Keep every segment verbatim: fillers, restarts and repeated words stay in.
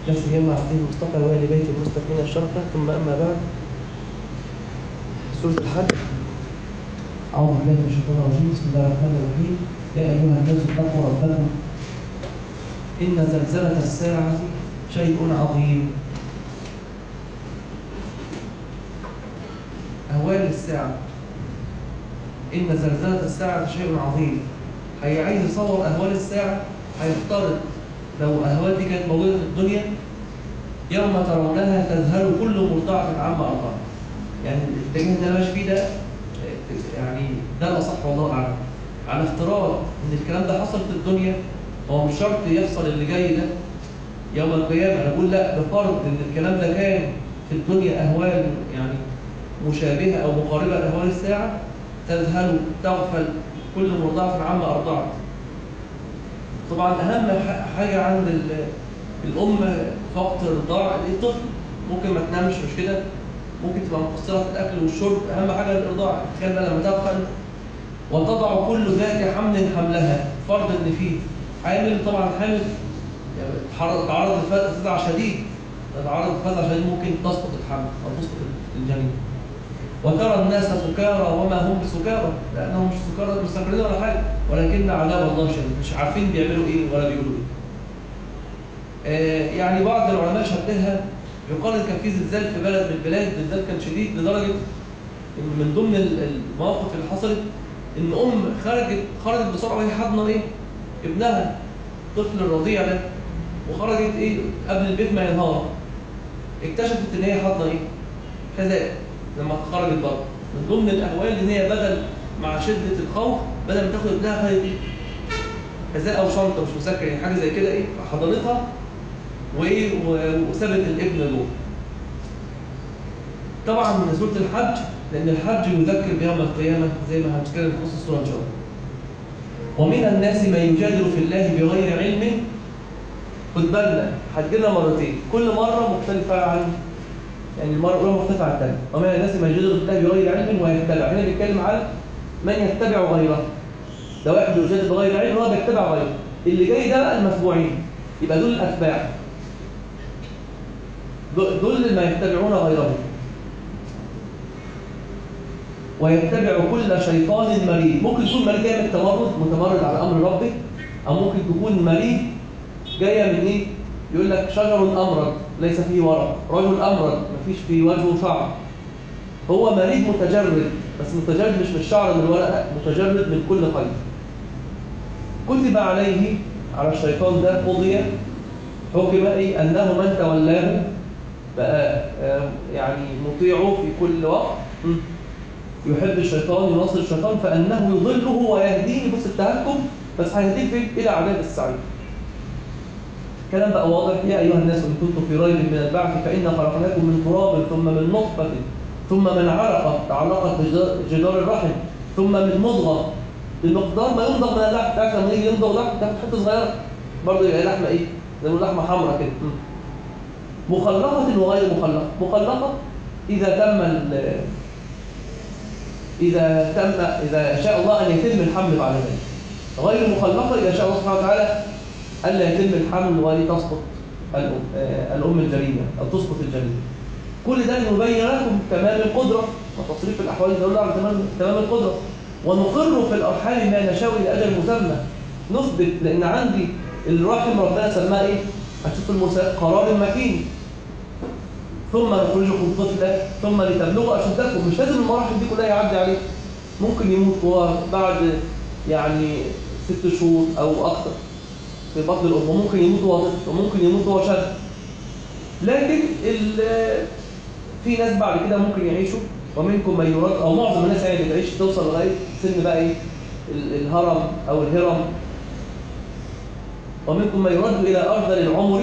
لا سيما عبده المصطفى وآل بيت المستقيمين الشرفة. ثم أما بعد، سورة الحج. أعوذ بالله من الشيطان الرجيم. بسم الله الرحمن الرحيم. يا أيها الناس اتقوا ربكم إن زلزلة الساعة شيء عظيم. أهوال الساعة. إن زلزلة الساعة شيء عظيم. هي عايز يصور أهوال الساعة، هيفترض لو الأهوال دي كانت موجودة في الدنيا يوم ترونها تذهل كل مرضعة عما أرضعت. يعني الاتجاه اللي أنا ماشي فيه ده يعني ده الأصح والله أعلم. على افتراض إن الكلام ده حصل في الدنيا، هو مش شرط يحصل اللي جاي ده يوم القيامة. أنا بقول لا، بفرض إن الكلام ده كان في الدنيا أهوال يعني مشابهة أو مقاربة لأهوال الساعة، تذهل تغفل كل مرضعة عما أرضعت. طبعا أهم حاجة عند الأم في وقت الرضاع الطفل ممكن ما تنامش، مش كده؟ ممكن تبقى مقصرة في الأكل والشرب. أهم حاجة الإرضاع. تخيل لما تغفل وتضع كل ذات حمل حملها، فرض إن فيه حامل، طبعا حامل تعرض لفزع شديد، تتعرض لفزع شديد ممكن تسقط الحمل أو تسقط الجنين. وترى الناس سكارى وما هم بسكارى، لأنهم مش سكارى مستقرين ولا حاجة، ولكن عذاب الله شديد، مش عارفين بيعملوا إيه ولا بيقولوا إيه. آه يعني بعض العلماء شبهها، يقال إن كان في زلزال في بلد من البلاد، الزلزال كان شديد لدرجة إن من ضمن المواقف اللي حصلت إن أم خرجت خرجت بسرعة وهي حاضنة إيه؟ ابنها الطفل الرضيع ده، وخرجت إيه؟ قبل البيت ما ينهار، اكتشفت إن هي حاضنة إيه؟ كذلك لما خرجت بره. من ضمن الأهوال إن هي بدل مع شدة الخوف بدل ما تاخد ابنها خدت إيه؟ حذاء أو شنطة مش مسكر، يعني حاجة زي كده إيه؟ حضنتها وإيه؟ وسابت الابن جوه. طبعا من سورة الحج، لأن الحج يذكر بيوم القيامة زي ما هنتكلم في نص السورة إن شاء الله. ومن الناس من يجادل في الله بغير علم. خد بالنا هتجيلنا مرتين، كل مرة مختلفة عن يعني المرة الأولى مختلفة عن الثانية. ومن الناس من يجادل في الله بغير علم ويتبع. هنا بيتكلم عن من يتبع غيره. ده واحد يجادل بغير علم هو بيتبع غيره. اللي جاي ده المتبوعين، يبقى دول الأتباع، دول اللي ما يتبعون غيرهم. ويتبع كل شيطان مريد. ممكن يكون مريد جاي من التمرد، متمرد على امر ربه، او ممكن تكون مريد جايه من ايه؟ يقول لك شجر امرد ليس فيه ورق، رجل امرد ما فيش في وجهه شعر. هو مريد متجرد، بس متجرد مش من الشعر من الورق، متجرد من كل خير. كتب عليه على الشيطان ده قضي حكم ايه؟ انه من تولاه بقى يعني مطيعه في كل وقت، يحب الشيطان ينصر الشيطان، فأنه يضله ويهديه. بص التهكم بس هيهديه فين؟ إلى عذاب السعير. كلام بقى واضح. يا أيها الناس إن كنتم في ريب من البعث فإنا خلقناكم من تراب ثم من نطفة ثم من علقة تعلقت بجدار الرحم ثم من مضغة بمقدار ما يمضغ من اللحم. تعرف لما يجي يمضغ لحم تاخد حتة صغيرة برضه يبقى لحمة إيه؟ زي ما لحمة حمراء كده. مخلقة وغير مخلقة. مخلقة إذا تم إذا تم إذا شاء الله أن يتم الحمل بعد ذلك. غير مخلقة إذا شاء الله سبحانه وتعالى ألا يتم الحمل ولتسقط الأم, الأم الجنينة أو تسقط الجنين. كل ده لنبين لكم تمام القدرة وتصريف الأحوال الدولة على تمام تمام القدرة. ونقر في الأرحام ما نشاء إلى أجل مسمى. نثبت لأن عندي الرحم ربنا سماه إيه؟ هتشوف المسا قرار مكين. ثم نخرجكم طفلا ثم لتبلغوا أشدكم. مش لازم المراحل دي كلها يعدي عليه. ممكن يموت هو بعد يعني ست شهور أو أكثر في بطن الأم، وممكن يموت هو طفل، وممكن يموت هو شاب. لكن في ناس بعد كده ممكن يعيشوا، ومنكم من يراد، أو معظم الناس يعني بتعيش توصل لغاية سن بقى إيه؟ الهرم أو الهرم. ومنكم من يراد إلى أرذل العمر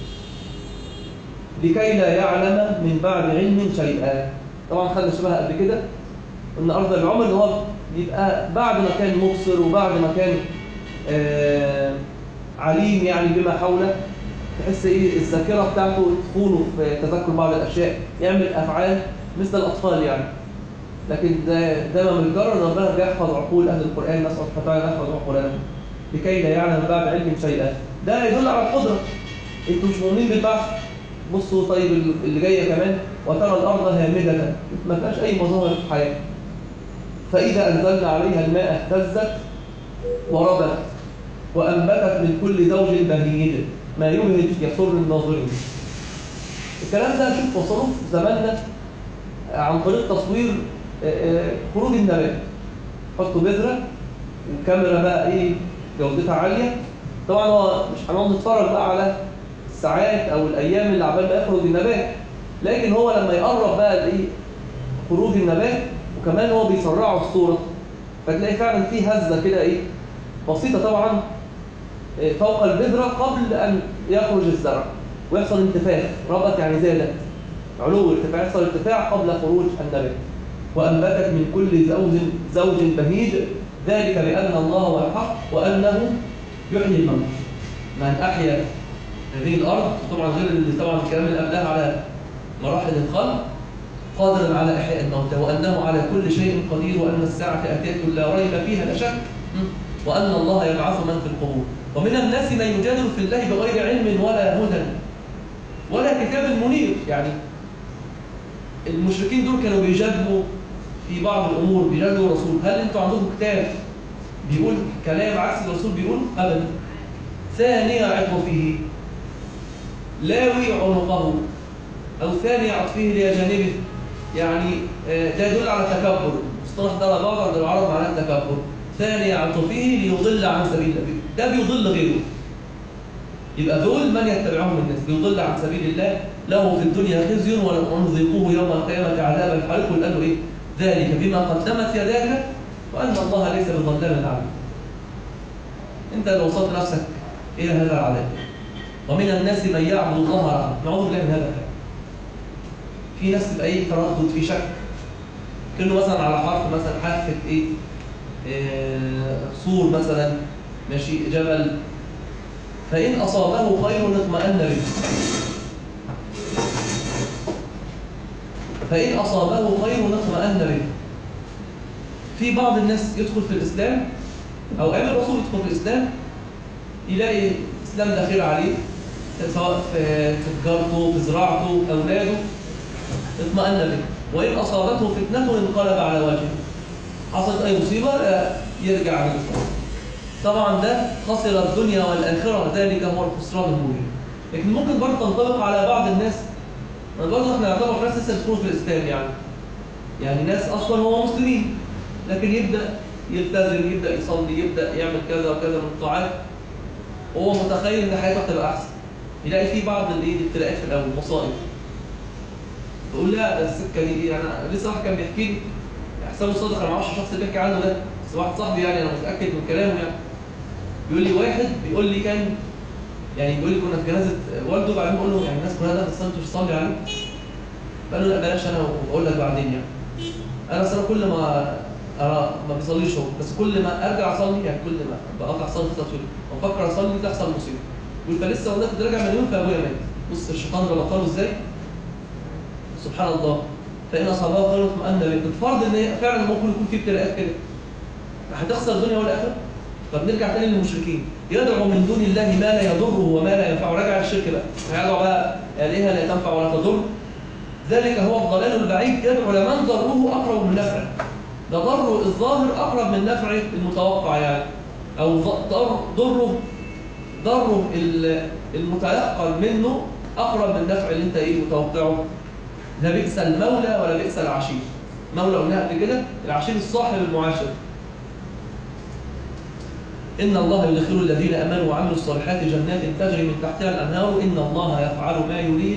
لكي لا يعلم من بعد علم شيئا. طبعا خدنا شبهها قبل كده ان ارض العمر اللي هو يبقى بعد ما كان مبصر وبعد ما كان آه عليم يعني بما حوله، تحس ايه الذاكره بتاعته تخونه في تذكر بعض الاشياء، يعمل افعال مثل الاطفال يعني. لكن ده ده ما بيجرى ان ربنا بيحفظ عقول اهل القران، نسال الله تعالى يحفظ عقولهم لكي لا يعلم من بعد علم شيئا. ده يدل على القدره. انتوا مش مؤمنين بالبعث؟ بصوا طيب اللي جايه كمان، وترى الارض هامده ما فيهاش اي مظاهر حياه، فاذا انزلنا عليها الماء اهتزت وربت وانبتت من كل زوج بهيج ما يبهج يسر الناظرين. الكلام ده شوف وصلوه في زماننا عن طريق تصوير خروج النبات. حطوا بذره والكاميرا بقى ايه جودتها عاليه، طبعا هو مش هنقعد نتفرج بقى على الساعات او الايام اللي عبال ما يخرج النبات، لكن هو لما يقرب بقى لايه خروج النبات وكمان هو بيسرعوا الصوره، فتلاقي فعلا في هزه كده ايه بسيطه طبعا فوق البذره قبل ان يخرج الزرع، ويحصل انتفاخ. ربط يعني زادت علو ارتفاع، يحصل ارتفاع قبل خروج النبات. وانبتت من كل زوج زوج بهيج ذلك بان الله هو الحق وانه يحيي الموتى. من احيا هذه الارض، طبعا غير اللي طبعا الكلام اللي قبلها على مراحل الخلق، قادر على احياء الموتى، وانه على كل شيء قدير، وان الساعه اتيه لا ريب فيها لا شك، وان الله يبعث من في القبور. ومن الناس من يجادل في الله بغير علم ولا هدى ولا كتاب منير. يعني المشركين دول كانوا بيجادلوا في بعض الامور، بيجادلوا الرسول، هل انتوا عندكم كتاب بيقول كلام عكس الرسول بيقول؟ ابدا. ثاني عطفه لاوي عنقه او ثاني عطفه لجانبه، يعني ده يدل على التكبر. مصطلح ده على بعض عند العرب معناه التكبر. ثاني عطفه ليضل عن سبيل الله، ده بيضل غيره. يبقى دول من يتبعهم الناس، بيضل عن سبيل الله، له في الدنيا خزي ونذيقه يوم القيامه عذاب الحريق. قل له ايه؟ ذلك بما قدمت يداك وان الله ليس بظلام للعبيد. انت لو وصلت نفسك الى هذا العذاب. ومن الناس من يعبد الله رعا، نعوذ بالله من هذا الحال. في ناس تبقى ايه تردد في شك، كانه مثلا على حرف مثلا حافه ايه آه صور مثلا ماشي جبل، فإن أصابه خير اطمأن به فإن أصابه خير اطمأن به. في بعض الناس يدخل في الإسلام أو أيام الرسول يدخل في الإسلام يلاقي الإسلام ده خير عليه، سواء في تجارته في زراعته أولاده اطمأن به، وإن أصابته فتنة انقلب على وجهه، حصلت أي مصيبة يرجع عن الإسلام. طبعا ده خسر الدنيا والآخرة، ذلك هو الخسران المبين. لكن ممكن برضه تنطبق على بعض الناس، برضه احنا نعتبر ناس لسه يدخلوا في الإسلام، يعني يعني ناس أصلا هو مسلمين لكن يبدأ يلتزم، يبدأ يصلي، يبدأ يعمل كذا وكذا من الطاعات، وهو متخيل إن حياته هتبقى أحسن. يلاقي في بعض الابتلاءات في الأول، مصائب، يقول لا ده السكة دي إيه؟ أنا لسه واحد كان بيحكي لي حساب الصادق، أنا ما اعرفش الشخص اللي بيحكي عنه ده، بس واحد صاحبي يعني أنا متأكد من كلامه، يعني بيقول لي واحد بيقول لي كان يعني بيقول لي كنا في جنازه والده، بعدين بقول له يعني الناس كلها داخله تصلي مش تصلي عليه؟ قال له لا بلاش انا وبقول لك بعدين. يعني انا اصل كل ما ارى ما بيصليش هو، بس كل ما ارجع اصلي يعني كل ما بقطع صلاه تطويل وافكر اصلي تحصل مصيبه. يقول فلسه والله كنت راجع من يوم فابويا مات. بص الشيطان ربطه ازاي؟ سبحان الله. فان اصابه خير اطمأن به. الفرض ان فعلا ممكن يكون في ابتلاءات كده هتخسر الدنيا والاخره. فبنرجع تاني للمشركين، يدعو من دون الله ما لا يضره وما لا ينفعه. راجع الشرك بقى، هيدعو بقى آلهة لا تنفع ولا تضر. ذلك هو الضلال البعيد، يدعو لمن ضره أقرب من نفعه. ده ضره الظاهر أقرب من نفعه المتوقع، يعني أو ضره ضره المتيقن منه أقرب من نفع اللي أنت إيه متوقعه. لا بئس المولى ولا بئس العشير. مولى قلناها قبل كده، العشير الصاحب المعاشر. إن الله يدخل الذين آمنوا وعملوا الصالحات جنات تجري من تحتها الأنهار إن الله يفعل ما يريد.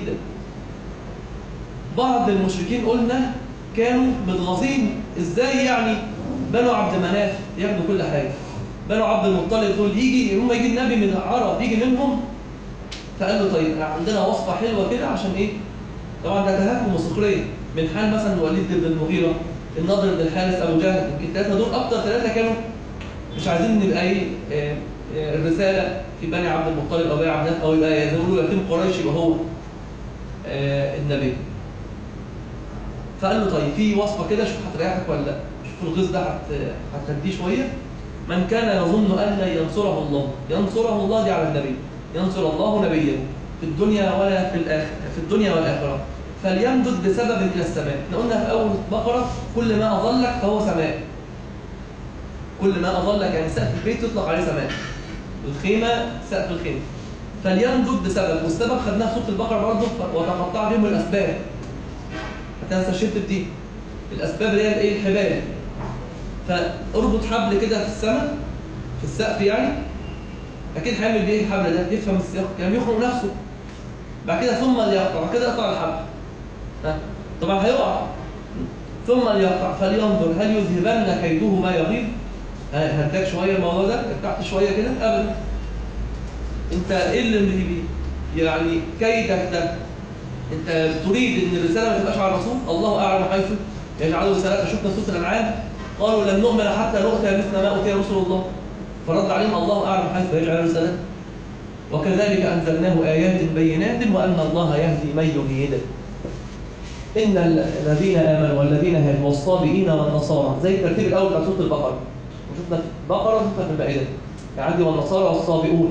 بعض المشركين قلنا كانوا متغاظين، إزاي يعني بنو عبد مناف ياخدوا كل حاجة، بنو عبد المطلب دول يجي هم يجي النبي من العرب يجي منهم. فقال له طيب عندنا وصفة حلوة كده عشان إيه؟ طبعا ده تهكم وسخرية من حال مثلا الوليد بن المغيرة، النضر بن الحارث، أبو جهل. الثلاثة دول أكتر ثلاثة كانوا مش عايزين نبقى ايه الرساله في بني عبد المطلب او بني عبد مناف، او يبقى زي ما بيقولوا يتيم قريش يبقى هو النبي. فقال له طيب في وصفه كده، شوف هتريحك ولا لا، شوف الغيظ ده هتهديه شويه. من كان يظن ان لن ينصره الله، ينصره الله دي على النبي، ينصر الله نبيه في الدنيا ولا في الآخرة، في الدنيا والآخرة، فليمدد بسبب إلى السماء. احنا قلنا في أول بقرة كل ما أظلك فهو سماء. كل ما أظلك يعني سقف البيت يطلق عليه سماء. الخيمة سقف الخيمة. فليمدد بسبب، والسبب خدناها في سورة البقرة برضه، وتقطع بهم الأسباب. ما تنساش دي الأسباب اللي هي الإيه؟ الحبال. فاربط حبل كده في السماء في السقف يعني، أكيد هيعمل بإيه الحبل ده؟ يفهم السياق يعني، يخرج نفسه. بعد كده ثم ليقطع، بعد كده يقطع الحبل. ها طبعا هيقع. ثم ليقطع فلينظر هل يذهبن كيده ما يغيظ. هداك شويه الموضوع ده، ارتحت شويه كده. ابدا، انت ايه اللي يعني كيدك ده؟ انت تريد ان الرساله ما تبقاش على الرسول؟ الله اعلم حيث يجعل رسالته. شفنا سوره الانعام قالوا لن نؤمن حتى نؤتى مثل ما اوتي رسل الله، فرد عليهم الله اعلم حيث يجعل رسالته. وكذلك انزلناه ايات بينات وان الله يهدي من يريد. إن الذين آمنوا والذين هادوا والصابئين والنصارى، زي الترتيب الأول بتاع سورة البقرة. وشفنا في البقرة وشفنا في المائدة. يعني عندي والنصارى والصابئون.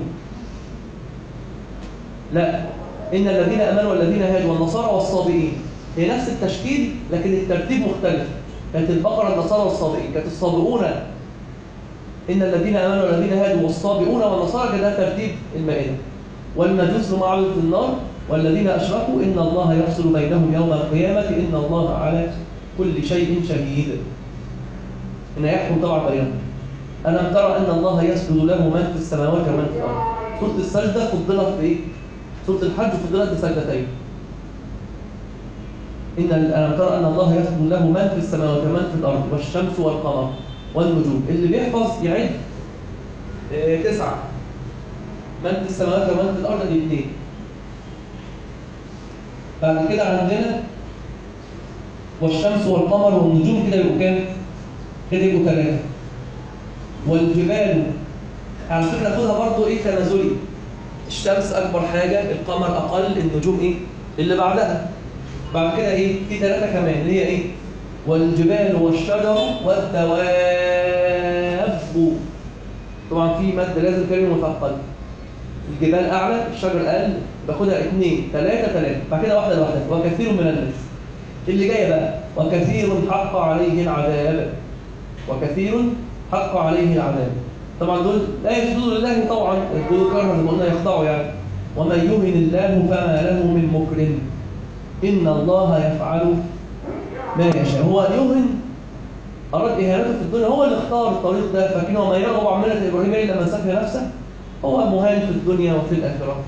لا، إن الذين آمنوا والذين هادوا والنصارى والصابئين. هي نفس التشكيل لكن الترتيب مختلف. كانت البقرة النصارى والصابئين، كانت الصابئون إن الذين آمنوا والذين هادوا والصابئون والنصارى، كان ده ترتيب المائدة. والمجوس معبد في النار والذين أشركوا إن الله يفصل بينهم يوم القيامة إن الله على كل شيء شهيد. إن يحكم طبعا بينهم. ألم ترى أن الله يسجد له من في السماوات ومن في الأرض. سورة السجدة فضلت بإيه؟ سورة الحج فضلت بسجدتين. إن ألم ترى أن الله يسجد له من في السماوات ومن في الأرض والشمس والقمر والنجوم. اللي بيحفظ يعد اه تسعة. من في السماوات ومن في الأرض الاثنين. بعد كده عندنا والشمس والقمر والنجوم، كده يبقوا كام؟ كده يبقوا ثلاثة. والجبال على فكرة خدها برضه إيه تنازلي. الشمس أكبر حاجة، القمر أقل، النجوم إيه؟ اللي بعدها. بعد كده إيه؟ في ثلاثة كمان اللي هي إيه؟ والجبال والشجر والدواب. طبعا في مادة لازم كلمة مثقل. الجبال أعلى، الشجر أقل، باخدها اثنين، ثلاثة، ثلاثة، بعد كده واحدة لوحدها. وكثير من الناس. اللي جاية بقى وكثير حق عليه العذاب. وكثير حق عليه العذاب. طبعا دول لا يسجدون لله طبعا، دول كرهوا زي ما قلنا يخضعوا يعني. ومن يهن الله فما له من مكرم إن الله يفعل ما يشاء. هو يهن أراد إهانته في الدنيا، هو اللي اختار الطريق ده. فاكرين وما يرغب عن ملة إبراهيم إلا من سفه نفسه. هو مهان في الدنيا وفي الآخرة.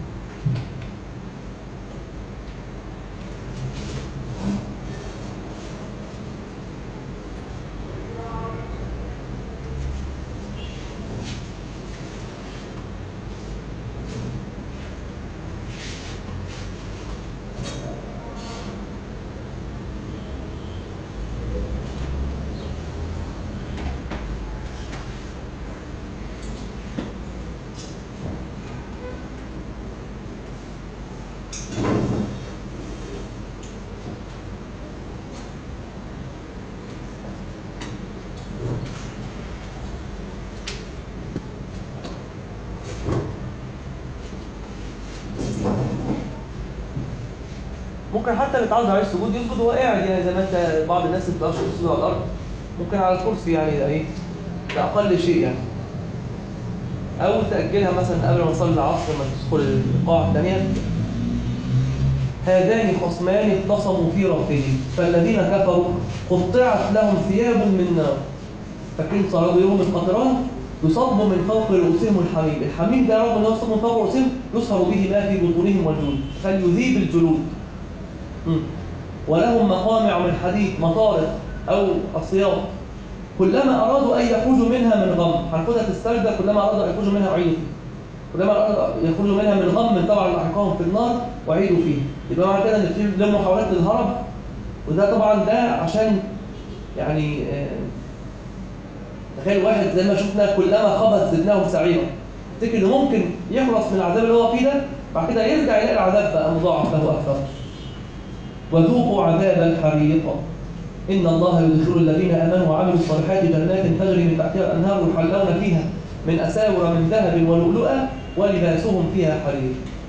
ممكن حتى اللي اتعود على السجود يسجد وهو قاعد، يعني زي ما انت بعض الناس اللي بتبقاش تسجد على الارض، ممكن على الكرسي يعني. ده ايه؟ ده اقل شيء يعني. او تاجلها مثلا قبل ما نصلي العصر لما تدخل القاعه الثانيه. هذان خصمان اختصموا في ربهم فالذين كفروا قطعت لهم ثياب من نار. فاكرين صاروا يوم القطران يصب من فوق رؤوسهم الحميم. الحميم ده رغم انه يصب من فوق رؤوسهم يصهر به ما في بطونهم والجلود فليذيب الجلود. ولهم مقامع من حديد مطارق أو أصياط كلما أرادوا أن يخرجوا منها من غم. هناخدها في السجدة. كلما أرادوا أن يخرجوا منها أعيدوا فيه. كلما أرادوا أن يخرجوا منها من غم طبعا لحقهم في النار وأعيدوا فيه. يبقى معنى كده إن في له محاولات للهرب. وده طبعا ده عشان يعني آه تخيل واحد زي ما شفنا كلما خبت زدناهم سعيرا. تفتكر إنه ممكن يخلص من العذاب اللي هو فيه ده بعد كده يرجع يلاقي العذاب بقى مضاعف له أكثر. وذوقوا عذاب الحريق إن الله يدخل الذين آمنوا وعملوا الصالحات جنات تجري من تحتها الأنهار يحلون فيها من أساور من ذهب ولؤلؤا ولباسهم فيها حرير.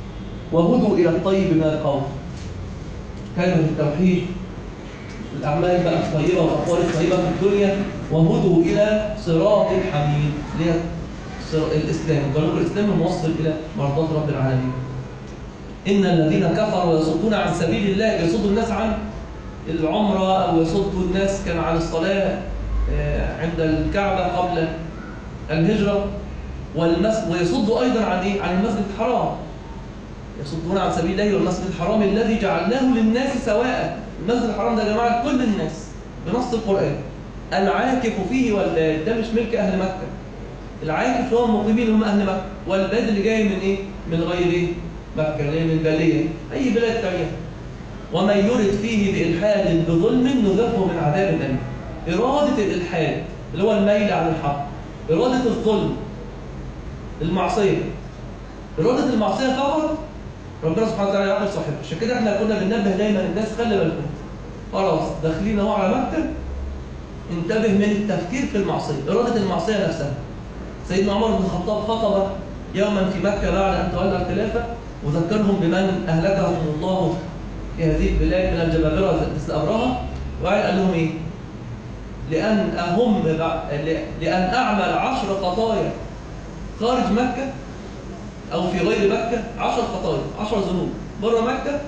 وهدوا إلى الطيب من القول. كلمة التوحيد، الأعمال بقى الطيبة والأقوال الطيبة في الدنيا، وهدوا إلى صراط الحميد اللي هي الإسلام، طريق الإسلام الموصل إلى مرضات رب العالمين. إن الذين كفروا ويصدون عن سبيل الله، يصدوا الناس عن العمرة أو يصدوا الناس كان عن الصلاة عند الكعبة قبل الهجرة، والمسجد، ويصدوا أيضا عن إيه؟ عن المسجد الحرام. يصدون عن سبيل الله والمسجد الحرام الذي جعلناه للناس سواء. المسجد الحرام ده يا جماعة كل الناس بنص القرآن. العاكف فيه والباد، ده مش ملك أهل مكة. العاكف اللي هو المقيمين اللي هم أهل مكة، والباد اللي جاي من إيه؟ من غير إيه؟ مكة، اللي من بالية، أي بلاد تانية. ومن يرد فيه بإلحاد بظلم نذقه من عذاب أليم. إرادة الإلحاد اللي هو الميل عن الحق، إرادة الظلم، المعصية، إرادة المعصية فقط ربنا سبحانه وتعالى يعقل صاحبه. عشان كده احنا كنا بننبه دايما الناس، خلي بالكم خلاص داخلين اهو على مكة، انتبه من التفكير في المعصية، إرادة المعصية نفسها. سيدنا عمر بن الخطاب خطب يوما في مكة بعد أن تولى الخلافة، وذكرهم بمن أهلكهم الله في هذه البلاد من الجبابرة مثل أبرهة، وقال لهم إيه؟ لأن أهم لأن أعمل عشر خطايا خارج مكة أو في غير مكة، عشر خطايا، عشر ذنوب بره مكة،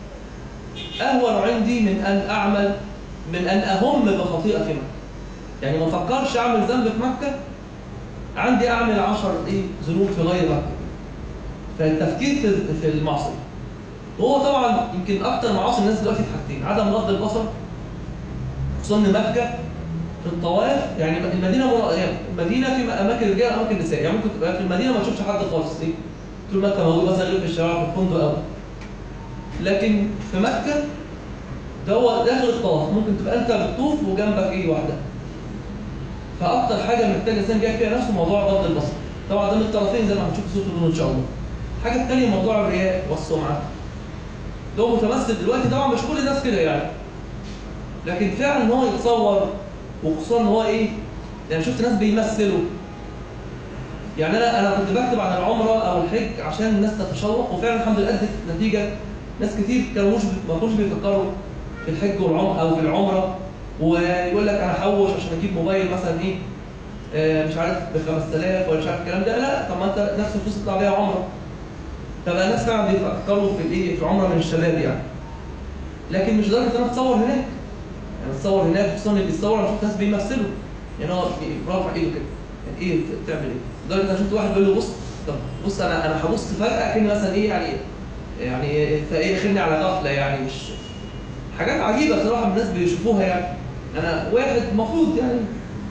أهون عندي من أن أعمل من أن أهم بخطيئة في مكة. يعني ما فكرش أعمل ذنب في مكة، عندي أعمل عشر إيه ذنوب في غير مكة. فالتفكير في المعصية، وهو طبعا يمكن أكتر معاصي الناس دلوقتي في حاجتين: عدم غض البصر، خصوصا مكة في الطواف. يعني المدينة المدينة في أماكن رجال وأماكن نساء، يعني ممكن تبقى في المدينة ما تشوفش حد خالص، ليه؟ طول مكة موجود مثلا غير في الشوارع في الفندق أو. لكن في مكة ده هو داخل الطواف ممكن تبقى أنت بتطوف وجنبك إيه واحدة. فأكتر حاجة محتاج الإنسان جاي فيها نفسه موضوع غض البصر. طبعا ده من الطرفين زي ما هنشوف في سورة النور إن شاء الله. الحاجة الثانية موضوع الرياء والسمعة. ده متمثل دلوقتي، طبعا مش كل الناس كده يعني، لكن فعلا ان هو يتصور، وخصوصا ان هو ايه، يعني شفت ناس بيمثلوا. يعني انا انا كنت بكتب عن العمره او الحج عشان الناس تتشوق، وفعلا الحمد لله ادت نتيجه. ناس كتير كانوا مش ما كانوش بيفكروا في الحج والعمره او في العمره، ويقول لك انا هحوش عشان اجيب موبايل مثلا ايه آه مش عارف ب خمسة آلاف ولا مش عارف الكلام ده. لا، طب ما انت نفس الفلوس تطلع بيها عمره. فبقى الناس فعلا بيفكروا في الايه في العمره من الشباب يعني، لكن مش لدرجه ان انا اتصور هناك. يعني اتصور هناك، خصوصا اللي بيتصور انا شفت ناس بيمثلوا، يعني هو رافع ايده كده، يعني ايه بتعمل ايه؟ لدرجه انا شفت واحد بيقول له بص، طب بص انا انا هبص فجاه كأني مثلا ايه يعني يعني انت ايه خلني على غفله، يعني مش حاجات عجيبه صراحه الناس بيشوفوها. يعني انا واحد المفروض يعني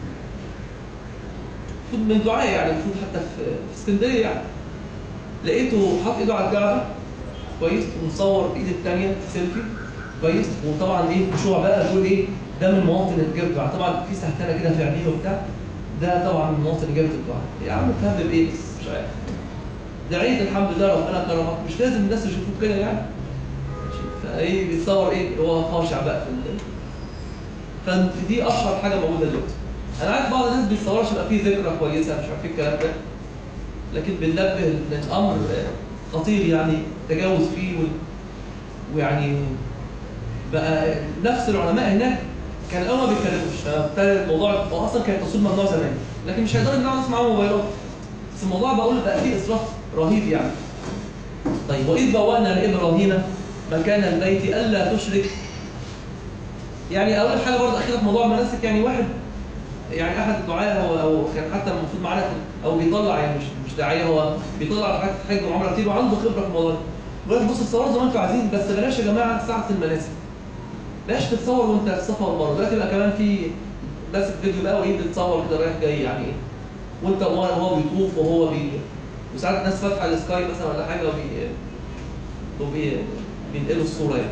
المفروض من دعاء، يعني المفروض حتى في في اسكندريه يعني، لقيته حاطط ايده على الكعبه كويس، ومصور بايده الثانيه سيلفي كويس، وطبعا ايه خشوع بقى، بيقول ايه ده من مواطن اجابه الدعاء. طبعا في سهتانه كده في عينيه وبتاع، ده طبعا من مواطن اجابه الدعاء. يا عم تهبب ايه بس مش عارف، دعيت الحمد لله ربنا كرمك، مش لازم الناس يشوفوك كده يعني. فايه بيتصور ايه هو خاشع بقى في ال... فدي اشهر حاجه موجوده دلوقتي. انا عارف بعض الناس بيتصورش يبقى فيه ذكرى كويسه مش عارف ايه الكلام ده، لكن بننبه ان الامر خطير يعني تجاوز فيه، ويعني بقى نفس العلماء هناك كان الاول ما بيتكلموش. ابتدى الموضوع هو اصلا كان التصوير ممنوع زمان، لكن مش هيقدروا يمنعوا الناس معاهم موبايلات، بس الموضوع بقول بقى فيه اسراف رهيب يعني. طيب، واذ بوأنا لابراهيم مكان البيت الا تشرك. يعني اول حاجه برضه اخيرا في موضوع المناسك، يعني واحد يعني احد الدعاة هو او كان حتى المفروض معانا او بيطلع، يعني مش مش داعيه، هو بيطلع حاجات حج وعمره كتير وعنده خبره في الموضوع ده. بيقول لك بصوا الصور زي ما انتم عايزين، بس بلاش يا جماعه ساعه المناسك، بلاش تتصور وانت في الصفا والمروه. دلوقتي بقى كمان في ماسك فيديو بقى وايه بتتصور كده رايح جاي يعني ايه، وانت وهو بيطوف وهو بي وساعات الناس فاتحه السكاي مثلا ولا حاجه وبي وبي بينقلوا الصوره يعني.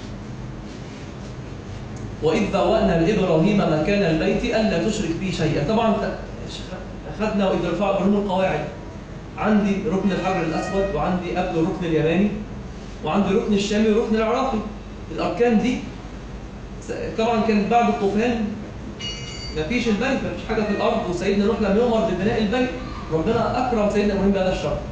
وإذ بوأنا لإبراهيم مكان البيت ألا تشرك بي شيئا. طبعا أخذنا وإذ رفع إبراهيم القواعد، عندي ركن الحجر الأسود، وعندي قبله الركن اليماني، وعندي الركن الشامي والركن العراقي. الأركان دي طبعا كانت بعد الطوفان مفيش البيت، مفيش حاجة في الأرض، وسيدنا نوح لم يؤمر ببناء البيت. ربنا أكرم سيدنا إبراهيم بهذا الشرط،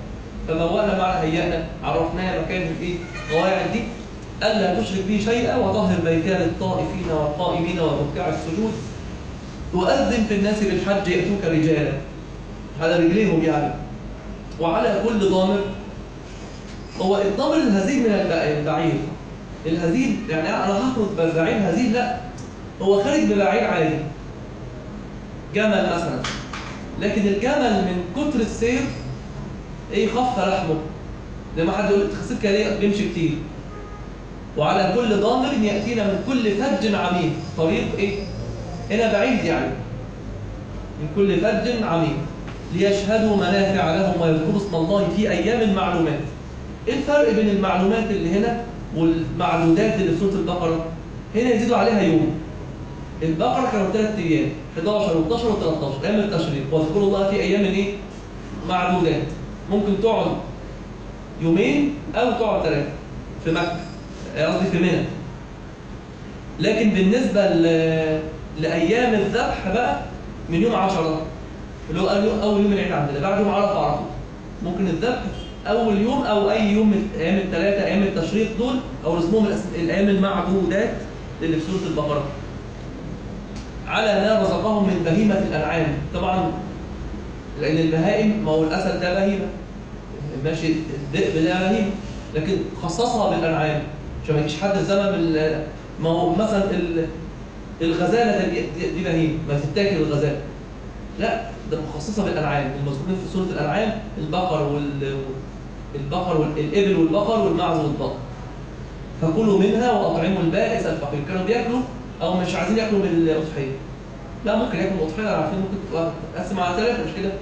فبوأنا معنى هيئنا، عرفناها مكان الايه؟ القواعد دي. ألا تشرك به شيئا وطهر بيتي للطائفين والقائمين والركع السجود وأذن في الناس بالحج يأتوك رجالا، على رجليهم يعني، وعلى كل ضامر. هو الضامر الهزيل من البعير. الهزيل يعني أنا هخرج ببعير هزيل؟ لا، هو خارج ببعير عادي، جمل مثلا، لكن الجمل من كتر السير ايه خف لحمه، زي ما حد يقول تخسرك ليه بيمشي كتير. وعلى كل ضامر يأتينا من كل فج عميق، طريق ايه هنا بعيد يعني، من كل فج عميق ليشهدوا منافع لهم ويذكروا اسم الله في أيام معلومات. ايه الفرق بين المعلومات اللي هنا والمعدودات اللي في سورة البقرة؟ هنا يزيدوا عليها يوم. البقرة كانوا ثلاث أيام، حداشر واتناشر وتلتاشر أيام التشريق، واذكروا الله في أيام ايه؟ معدودات. ممكن تقعد يومين أو تقعد ثلاثة في مكة، قصدي في منى. لكن بالنسبة لأيام الذبح بقى من يوم عشرة اللي هو أول يوم العيد عندنا، بعد يوم عرفة على طول. ممكن الذبح أول يوم أو أي يوم من أيام الثلاثة أيام التشريق دول، أو اسمهم الأيام المعدودات اللي في سورة البقرة. على ما رزقهم من بهيمة الأنعام. طبعا لأن البهائم، ما هو الأسد ده بهيمة، ماشي، الذئب ده بهيمة، لكن خصصها بالأنعام عشان ما يجيش حد الزمن. ما هو مثلا الغزالة دي, دي بهيمة ما تتاكل الغزالة، لا، ده مخصصة بالأنعام. المذكورين في سورة الأنعام البقر وال البقر والإبل والبقر والمعز والبقر. فكلوا منها وأطعموا البائس الفقير. كانوا بياكلوا أو مش عايزين ياكلوا من الأضحية، لا ممكن ياكلوا الأضحية، عارفين ممكن تقسم على ثلاثة، مش كده؟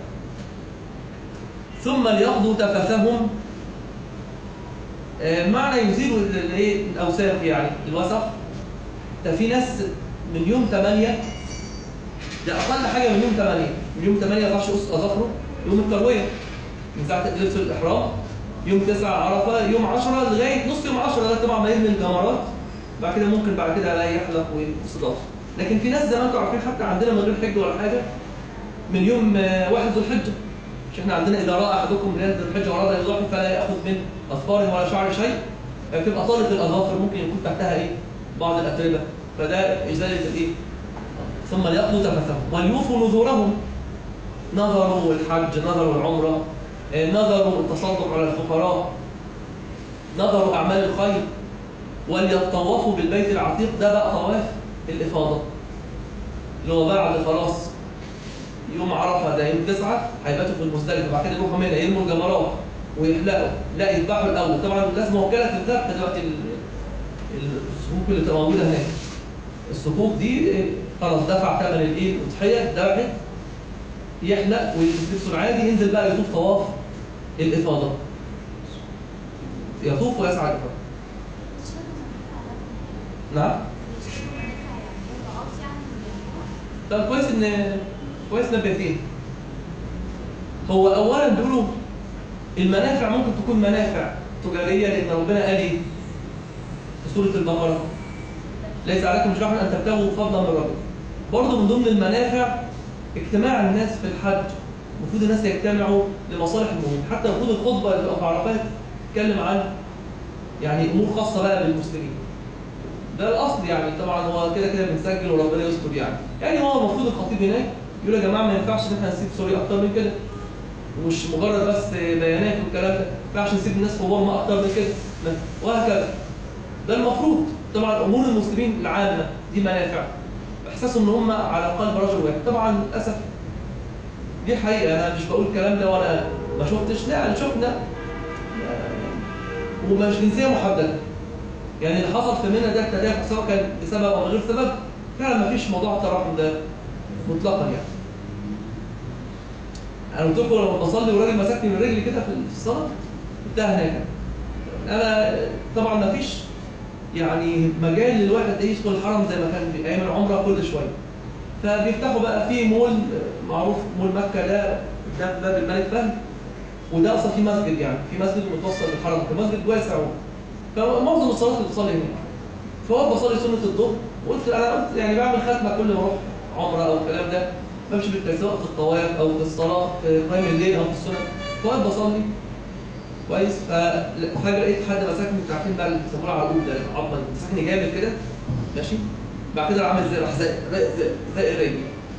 ثم ليقضوا تفثهم. معنى يزيلوا الايه الاوساخ يعني الوسخ. ده في ناس من يوم ثمانية، ده اقل حاجه من يوم ثمانية، من يوم ثمانية ما ينفعش يقص اظافره، يوم الترويه من ساعه لبس الاحرام، يوم تسعة عرفه، يوم عشرة لغايه نص يوم عشرة ده طبعا ما يرمي الجمرات، بعد كده ممكن بعد كده الاقي يحلق ويقص ظافره. لكن في ناس زي ما انتم عارفين حتى عندنا من غير حج ولا حاجه، من يوم واحد ذو الحجه، مش احنا عندنا اذا راى احدكم من ذو الحجه واراد ان يضحي فلا ياخذ من اظفار ولا شعر شيء، بتبقى طالة الاظافر ممكن يكون تحتها ايه؟ بعض الاتربه، فده ازاله الايه؟ ثم ليقضوا تفثهم وليوفوا نذورهم. نذروا الحج، نذروا العمره، نذروا التصدق على الفقراء، نذروا اعمال الخير، وليطوفوا بالبيت العتيق. ده بقى طواف الافاضه اللي هو بعد خلاص يوم عرفه، ده يوم تسعة هيباتوا في المزدلفه، بعد كده يروحوا منى يرموا الجمرات ويحلقوا، لا يذبحوا الاول. طبعا الناس موكله الذبح دلوقتي، الصكوك اللي بتبقى موجوده هناك، الصكوك دي خلاص دفع ثمن الايه؟ الاضحيه، ذبحت، يحلق ويلبسه العادي، ينزل بقى يطوف طواف الافاضه، يطوف ويسعى الافاضه. نعم. طب كويس ان كويس نبهتين. هو اولا بيقولوا المنافع ممكن تكون منافع تجاريه، لان ربنا قال ايه في سوره البقره؟ ليس عليكم جناح ان تبتغوا فضلا من ربكم. برضه من ضمن المنافع اجتماع الناس في الحج. المفروض الناس يجتمعوا لمصالح المؤمنين، حتى المفروض الخطبه اللي في عرفات تتكلم عن يعني امور خاصه بقى بالمسلمين. ده الاصل يعني، طبعا هو كده كده بنسجل وربنا يستر يعني. يعني هو المفروض الخطيب هناك يقول يا جماعه ما ينفعش ان احنا نسيب سوريا اكتر من كده، ومش مجرد بس بيانات والكلام ده، ما ينفعش نسيب الناس في غرمه اكتر من كده، وهكذا. ده المفروض. طبعا امور المسلمين العامه دي منافع، احساسهم ان هم على قلب رجل واحد. طبعا للاسف دي حقيقه، انا مش بقول الكلام ده وانا ما شفتش، لا انا شفنا، ومش جنسيه محدده. يعني اللي حصل في منى ده التدافع سواء كان بسبب او غير سبب، فعلا ما فيش موضوع التراحم ده مطلقا يعني. انا قلت لكم لما بصلي وراجل مسكني من رجلي كده في الصلاه كنت هناك. انا طبعا ما فيش يعني مجال للواحد يدخل الحرم زي ما كان في ايام العمره كل شويه. فبيفتحوا بقى في مول معروف، مول مكه ده قدام باب الملك فهد، وده اصلا في مسجد، يعني في مسجد متوصل بالحرم، مسجد واسع. فمعظم الصلاه اللي بتصلي هنا، فهو بصلي سنه الظهر، وقلت انا قلت يعني بعمل ختمه كل ما اروح عمره او الكلام ده، بمشي بالتجزئه في الطواف او في الصلاه في قيام الليل او في السنه، فقعد بصلي. كويس. ففجاه لقيت حد مسكني، انتوا عارفين بقى اللي بيسموه العرقوب ده، العظمه اللي مسكني جامد كده ماشي، بعد كده عامل زي راح زي زي زي رجلي.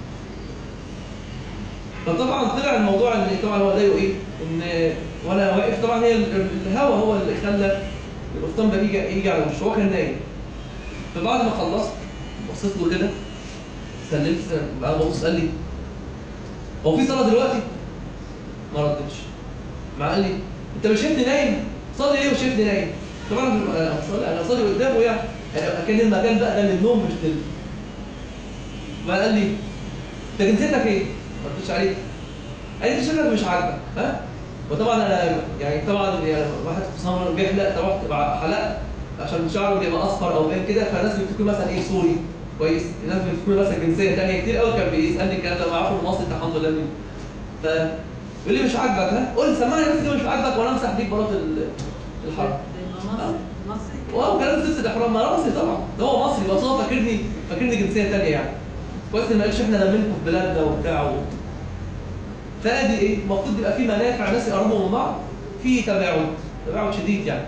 فطبعا طلع الموضوع ان طبعا هو ضايقه ايه؟ ان وانا واقف طبعا هي الهواء هو اللي خلى القسطام ده يجي يجي على وشه، هو كان نايم. فبعد ما خلصت بصيت له كده، سلمت بقى ببص، قال لي هو في صلاه دلوقتي؟ ما ردتش. مع قال لي انت مش شايفني نايم؟ صلي ليه وشايفني نايم؟ طبعا انا صلي انا صلي قدامه يعني، يعني كان المكان بقى ده للنوم مش لل. فقال لي انت جنسيتك ايه؟ ما ردتش عليه. قال لي شكلك مش عاجبك ها؟ وطبعا انا يعني طبعا يعني واحد في صنعاء بيحلق، طبعا حلقت عشان شعره بيبقى اصفر او باين كده، فالناس بتفتكر مثلا ايه سوري كويس، الناس بتفتكر مثلا جنسيه ثانيه كتير قوي. كان بيسالني الكلام ده، معاه في مصر الحمد لله منه. ف يقول لي مش عاجبك ها؟ قول سمعني بس كده مش عاجبك وانا امسح بيك بلاط الحرب. مصري واو كلام سلسله احرام. ما انا مصري طبعا، ده هو مصري بس هو فاكرني فاكرني جنسيه ثانيه يعني. كويس ما قالش احنا لمنكم في بلادنا وبتاع. فادي ايه؟ المفروض يبقى في منافع، ناس يقربوا من بعض، في تباعد تباعد شديد يعني.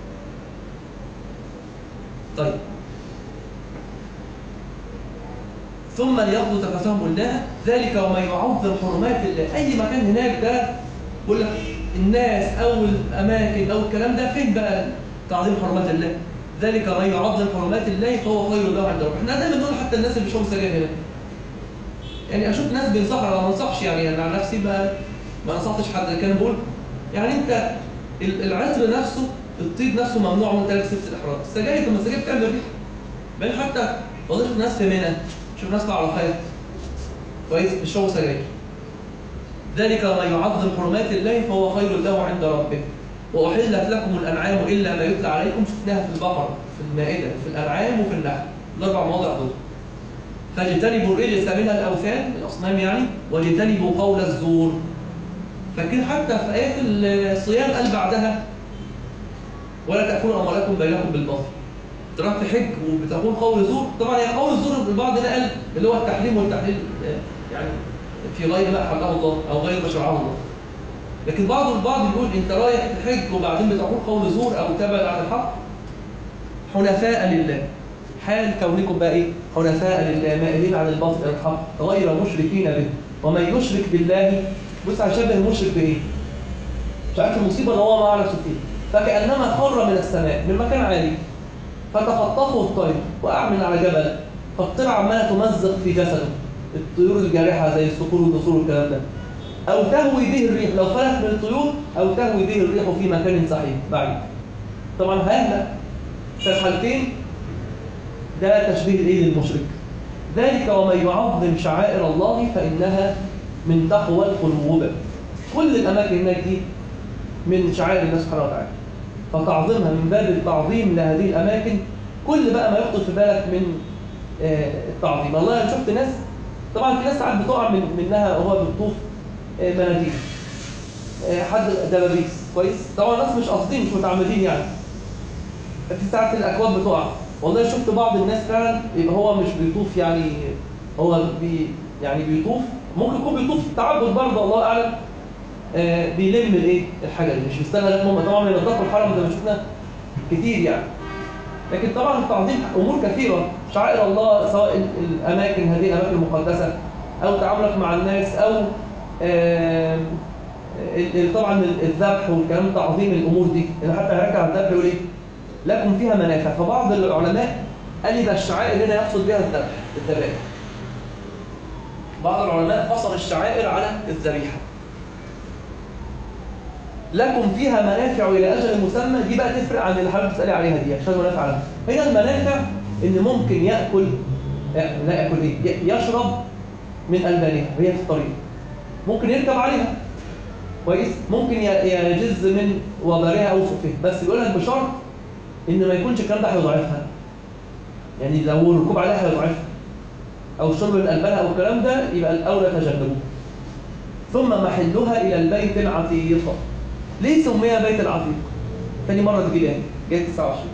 طيب ثم ليقضوا تفثهم قلناها، ذلك ومن يعظم حرمات الله. اي مكان هناك ده بقول لك الناس او الاماكن او الكلام ده فين بقى تعظيم حرمات الله؟ ذلك ومن يعظم حرمات الله فهو خير له عند ربه. احنا دايما نقول حتى الناس اللي بيشربوا سجاير هنا، يعني اشوف ناس بينصحوا، انا ما انصحش يعني، انا عن نفسي ما ما نصحتش حد. كان بقول يعني انت العطر نفسه، الطيب نفسه ممنوع وانت لابس لبس الاحرام. السجاير لما السجاير بتعمل ريحه، بل حتى وظيفه ناس في منى، شوف ناس في عرفات كويس بيشربوا سجاير. ذلك ومن يعظم حرمات الله فهو خير له عند ربه. واحلت لكم الانعام الا ما يتلى عليكم، شفناها في البقره، في المائده، في الانعام وفي النحل، الاربع مواضع دول. فاجتنبوا الرجس منها الاوثان، الاصنام يعني، واجتنبوا قول الزور. فكان حتى في ايات الصيام قال بعدها ولا تاكلوا اموالكم بينكم بالباطل. تروح تحج وبتقول قول زور، طبعا هي قول الزور البعض ده قال اللي هو التحريم والتحليل يعني في غير ما احله الله او غير ما شرعه الله. لكن بعض البعض يقول انت رايح تحج وبعدين بتقول قول زور او تبعد عن الحق حنفاء لله، حال كونكم بقى ايه؟ حنفاء لله مائلين عن الباطل الى الحق غير مشركين به. ومن يشرك بالله، بص على شبه المشرك بايه؟ مش عارف المصيبه اللي هو ما عرفش فيه، فكانما خر من السماء من مكان عالي فتخطفه الطير وقع من على جبل، فالطير عماله تمزق في جسده، الطيور الجارحه زي الصقور والنسور والكلام ده، او تهوي به الريح لو فلت من الطيور، او تهوي به الريح في مكان سحيق بعيد. طبعا هيهلك في الحالتين. ده تشبيه الايه للمشرك. ذلك ومن يعظم شعائر الله فانها من تقوى القلوب. كل الاماكن هناك دي من شعائر الله سبحانه وتعالى، فتعظيمها من باب التعظيم لهذه الاماكن. كل بقى ما يخطر في بالك من التعظيم. والله انا شفت ناس، طبعا في ناس ساعات بتقع من منها وهو بيطوف مناديل، حد دبابيس كويس، طبعا الناس مش قاصدين مش متعمدين يعني، في ساعات الاكواب بتقع. والله شفت بعض الناس فعلا يبقى هو مش بيطوف يعني، هو بي يعني بيطوف، ممكن يكون بيطوف تعبد برضه الله اعلم، آه بيلم الايه الحاجه دي، مش بيستنى لما طبعا ينظفوا الحرم زي ما شفنا كتير يعني. لكن طبعا التعظيم امور كثيره، شعائر الله سواء الاماكن هذه الاماكن المقدسه او تعاملك مع الناس او آه طبعا الذبح والكلام، تعظيم الامور دي. يعني حتى هيرجع الذبح يقول ايه؟ لكم فيها منافع. فبعض العلماء قال يبقى الشعائر هنا يقصد بها الذبح الذبائح. بعض العلماء فصل الشعائر على الذبيحه. لكم فيها منافع الى اجل مسمى، دي بقى تفرق عن اللي حضرتك بتسالي عليها دي عشان منافع لها. هنا المنافع ان ممكن ياكل لا ياكل ايه؟ يشرب من البانها وهي في الطريق، ممكن يركب عليها كويس، ممكن يجز من وبرها او صفها، بس يقول لك بشرط ان ما يكونش الكلام ده هيضعفها. يعني لو الركوب عليها هيضعفها او الشرب من البانها او الكلام ده يبقى الاولى تجنبوه. ثم محلها الى البيت العتيق. ليه سمي بيت العتيق؟ ثاني مره تجي لي جاي تسعة وعشرين.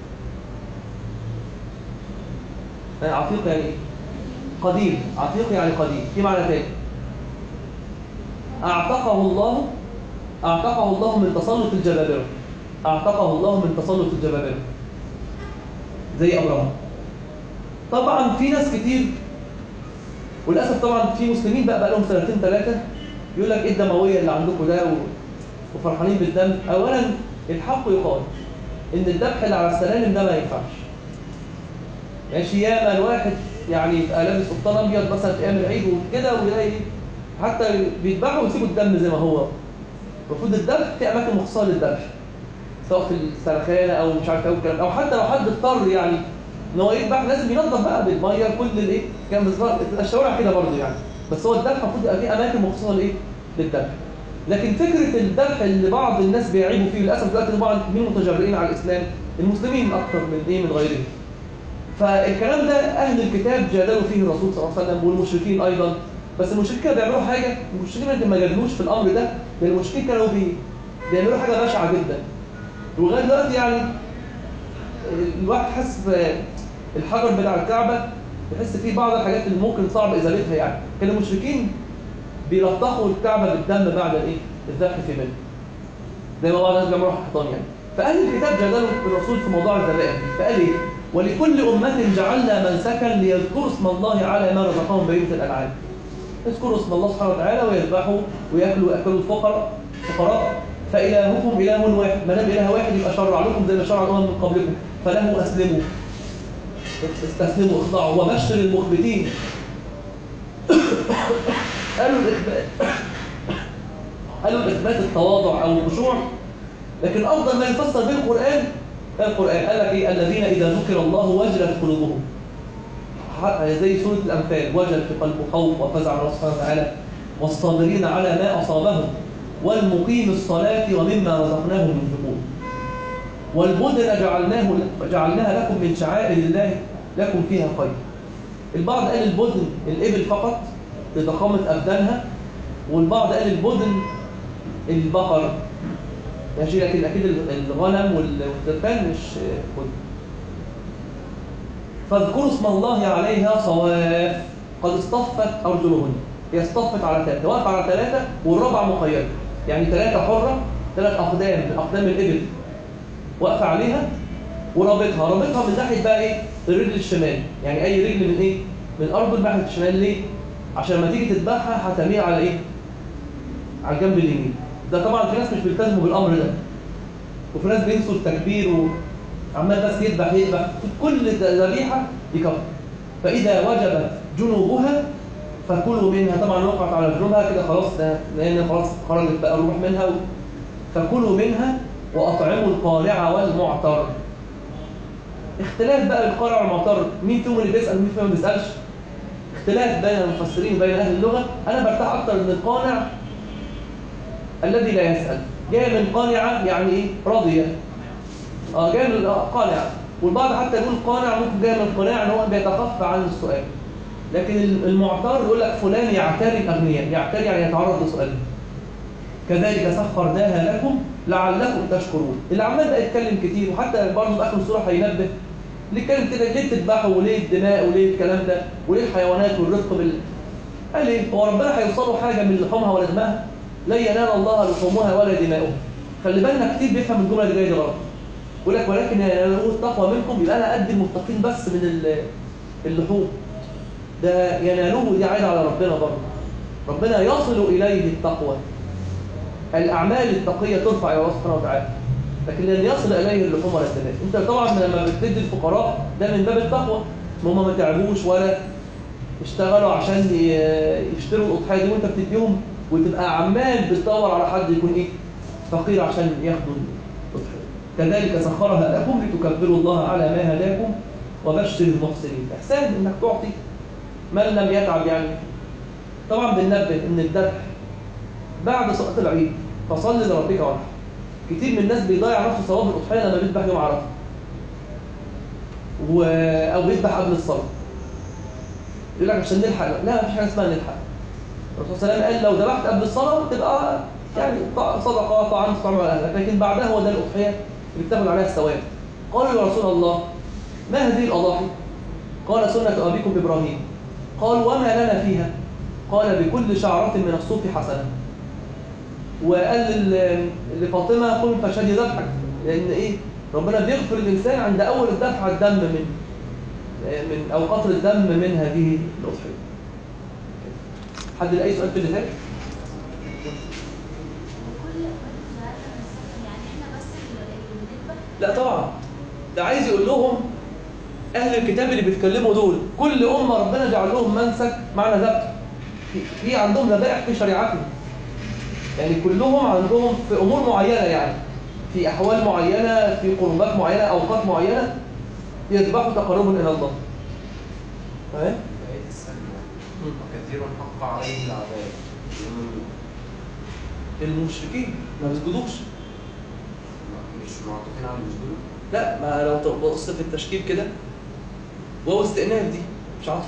يعني عتيق يعني ايه؟ قديم. عتيق يعني قديم. في معنى تاني، اعتقه الله أعتقه الله من تسلط الجبابرة، أعتقه الله من تسلط الجبابرة زي أبراهام. طبعا في ناس كتير وللأسف طبعا في مسلمين بقى بقى لهم سنتين ثلاثة يقول لك إيه الدموية اللي عندكم ده وفرحانين بالدم. أولا الحق يقال إن الذبح اللي على السلالم ده ما ينفعش. ماشي، ياما الواحد يعني يبقى لابس قبطان أبيض مثلا في أيام العيد وكده ويلاقي حتى بيذبحوا ويسيبوا الدم زي ما هو. المفروض الذبح في أماكن مخصصة للذبح، سواء في السرخانة أو مش عارف إيه والكلام، أو حتى لو حد اضطر يعني إن هو يذبح لازم ينظف بقى بالمية كل الإيه كان بالظبط الشوارع كده برضه يعني. بس هو الذبح المفروض يبقى في أماكن مخصصة لإيه؟ للذبح. لكن فكرة الذبح اللي بعض الناس بيعيبوا فيه للأسف دلوقتي بعض مين متجرئين على الإسلام؟ المسلمين أكثر من إيه من غيرهم. فالكلام ده أهل الكتاب جادلوا فيه الرسول صلى الله عليه وسلم والمشركين أيضا. بس المشركين كانوا بيعملوا حاجة، المشركين ما جادلوش في الأمر ده، لأن المشركين كانوا بي... بيعملوا حاجة بشعة جدا. ولغاية دلوقتي يعني الواحد حس الحجر بتاع الكعبة يحس فيه بعض الحاجات اللي ممكن صعب إزالتها يعني. كان المشركين بيلطخوا الكعبة بالدم بعد الإيه؟ الذبح في منه. زي ما بعض الناس بيعملوا حيطان يعني. فأهل الكتاب جادلوا الرسول في موضوع الذبائح. فقال إيه؟ ولكل أمة جعلنا منسكا ليذكروا اسم الله على ما رزقهم بهيمة الأنعام. يذكروا اسم الله سبحانه وتعالى ويذبحوا ويأكلوا ويأكلوا الفقراء فقراء فإلهكم إله واحد. ما دام إله واحد يبقى شرع لكم زي ما شرع الأمم من قبلكم، فله أسلموا استسلموا اخضعوا وبشر المخبتين. قالوا الإثبات قالوا الإثبات التواضع أو الخشوع، لكن أفضل ما يفسر به القرآن القرآن قال لك إيه؟ الذين إذا ذكر الله وجلت قلوبهم، زي سورة الأنفال، وجل في قلبه خوف وفزع الله سبحانه وتعالى، والصابرين على ما أصابهم والمقيم الصلاة ومما رزقناهم ينفقون، والبدن جعلناه جعلناها لكم من شعائر الله لكم فيها خير. البعض قال البدن الإبل فقط لضخامة أبدانها، والبعض قال البدن البقر ماشي، لكن أكيد الغنم والترفان مش بدن. فاذكروا اسم الله عليها صواف قد اصطفت أرجلهن. هي اصطفت على ثلاثة، واقف على ثلاثة والرابعة مقيدة، يعني ثلاثة حرة، ثلاث أقدام من أقدام الإبل واقفة عليها ورابطها رابطها من ناحية بقى إيه؟ الرجل الشمال، يعني أي رجل من إيه؟ من أرجل ناحية الشمال. ليه؟ عشان لما تيجي تذبحها هتميل على إيه؟ على الجنب اليمين. ده طبعا في ناس مش بيلتزموا بالأمر ده، وفي ناس بينسوا التكبير وعمال بس يذبح يذبح في كل ذبيحة يكبر. فإذا وجبت جنوبها فكلوا منها، طبعا وقعت على جنوبها كده خلاص، ده لأن خلاص خرجت بقى الروح منها. فكلوا منها وأطعموا القارع والمعتر. اختلاف بقى القارع والمعتر، مين فيهم اللي بيسأل ومين فيهم ما بيسألش؟ اختلاف بين المفسرين وبين أهل اللغة. أنا برتاح أكتر من القانع الذي لا يسأل، جاي من قانعة يعني إيه؟ راضية. اه جاي من قانع، والبعض حتى يقول قانع ممكن جاي من قناع ان هو بيتخفى عن السؤال. لكن المعتر يقول لك فلان يعتري الاغنياء، يعتري يعني يتعرض لسؤال. كذلك سخرناها لكم لعلكم تشكرون. اللي عمال بقى يتكلم كتير، وحتى برضه في اخر السوره هينبه ليه يتكلم كده، ليه بتذبحوا وليه الدماء وليه الكلام ده وليه الحيوانات والرفق بال قال ايه؟ هو ربنا هيوصلوا حاجه من لحومها ولا دمائها؟ لا ينال الله لحومها ولا دماؤها. خلي بالنا كتير بيفهم الجمله اللي جايه دي غلط. يقول لك ولكن ينالوا التقوى منكم، يبقى انا ادي المتقين بس من اللحوم. ده ينالوه دي عايده على ربنا برضه. ربنا يصل اليه التقوى. الاعمال التقيه ترفع الى الله سبحانه وتعالى، لكن لن يصل اليه اللحوم ولا الدماء. انت طبعا لما بتدي الفقراء ده من باب التقوى، هم ما تعبوش ولا اشتغلوا عشان يشتروا الاضحيه دي وانت بتديهم، وتبقى عمال بتدور على حد يكون ايه فقير عشان ياخدوا الاضحيه. كذلك سخرها لكم لتكبروا الله على ما هداكم وبشر المحسنين. احسان انك تعطي من لم يتعب يعني. طبعا بننبه ان الذبح بعد صلاه العيد فصل لربك وانحر. كتير من الناس بيضيع نفسه ثواب الاضحيه لما بيذبح يوم عرفه و... او بيذبح قبل الصلاه. يقول لك عشان نلحق. لا مفيش حاجه اسمها نلحق. الرسول صلى الله عليه وسلم قال لو ذبحت قبل الصلاه تبقى يعني صدقه طعام تطعم على اهلك، لكن بعدها هو ده الاضحيه اللي بتاخد عليها الثواب. قالوا يا رسول الله ما هذه الاضاحي؟ قال سنه ابيكم ابراهيم. قال وما لنا فيها؟ قال بكل شعره من الصوف حسنه وقال ل- لفاطمة قم فشدي ذبحك، لأن إيه؟ ربنا بيغفر الإنسان عند أول الدفع الدم من من أو قطر الدم من هذه الأضحية. حد لأي سؤال في اللي فات؟ لا طبعا، ده عايز يقول لهم أهل الكتاب اللي بيتكلموا دول كل أمة ربنا جعل لهم منسك معنى ذبح، في- في عندهم ذبائح في شريعتهم، يعني كلهم عندهم في أمور معينة، يعني في أحوال معينة، في قربات معينة، أوقات معينة يذبحوا تقربا إلى الله. فاهم؟ آية السلوى وكثير حق عليه العذاب. المشركين ما بيسجدوش. مش معطوفين على الجدود؟ لا، ما لو تبص في التشكيل كده واو استئناف دي مش عاطفه.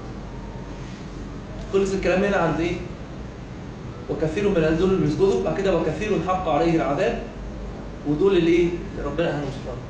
خلص الكلام هنا عند ايه؟ وكثير من دول اللي بيسجدوا، بعد كده وكثير حق عليه العذاب، ودول اللي ايه؟ اللي ربنا اهانهم سبحانه.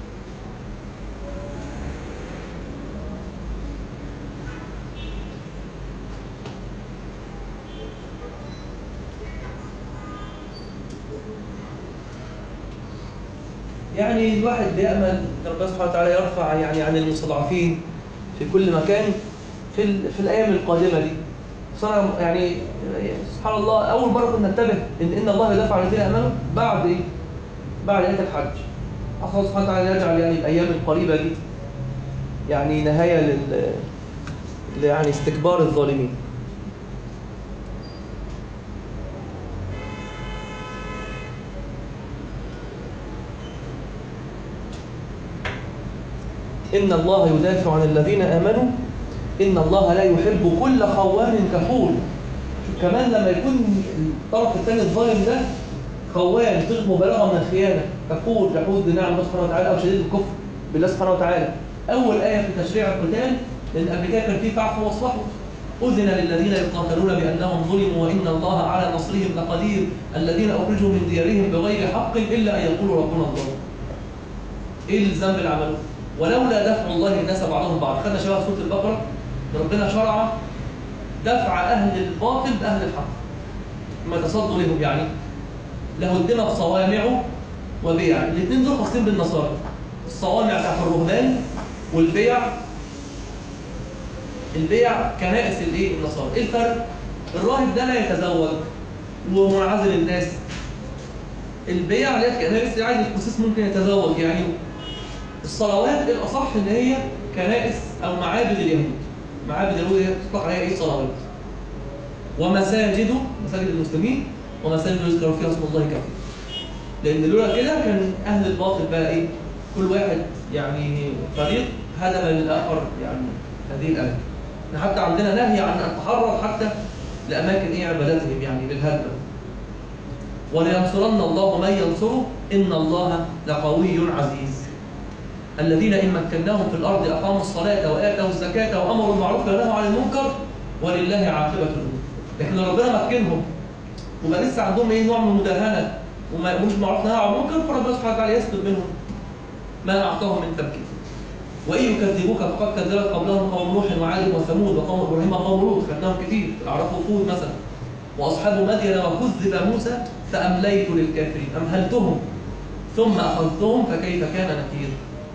يعني الواحد بيأمل ان ربنا سبحانه وتعالى يرفع يعني عن المستضعفين في كل مكان في ال... في الايام القادمه دي. صراحه يعني سبحان الله اول مره كنا ننتبه ان ان الله يدافع عن الذين امنوا بعد ايه؟ بعد ايه الحج. الله سبحانه وتعالى يجعل يعني الايام القريبه دي يعني نهايه لل يعني استكبار الظالمين. إن الله يدافع عن الذين آمنوا إن الله لا يحب كل خوان كفور. كمان لما يكون الطرف الثاني الظالم ده خوان، صيغه مبالغه من الخيانه، كفور، جحود لنعم الله سبحانه وتعالى او شديد الكفر بالله سبحانه وتعالى. اول ايه في تشريع القتال، لان قبل كده كان في فعفو واصفحوا، اذن للذين يقاتلون بانهم ظلموا وان الله على نصرهم لقدير، الذين اخرجوا من ديارهم بغير حق الا ان يقولوا ربنا الله. ايه الذنب اللي عملوه؟ ولولا دفع الله الناس بعضهم بعض. خدنا شباب سوره البقره، ربنا شرع دفع اهل الباطل باهل الحق، ما تصدوا لهم يعني لهدمت صوامع وبيع. الاثنين دول خاصين بالنصارى، الصوامع بتاعت الرهبان والبيع، البيع كنائس الايه؟ النصارى. ايه الفرق؟ الراهب ده لا يتزوج ومنعزل الناس. البيع اللي هي كنائس عادي، القسيس ممكن يتزوج يعني. الصلوات الاصح ان هي كنائس او معابد اليهود، معابد اليهود تطلق عليها ايه؟ صلوات. ومساجد، مساجد المسلمين، ومساجد يذكر فيها اسم الله كثير. لان لولا كده كان اهل الباطل بقى ايه؟ كل واحد يعني فريق هدم للاخر يعني هذه الاماكن. حتى عندنا نهي عن ان نتحرك حتى لاماكن ايه؟ عباداتهم يعني بالهدم. ولينصرن الله من ينصره ان الله لقوي عزيز. الذين ان مكناهم في الارض اقاموا الصلاه واتوا الزكاه وامروا بالمعروف ونهوا عن المنكر ولله عاقبه الامور. لكن ربنا مكنهم وما لسه عندهم ايه؟ نوع من المداهنه وما مش معروف نهوا عن المنكر، فربنا سبحانه وتعالى يسلب منهم ما اعطاهم من تمكين. وان يكذبوك فقد كذبت قبلهم قوم نوح وعاد وثمود وقوم ابراهيم وقوم لوط، خدناهم كتير، الاعراف وقود مثلا. واصحاب مدين وكذب موسى فامليت للكافرين، امهلتهم ثم اخذتهم فكيف كان نكير.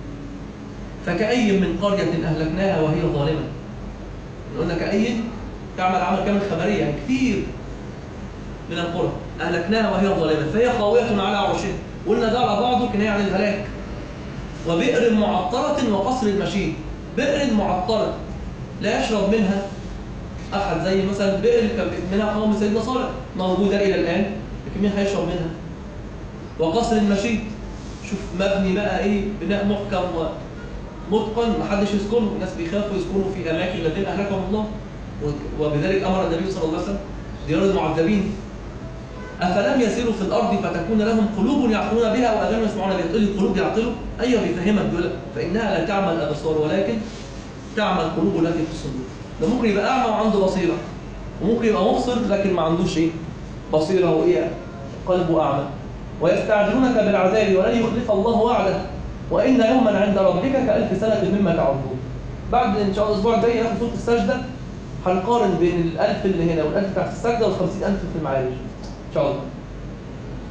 فكأي من قرية أهلكناها وهي ظالمة. قلنا كأي تعمل عمل كامل خبرية، يعني كثير من القرى أهلكناها وهي ظالمة فهي خاوية على عرشها. قلنا ده على بعضه كناية عن الهلاك. وبئر معطرة وقصر المشيد. بئر معطرة لا يشرب منها أحد، زي مثلا بئر كان منها قوم سيدنا صالح موجودة إلى الآن، لكن مين هيشرب منها؟ وقصر المشيد، شوف مبني بقى إيه؟ بناء محكم متقن محدش يسكنه، الناس بيخافوا يسكنوا في اماكن الذين اهلكهم الله، وبذلك امر النبي صلى الله عليه وسلم ديار المعذبين. افلم يسيروا في الارض فتكون لهم قلوب يعقلون بها واذان يسمعون بها. تقول لي القلوب يعقلوا؟ ايوه بيفهمك دول، فانها لا تعمل الابصار ولكن تعمل القلوب التي في الصدور. ده ممكن يبقى اعمى وعنده بصيره، وممكن يبقى مبصر لكن ما عندوش ايه؟ بصيره وايه؟ قلبه اعمى. ويستعجلونك بالعذاب ولن يخلف الله وعده وإن يوما عند ربك كألف سنة مما تعدون. بعد إن شاء الله الأسبوع الجاي ناخد سورة السجدة، هنقارن بين الألف اللي هنا والألف بتاعت السجدة والخمسين ألف في المعارج إن شاء الله.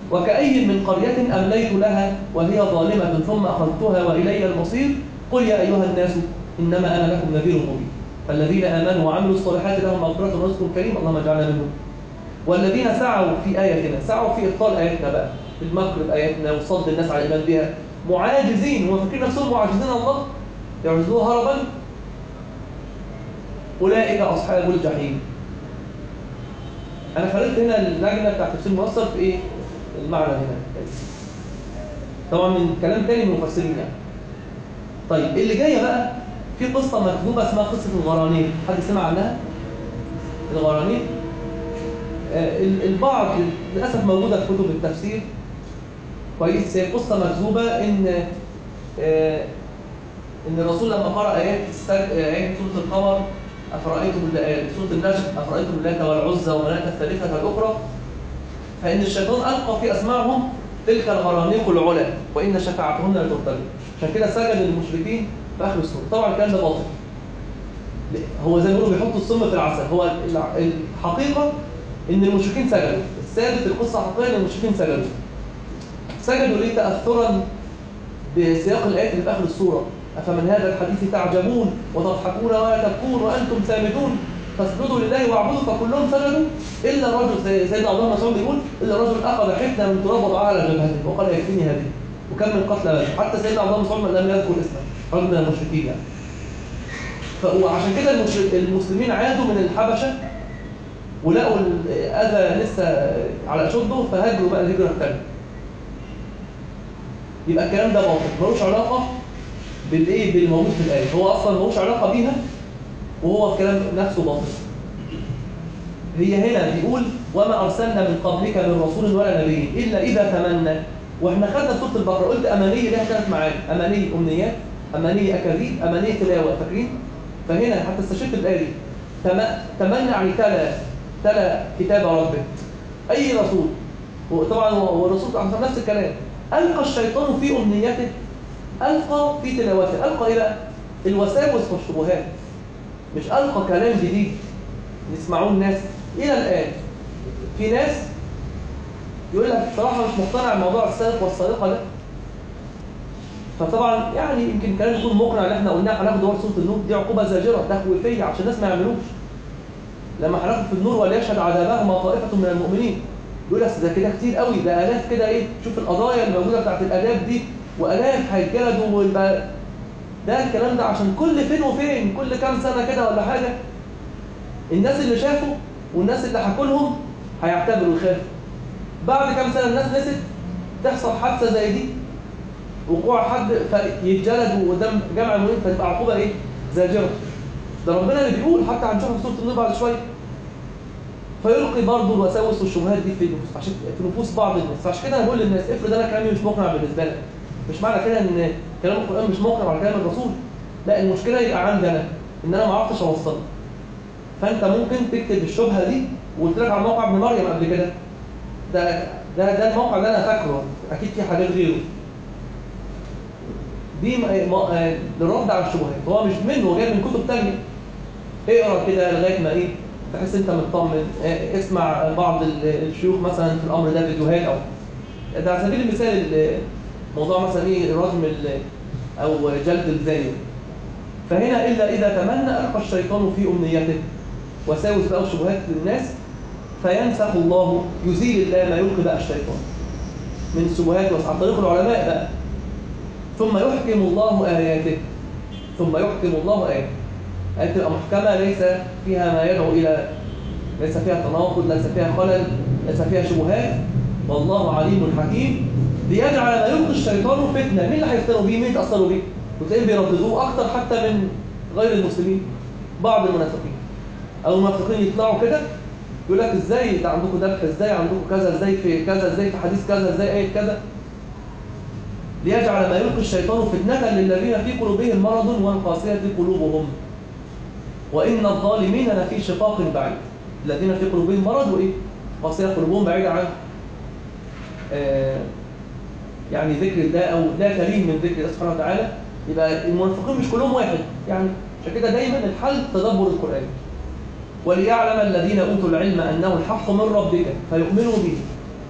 وكأي من قرية أمليت لها وهي ظالمة ثم أخذتها وإلي المصير قل يا أيها الناس إنما أنا لكم نذير مبين فالذين آمنوا وعملوا الصالحات لهم مغفرة ورزق كريم اللهم اجعلنا منهم. والذين سعوا في آياتنا سعوا في إبطال آياتنا بقى بالمكر بآياتنا وصد الناس على الإيمان بها معاجزين وفاكرين نفسهم معاجزين الله يعجزوه هربا أولئك أصحاب الجحيم. أنا خليت هنا اللجنة بتاعت تفسير الميسر في إيه؟ المعنى هنا طبعا من كلام تاني من المفسرين يعني. طيب اللي جاية بقى في قصة مكتوبة اسمها قصة الغرانيق، حد سمع عنها؟ الغرانيق آه البعض للأسف موجودة في كتب التفسير كويس. هي قصة مكذوبة إن آه إن الرسول لما قرأ آيات آيات سورة القمر أفرأيتم سورة النجم أفرأيتم اللات والعزى ومناة الثالثة الأخرى فإن الشيطان ألقى في أسماعهم تلك الغرانيق العلا وإن شفاعتهن لترتجى. عشان كده سجد للمشركين في آخر السورة. طبعا الكلام ده باطل. هو زي ما بيقولوا بيحطوا السم في العسل. هو الحقيقة إن المشركين سجدوا. الثابت القصة حقيقية إن المشركين سجدوا. سجدوا ليه تأثرا بسياق الآيات اللي في آخر السورة. أفمن هذا الحديث تعجبون وتضحكون ولا تبكون وأنتم سامدون فاسجدوا لله واعبدوا فكلهم سجدوا إلا رجل زي سيدنا عبد الله مسعود بيقول إلا رجل أخذ حفنة من تراب وضعها على جبهته وقال يكفيني هذه وكم من قتل بدر. حتى سيدنا عبد الله مسعود لم يذكر اسمه رجل من المشركين يعني. وعشان كده المسلمين عادوا من الحبشة ولقوا الأذى لسه على أشده فهاجروا بقى الهجرة الثانية. يبقى الكلام ده باطل ملوش علاقة بالايه بالموجود في الآية. هو أصلا ملوش علاقة بيها وهو الكلام نفسه باطل. هي هنا بيقول وما أرسلنا من قبلك من رسول ولا نبي إلا إذا تمنى. وإحنا خدنا سورة البقرة قلت أمانية لها ثلاث معاني أمانية أمنيات أمانية أكاذيب أمانية تلاوة فاكرين؟ فهنا حتى استشهدت الآية تمنى يعني تلا تلا كتاب ربك أي رسول وطبعا هو الرسول عن نفس الكلام ألقى الشيطان في أمنيته ألقى في تلاوته. ألقى إيه بقى؟ الوساوس والشبهات مش ألقى كلام جديد يسمعون الناس. إلى الآن في ناس يقول لك بصراحة مش مقتنع بموضوع السارق والسارقة ده. فطبعا يعني يمكن كلام يكون مقنع اللي احنا قلناه هناخد دور سورة النور دي عقوبة زاجرة تخويفية عشان الناس ما يعملوش. لما هناخد في النور وليشهد عذابهما طائفة من المؤمنين يقول لك ده كده كتير قوي ده آلاف كده ايه شوف القضايا الموجودة بتاعت الآلاف دي وآلاف هيتجلدوا والبقى ده الكلام ده عشان كل فين وفين كل كام سنة كده ولا حاجة الناس اللي شافوا والناس اللي حكوا لهم هيعتبروا يخافوا. بعد كام سنة الناس نسيت تحصل حادثة زي دي وقوع حد فيتجلدوا قدام جامع المؤمنين فتبقى عقوبة ايه؟ زاجرة. ده ربنا اللي بيقول حتى هنشوفها في سورة النور بعد شوية. فيلقي برضه الوساوس والشبهات دي في النفوس عشان في نفوس بعض الناس. فعشان كده انا بقول للناس افرض انا كلامي مش مقنع بالنسبة لك مش معنى كده ان كلام القرآن مش مقنع على كلام الرسول. لا المشكلة يبقى عندي انا ان انا ما عرفتش اوصلها. فانت ممكن تكتب الشبهة دي وقلت لك على موقع ابن مريم قبل كده ده ده ده الموقع ده انا فاكره اكيد في حاجات غيره دي للرد على الشبهات. هو مش منه جاي من كتب تانية. اقرا كده لغايه ما ايه تحس انت مطمن. اسمع بعض الشيوخ مثلا في الامر ده فيديوهات او ده على سبيل المثال موضوع مثلا ايه رجم او جلد الزاني. فهنا الا اذا تمنى القى الشيطان في امنيته وساوس بقى الشبهات للناس فينسخ الله يزيل الله ما يلقي بقى الشيطان من الشبهات عن طريق العلماء بقى ثم يحكم الله آياته. ثم يحكم الله آياته. آيات تبقى محكمة ليس فيها ما يدعو إلى ليس فيها تناقض ليس فيها خلل ليس فيها شبهات والله عليم حكيم ليجعل ما يلقي الشيطان فتنة. مين اللي هيفتنوا بيه؟ مين يتأثروا بيه؟ وتلاقيهم بيرددوه أكتر حتى من غير المسلمين. بعض المنافقين أو المنافقين يطلعوا كده يقول لك ازاي ده عندكم ذبح ازاي عندكم كذا ازاي في كذا ازاي في حديث كذا ازاي ايه كذا ليجعل ما يلقي الشيطان فتنة للذين في قلوبهم مرض والقاسية قلوبهم وإن الظالمين لفي شقاق بعيد. الذين في قلوبهم مرض وإيه؟ قاسية قلوبهم بعيدة عن آه يعني ذكر الله أو لا تلين من ذكر الله سبحانه وتعالى. يبقى المنافقين مش كلهم واحد يعني. عشان كده دايما الحل تدبر القرآن. وليعلم الذين أوتوا العلم أنه الحق من ربك فيؤمنوا به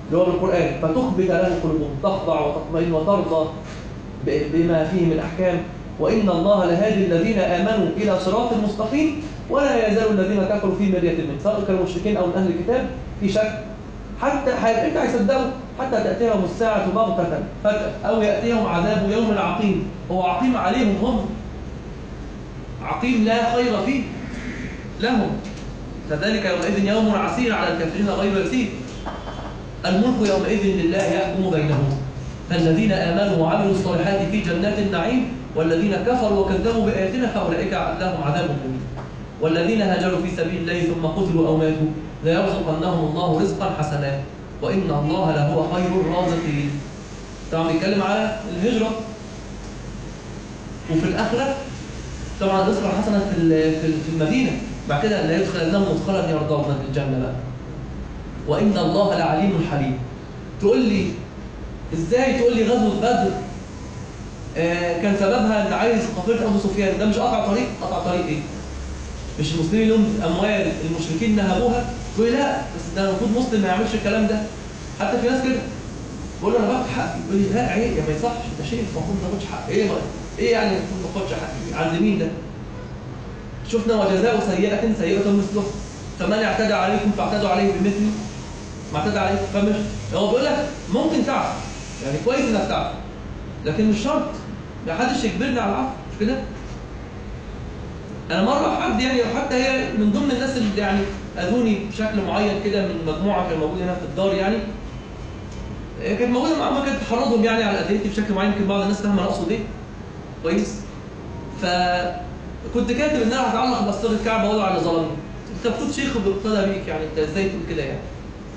اللي هو بالقرآن، فتخبت له قلوبهم، تخضع وتطمئن وترضى بما فيه من أحكام. وإن الله لهادي الذين آمنوا إلى صراط مستقيم ولا يزال الذين كفروا في مرية منه، سواء كانوا مشركين أو من أهل الكتاب في شك، حتى أنت هيصدقوا حتى تأتيهم الساعة بغتة فجأة أو يأتيهم عذاب يوم عقيم. هو عقيم عليهم هم، عقيم لا خير فيه لهم، فذلك يومئذ يوم عسير على الكافرين غير يسير. الملك يومئذ لله يحكم بينهم، فالذين آمنوا وعملوا الصالحات في جنات النعيم، والذين كفروا وكذبوا بآياتنا فأولئك لهم عذاب مهين. والذين هاجروا في سبيل الله ثم قتلوا أو ماتوا ليرزقنهم الله رزقا حسنا وإن الله لهو خير الرازقين. طبعا بيتكلم على الهجرة. وفي الآخرة طبعا الرزق الحسنة في في المدينة، بعد كده لا يدخلنهم مدخلا يرضون في الجنة بقى. وإن الله لعليم حليم. تقول لي ازاي؟ تقول لي غزوة بدر آه كان سببها ان عايز قافلة ابو سفيان، ده مش قطع طريق؟ قطع طريق ايه؟ مش المسلمين لهم اموال المشركين نهبوها؟ تقول لي لا بس ده المفروض مسلم ما يعملش الكلام ده. حتى في ناس كده بقول له انا باخد حقي، يقول لي لا عيب ما يصحش، ده شيء المفروض ما تاخدش حقي. ايه ايه يعني المفروض ما تاخدش حقي؟ عند مين ده؟ شفنا وجزاء سيئة سيئة مثله، فمن اعتدى عليكم فاعتدوا عليه بمثل ما اعتدى عليكم. فمش هو بيقول لك ممكن تعرف، يعني كويس انك تعرف، لكن مش شرط، ما حدش يجبرني على العفو، مش كده؟ انا مره حد يعني حتى هي من ضمن الناس اللي يعني اذوني بشكل معين كده من مجموعه كانت موجوده هنا في الدار، يعني كانت موجوده معاهم، كانت تحرضهم يعني على اذيتي بشكل معين، يمكن بعض الناس فاهمه انا اقصد ايه كويس. فكنت كاتب ان انا هتعلق باسطره الكعبه وضع على ظلمني. انت المفروض شيخ وبيقتدى بيك، يعني انت ازاي تقول كده؟ يعني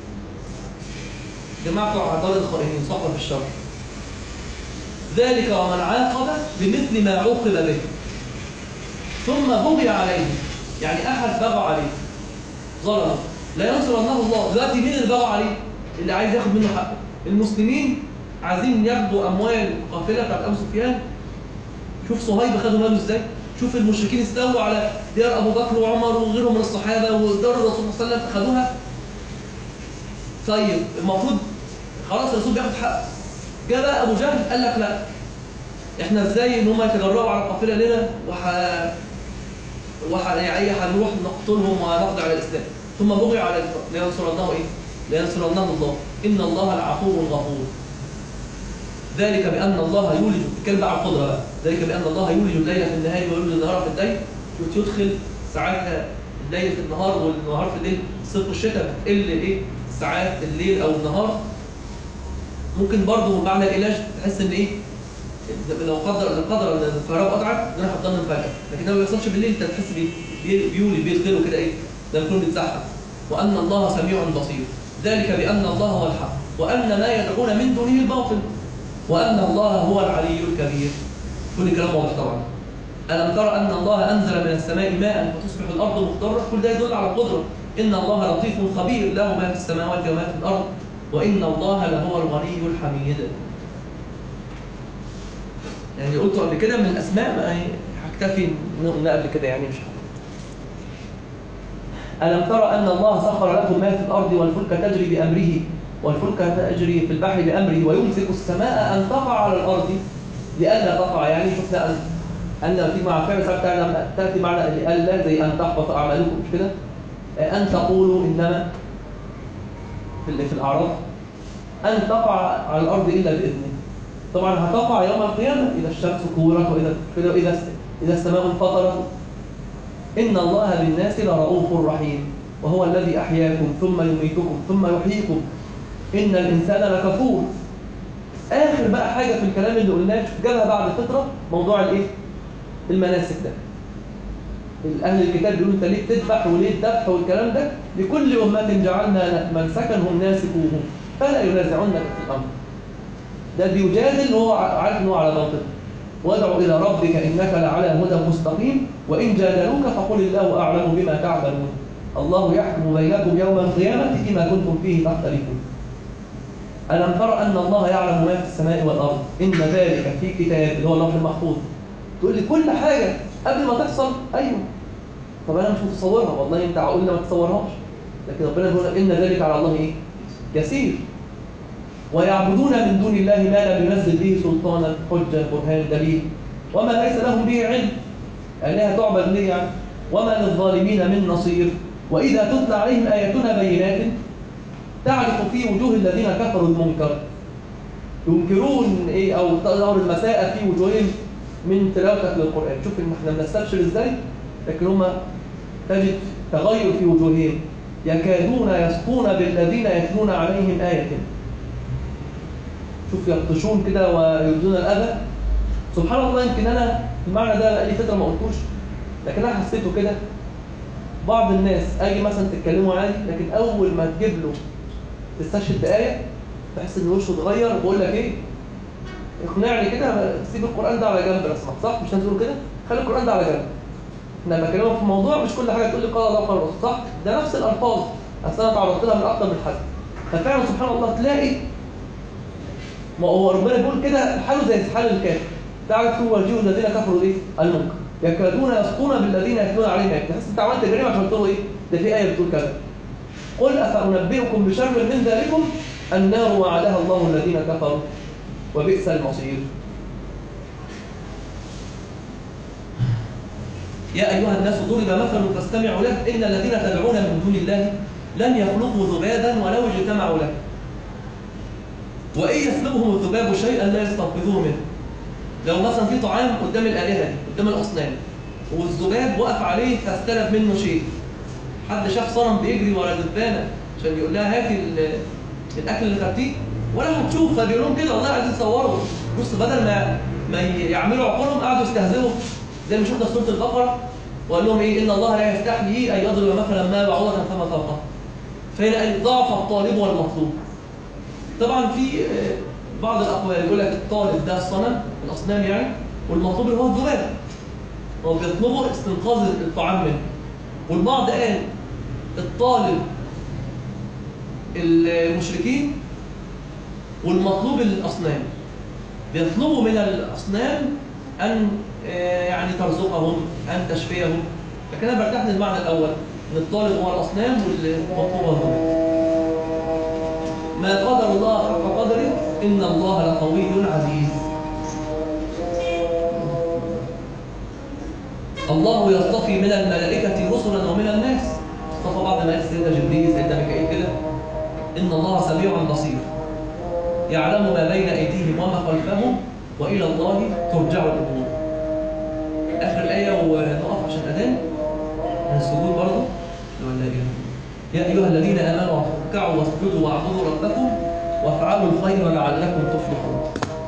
جماعه بتوع دار الخائنين صحبه في الشر. ذلك ومن عاقب بمثل ما عوقب به ثم بغي عليه، يعني احد بغى عليه ظلمه لا ينصرنه الله. دلوقتي مين اللي بغى عليه؟ اللي عايز ياخد منه حقه. المسلمين عايزين ياخدوا اموال القافله بتاعت ابو سفيان. شوف صهيب خدوا ماله ازاي، شوف المشركين استولوا على ديار ابو بكر وعمر وغيرهم من الصحابه ودار الرسول صلى الله عليه وسلم خدوها. طيب المفروض خلاص الرسول بياخد حقه. جاء بقى ابو جهل قال لك لا، احنا ازاي ان هم يتجرؤوا على القافله لنا وح وح يعني هنروح نقتلهم ونقضي على الاسلام. ثم بغي على لينصرنه ايه؟ لينصرنه الله ان الله لعفو غفور. ذلك بان الله يولج، بيتكلم على القدره بقى، ذلك بان الله يولج الليل في النهار ويولج النهار في الليل، ويدخل ساعات الليل في النهار والنهار في الليل. صيف الشتاء بتقل الايه؟ ساعات الليل او النهار. ممكن برضه معنى العلاج تحس ان ايه؟ لو قدر القدر ان الكهرباء قطعت الدنيا هتضلم فجاه، لكن ده ما بيحصلش بالليل، انت تحس بيولي بيدخلوا كده ايه؟ ده بيكون بيتزحف. وان الله سميع بصير. ذلك بان الله هو الحق وان ما يدعون من دونه الباطل وان الله هو العلي الكبير. كل كلام واضح طبعا. الم ترى ان الله انزل من السماء ماء فتصبح الارض مخضره؟ كل ده يدل على القدره. ان الله لطيف خبير له ما في السماوات وما في الارض وان الله لهو الغني الحميد. يعني قلت قبل كده من الاسماء ما هكتفي من قبل كده، يعني مش ألم ترى أن الله سخر لكم ما في الأرض والفلك تجري بأمره والفلك تجري في البحر بأمره ويمسك السماء أن تقع على الأرض لئلا تقع. يعني شفنا أن أن تأتي مع فعل سبب تأتي معنى لئلا، زي أن تحبط أعمالكم، مش كده؟ أن تقولوا إنما في في الأعراف أن تقع على الأرض إلا بإذنه. طبعا هتقع يوم القيامة إذا الشمس كورت وإذا إذا إذا السماء انفطرت. إن الله بالناس لرؤوف رحيم وهو الذي أحياكم ثم يميتكم ثم يحييكم إن الإنسان لكفور. آخر بقى حاجة في الكلام اللي قلناه جابها بعد فترة موضوع الإيه؟ المناسك ده. أهل الكتاب بيقولوا أنت ليه تذبح وليه الذبح والكلام ده؟ لكل أمة جعلنا منسكا هم ناسكوه فلا ينازعنك في الأمر. ده بيجادل وهو عارف إن هو على باطل. وادع إلى ربك إنك لعلى هدى مستقيم وإن جادلوك فقل الله أعلم بما تعملون الله يحكم بينكم يوم القيامة فيما كنتم فيه تختلفون. ألم تر أن الله يعلم ما في السماء والأرض إن ذلك في كتاب اللي هو اللوح المحفوظ. تقول لي كل حاجة قبل ما تحصل؟ أيوه. طب أنا مش متصورها، والله أنت عقولنا ما تتصورهاش، لكن ربنا بيقول إن ذلك على الله إيه؟ يسير. ويعبدون من دون الله ما لم ينزل به سلطانا حجة برهان دليل وما ليس لهم به علم آلهة تعبد ليه يعني وما للظالمين من نصير وإذا تتلى عليهم آياتنا بينات تعرف في وجوه الذين كفروا المنكر ينكرون إيه أو تظهر المساءة في وجوههم من تلاوتك للقرآن. شوف إن إحنا بنستبشر إزاي لكن هم تجد تغير في وجوههم يكادون يسقون بالذين يتلون عليهم آية. شوف يبطشون كده ويبدون الأذى. سبحان الله يمكن أنا المعنى ده بقالي فترة ما قلتوش لكن أنا حسيته كده. بعض الناس أجي مثلا تتكلموا عادي لكن أول ما تجيب له تستشهد بآية تحس إن وشه اتغير وبقول لك إيه اقنعني كده سيب القرآن ده على جنب رسمك صح؟ مش هنقول كده؟ خلي القرآن ده على جنب. احنا بكلمك في موضوع مش كل حاجة تقول لي قال الله قال الرسول صح؟ ده نفس الألفاظ أصل أنا تعرضت لها من أكتر من حد. ففعلا سبحان الله تلاقي ما هو ربنا بيقول كده حاله زي حال الكافر. تعرف هو وجوه الذين كفروا إيه؟ المنكر. يكادون يسقون بالذين يتلون عليهم آيات. تحس أنت عملت جريمة عشان تقول إيه؟ ده في آية بتقول كذا. قل أفأنبئكم بشر من ذلكم النار وعدها الله الذين كفروا وبئس المصير. يا أيها الناس ضرب مثل فاستمعوا له إن الذين تدعون من دون الله لن يخلقوا ذبابا ولو اجتمعوا له وإن يسلبهم الذباب شيئا لا يستنقذوه منه. لو مثلا في طعام قدام الآلهة دي قدام الأصنام والذباب وقف عليه فاستلب منه شيء. حد شاف صنم بيجري ورا دبانة عشان يقول لها هاتي الأكل اللي خدتيه ولا هتشوف. فبيقول لهم كده والله عايزين يصوروا بص بدل ما ما يعملوا عقولهم قعدوا يستهزئوا زي ما شفنا في سورة البقرة وقال لهم ايه ان الله لا يستحيي ان يضرب مثلا ما بعوضة فما فوقها. فهنا قال ضعف الطالب والمطلوب. طبعا في بعض الاقوال يقول لك الطالب ده الصنم الاصنام يعني والمطلوب اللي هو الذباب هو بيطلبوا استنقاذ الطعام منه. والبعض قال الطالب المشركين والمطلوب الاصنام بيطلبوا من الاصنام ان يعني ترزقهم ان تشفيهم. لكن انا برتاح للمعنى الاول ان الطالب هو الاصنام والمطلوب هو الذباب. ما قدر الله حق قدره ان الله لقوي عزيز. الله يصطفي من الملائكه رسلا ومن الناس. اصطفى بعض الملائكه سيدنا جبريل سيدنا ميكائيل كده. ان الله سميع بصير يعلم ما بين ايديهم وما خلفهم والى الله ترجع الامور. اخر الايه ونقف عشان اذان السجود برضه ولا ايه؟ يا ايها الذين امنوا اركعوا واسجدوا واعبدوا ربكم وافعلوا الخير لعلكم تفلحون.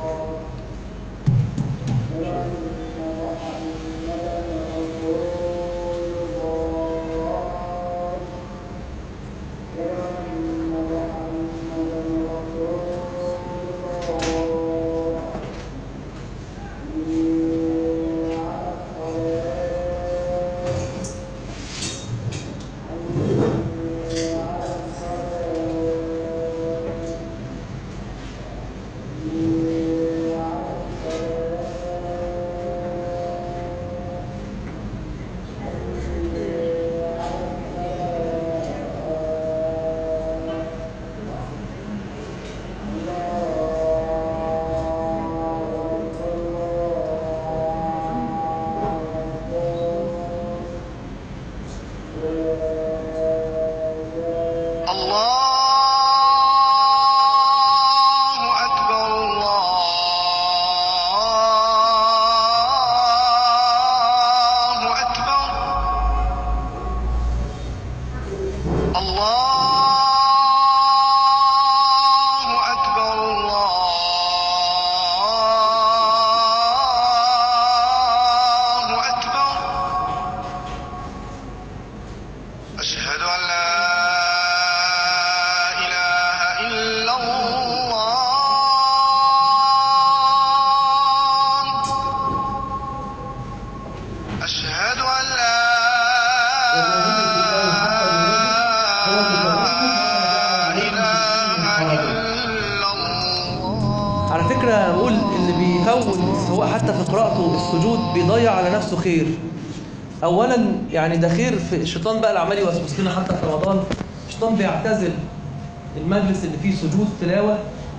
خير. اولا يعني ده خير في الشيطان بقى اللي عمال يوسوس لنا حتى في رمضان. الشيطان بيعتزل المجلس اللي فيه سجود تلاوه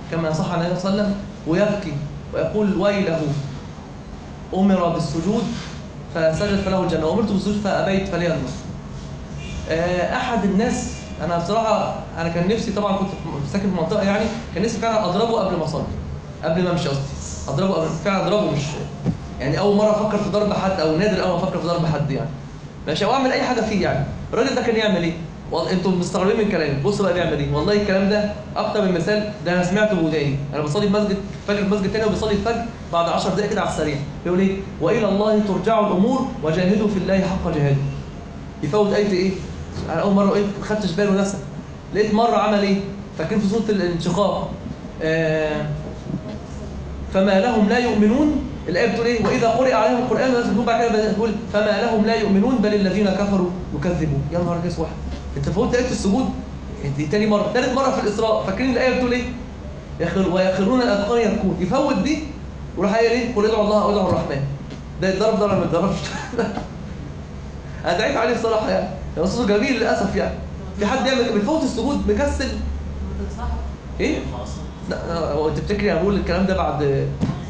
كما صح عن النبي صلى الله عليه وسلم، ويبكي ويقول ويله أمر بالسجود فسجد فله الجنة، وأمرت بالسجود فأبيت فلي النار. أحد الناس، أنا بصراحة أنا كان نفسي، طبعا كنت ساكن في منطقة يعني كان نفسي فعلا أضربه قبل ما أصلي، قبل ما أمشي قصدي، أضربه قبل فعلا أضربه، مش يعني أول مرة أفكر في ضرب حد، أو نادر أول ما أفكر في ضرب حد يعني، ماشي، أو أعمل أي حاجة فيه يعني. الراجل ده كان يعمل إيه؟ والله أنتم مستغربين من كلامي، بصوا بقى بيعمل إيه؟ والله الكلام ده أكتر من مثال، ده أنا سمعته بوداني، أنا بصلي في مسجد فجر، في مسجد تاني وبيصلي الفجر بعد عشر دقايق كده على السريع، بيقول إيه؟ وإلى الله ترجع الأمور وجاهدوا في الله حق جهاده. يفوت آية إيه؟ أنا أول مرة إيه ما خدتش بالي ونفسي، لقيت مرة عمل إيه؟ فاكرين في سورة الانشقاق آه فما لهم لا يؤمنون، الآية بتقول إيه؟ وإذا قرئ عليهم القرآن لازم بعد كده بتقول فما لهم لا يؤمنون بل الذين كفروا يكذبون. يا نهار اسود، أنت فوت آية السجود دي تاني مرة، ثالث مرة في الإسراء، فاكرين الآية بتقول إيه؟ يخر ويخرون الأذقان يبكون، يفوت دي وراح قايل إيه؟ قل ادعوا الله أو ادعوا الرحمن. ده الضرب ده أنا ما اتضربش أنا دعيت عليه بصراحة يعني، يعني صوته جميل للأسف يعني. في حد يعمل بيفوت السجود مكسل؟ إيه؟ لا هو أنت بتفكري أنا بقول الكلام ده بعد،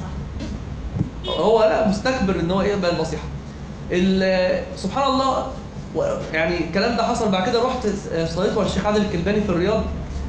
هو لا مستكبر ان هو يقبل النصيحه. سبحان الله، يعني الكلام ده حصل بعد كده، رحت صليت على الشيخ عادل الكلباني في الرياض،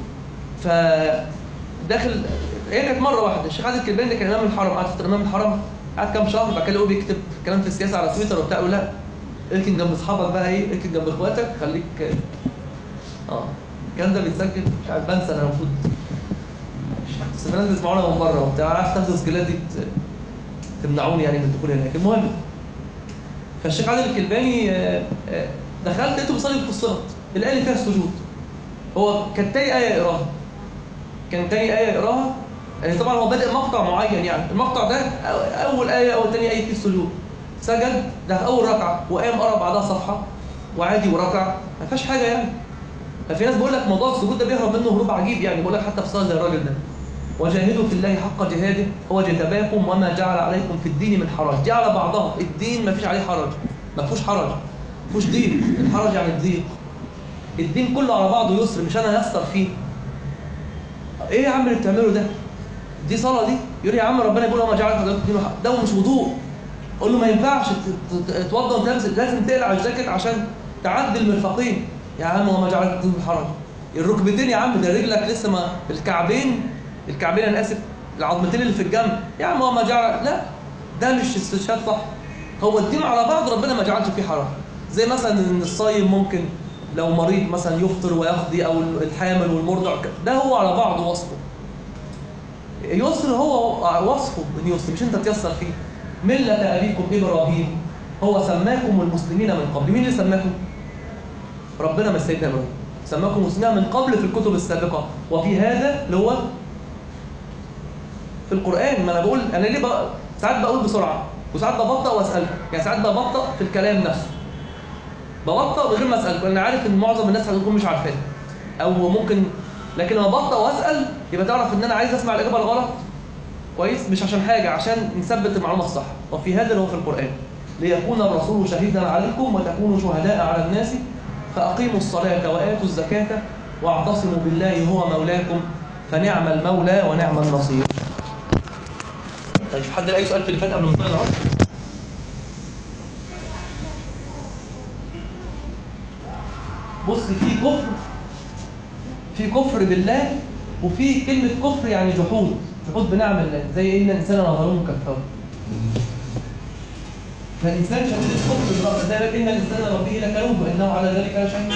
فداخل هي كانت مره واحده، الشيخ عادل الكلباني كان امام الحرم، قعد في امام الحرم قعد كام شهر، بعد كده هو بيكتب كلام في السياسه على تويتر وبتاع، يقول لا اركن جنب اصحابك بقى، ايه اركن جنب اخواتك، خليك اه الكلام ده بيتسجل، مش عارف بنسى انا المفروض، بس الناس بيسمعونا من بره وبتاع، عارف تاخد السجلات دي تمنعوني يعني من الدخول هناك. المهم، فالشيخ عادل الكلباني دخلت لقيته بيصلي في الصلاه، الايه اللي فيها السجود، هو كانت تاني ايه يقراها، كان تاني ايه يقراها يعني، طبعا هو بادئ مقطع معين يعني، المقطع ده اول ايه او تاني ايه فيه السجود، سجد ده اول ركعه وقام قرا بعدها صفحه وعادي وركع، ما فيهاش حاجه يعني. ففي ناس بيقول لك موضوع السجود ده بيهرب منه هروب عجيب يعني، بيقول لك حتى في صلاه زي الراجل ده، وجاهدوا في الله حق جهاده هو اجتباكم وما جعل عليكم في الدين من حرج. جعل بعضها الدين ما فيش عليه حرج، ما فيهوش حرج، ما فيهوش دين، الحرج يعني الضيق، الدين كله على بعضه يسر، مش انا يسر فيه. ايه يا عم اللي بتعمله ده؟ دي صلاه دي؟ يقول يا عم ربنا يقول وما جعل عليكم في الدين حرج، ده مش وضوء. اقول له ما ينفعش تتوضا وتلبس، لازم تقلع الجاكيت عشان تعدي المرفقين. يا عم وما جعل عليكم في الدين حرج، الركبتين يا عم ده رجلك لسه، ما الكعبين، الكعبين انا اسف العظمتين اللي في الجنب، يا عم هو ما جعل، لا ده مش استشهاد صح. هو الدين على بعض ربنا ما جعلش فيه حرام، زي مثلا ان الصايم ممكن لو مريض مثلا يفطر ويقضي، او الحامل والمرضع، ده هو على بعض وصفه، يسر هو وصفه ان يسر، مش انت تيسر فيه. ملة ابيكم ابراهيم هو سماكم المسلمين من قبل. مين اللي سماكم؟ ربنا، مش سيدنا ابراهيم، سماكم مسلمين من قبل في الكتب السابقه، وفي هذا اللي هو في القرآن. ما انا بقول انا ليه بقى ساعات بقول بسرعه وساعات ببطأ واسال، يعني ساعات ببطأ في الكلام نفسه، ببطأ من غير ما اسال، انا عارف ان معظم الناس هتكون مش عارفين او ممكن، لكن لما ببطأ واسال يبقى تعرف ان انا عايز اسمع الاجابه الغلط كويس، مش عشان حاجه، عشان نثبت المعلومه الصح. وفي هذا اللي هو في القرآن ليكون الرسول شهيدا عليكم وتكونوا شهداء على الناس فاقيموا الصلاه واتوا الزكاه واعتصموا بالله هو مولاكم فنعم المولى ونعم النصير. طيب حد لاقي سؤال في اللي فات قبل ما نطلع العصر؟ بص، في كفر، في كفر بالله، وفي كلمة كفر يعني جحود، جحود بنعم الله، زي إن الإنسان لظلوم كفار. فالإنسان شديد الكفر بالرب، ذلك إن الإنسان لربه لكنود وإنه على ذلك لشهيد.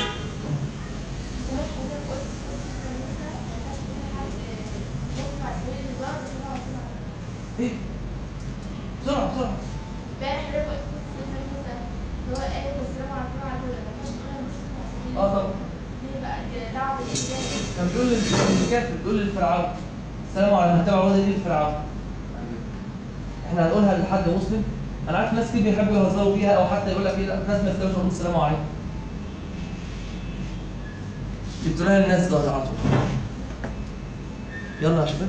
ايه؟ بسرعة بسرعة. امبارح ربع اللي هو قال والسلام عليكم وعلى اه طبعا. ليه بقى دعوة بالإنسان؟ كان بيقول للكافر، بيقول للفرعون السلام على من تبع وده دي الفرعون. احنا هنقولها لحد مسلم، انا عارف ناس كتير بيحبوا يهزروا فيها او حتى يقول لك ايه، لا ناس ما يستاهلوش يقولوا السلام عليكم. جبتوا لها الناس ده على طول. يلا يا شباب.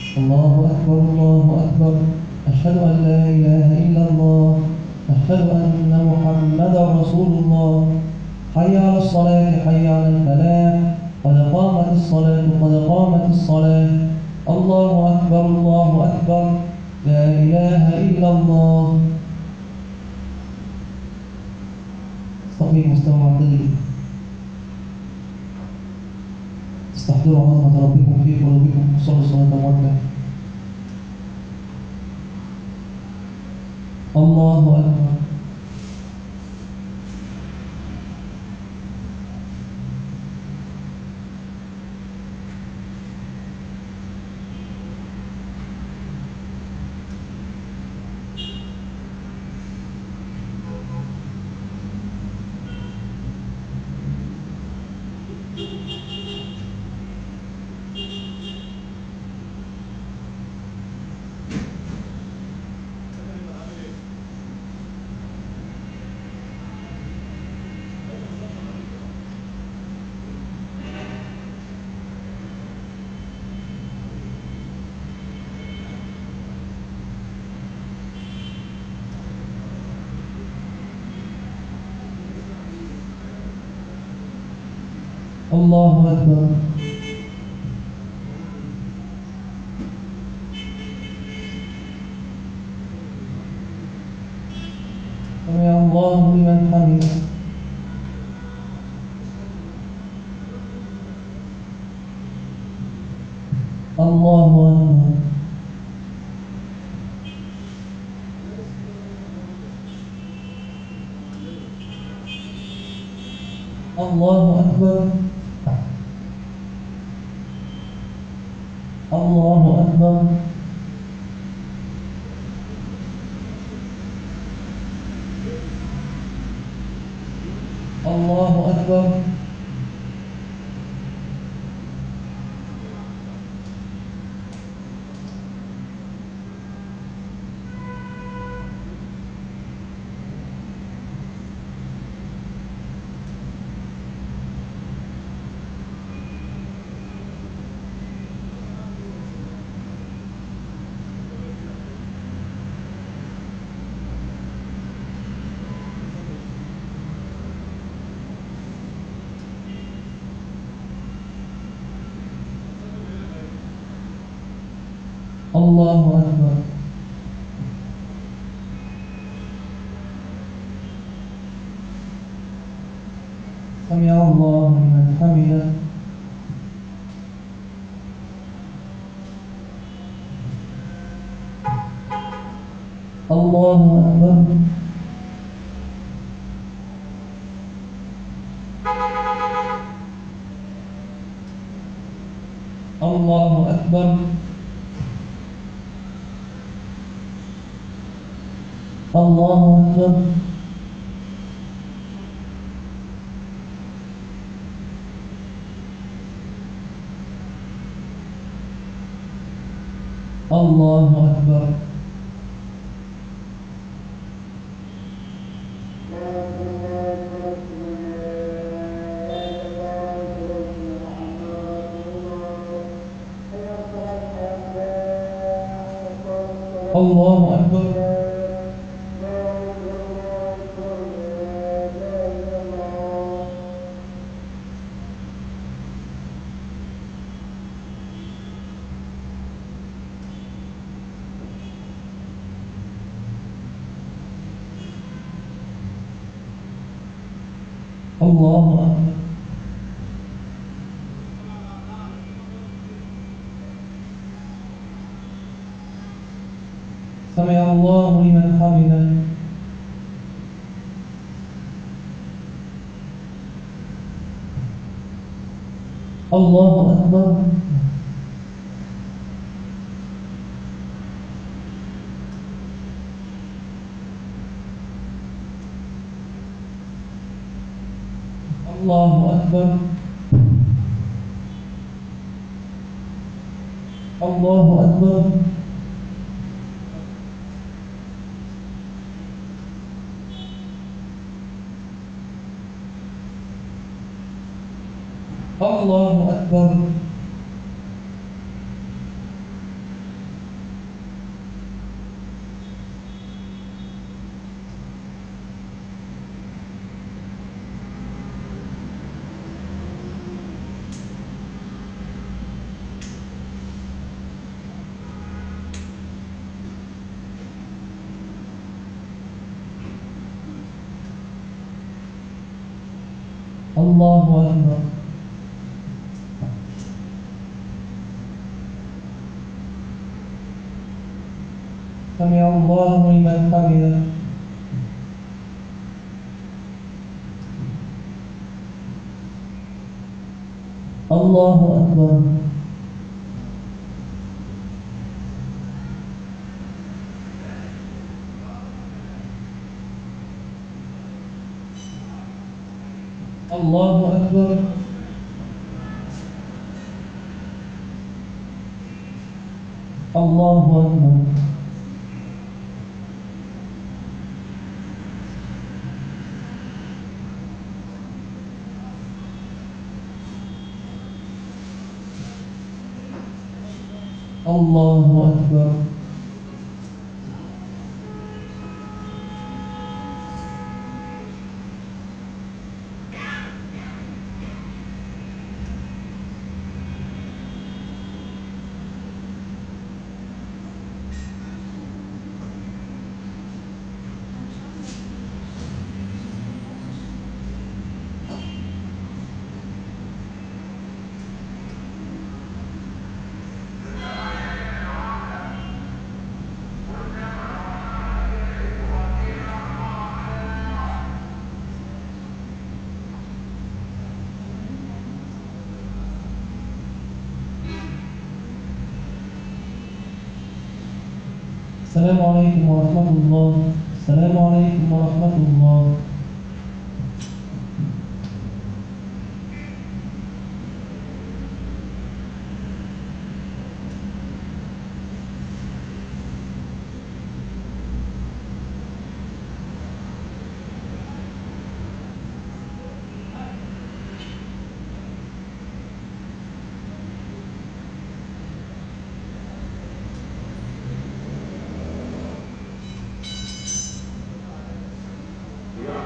الله أكبر الله أكبر. أشهد أن لا إله إلا الله. أشهد أن محمدا رسول الله. حي على الصلاة حي على الفلاح. قد قامت الصلاة قد قامت الصلاة. الله أكبر الله أكبر. لا إله إلا الله. استقيم مستوى معتدل. استحضروا عظمة ربكم في قلوبكم وصلوا صلاة موتى. الله أكبر. الله أكبر. سمع الله لمن حمده. الله أكبر. الله أكبر. الله أكبر. الله أكبر. الله أكبر. سمع الله لمن حمده. الله أكبر. الله أكبر. الله أكبر. الله أكبر. الله أكبر. الله أكبر. سمع الله لمن حمده. الله أكبر. الله أكبر. الله أكبر. الله أكبر. الله أكبر. سمع الله لمن حمده. الله أكبر. الله أكبر. الله أكبر. الله أكبر. السلام عليكم ورحمة الله. السلام عليكم ورحمة الله. Yeah.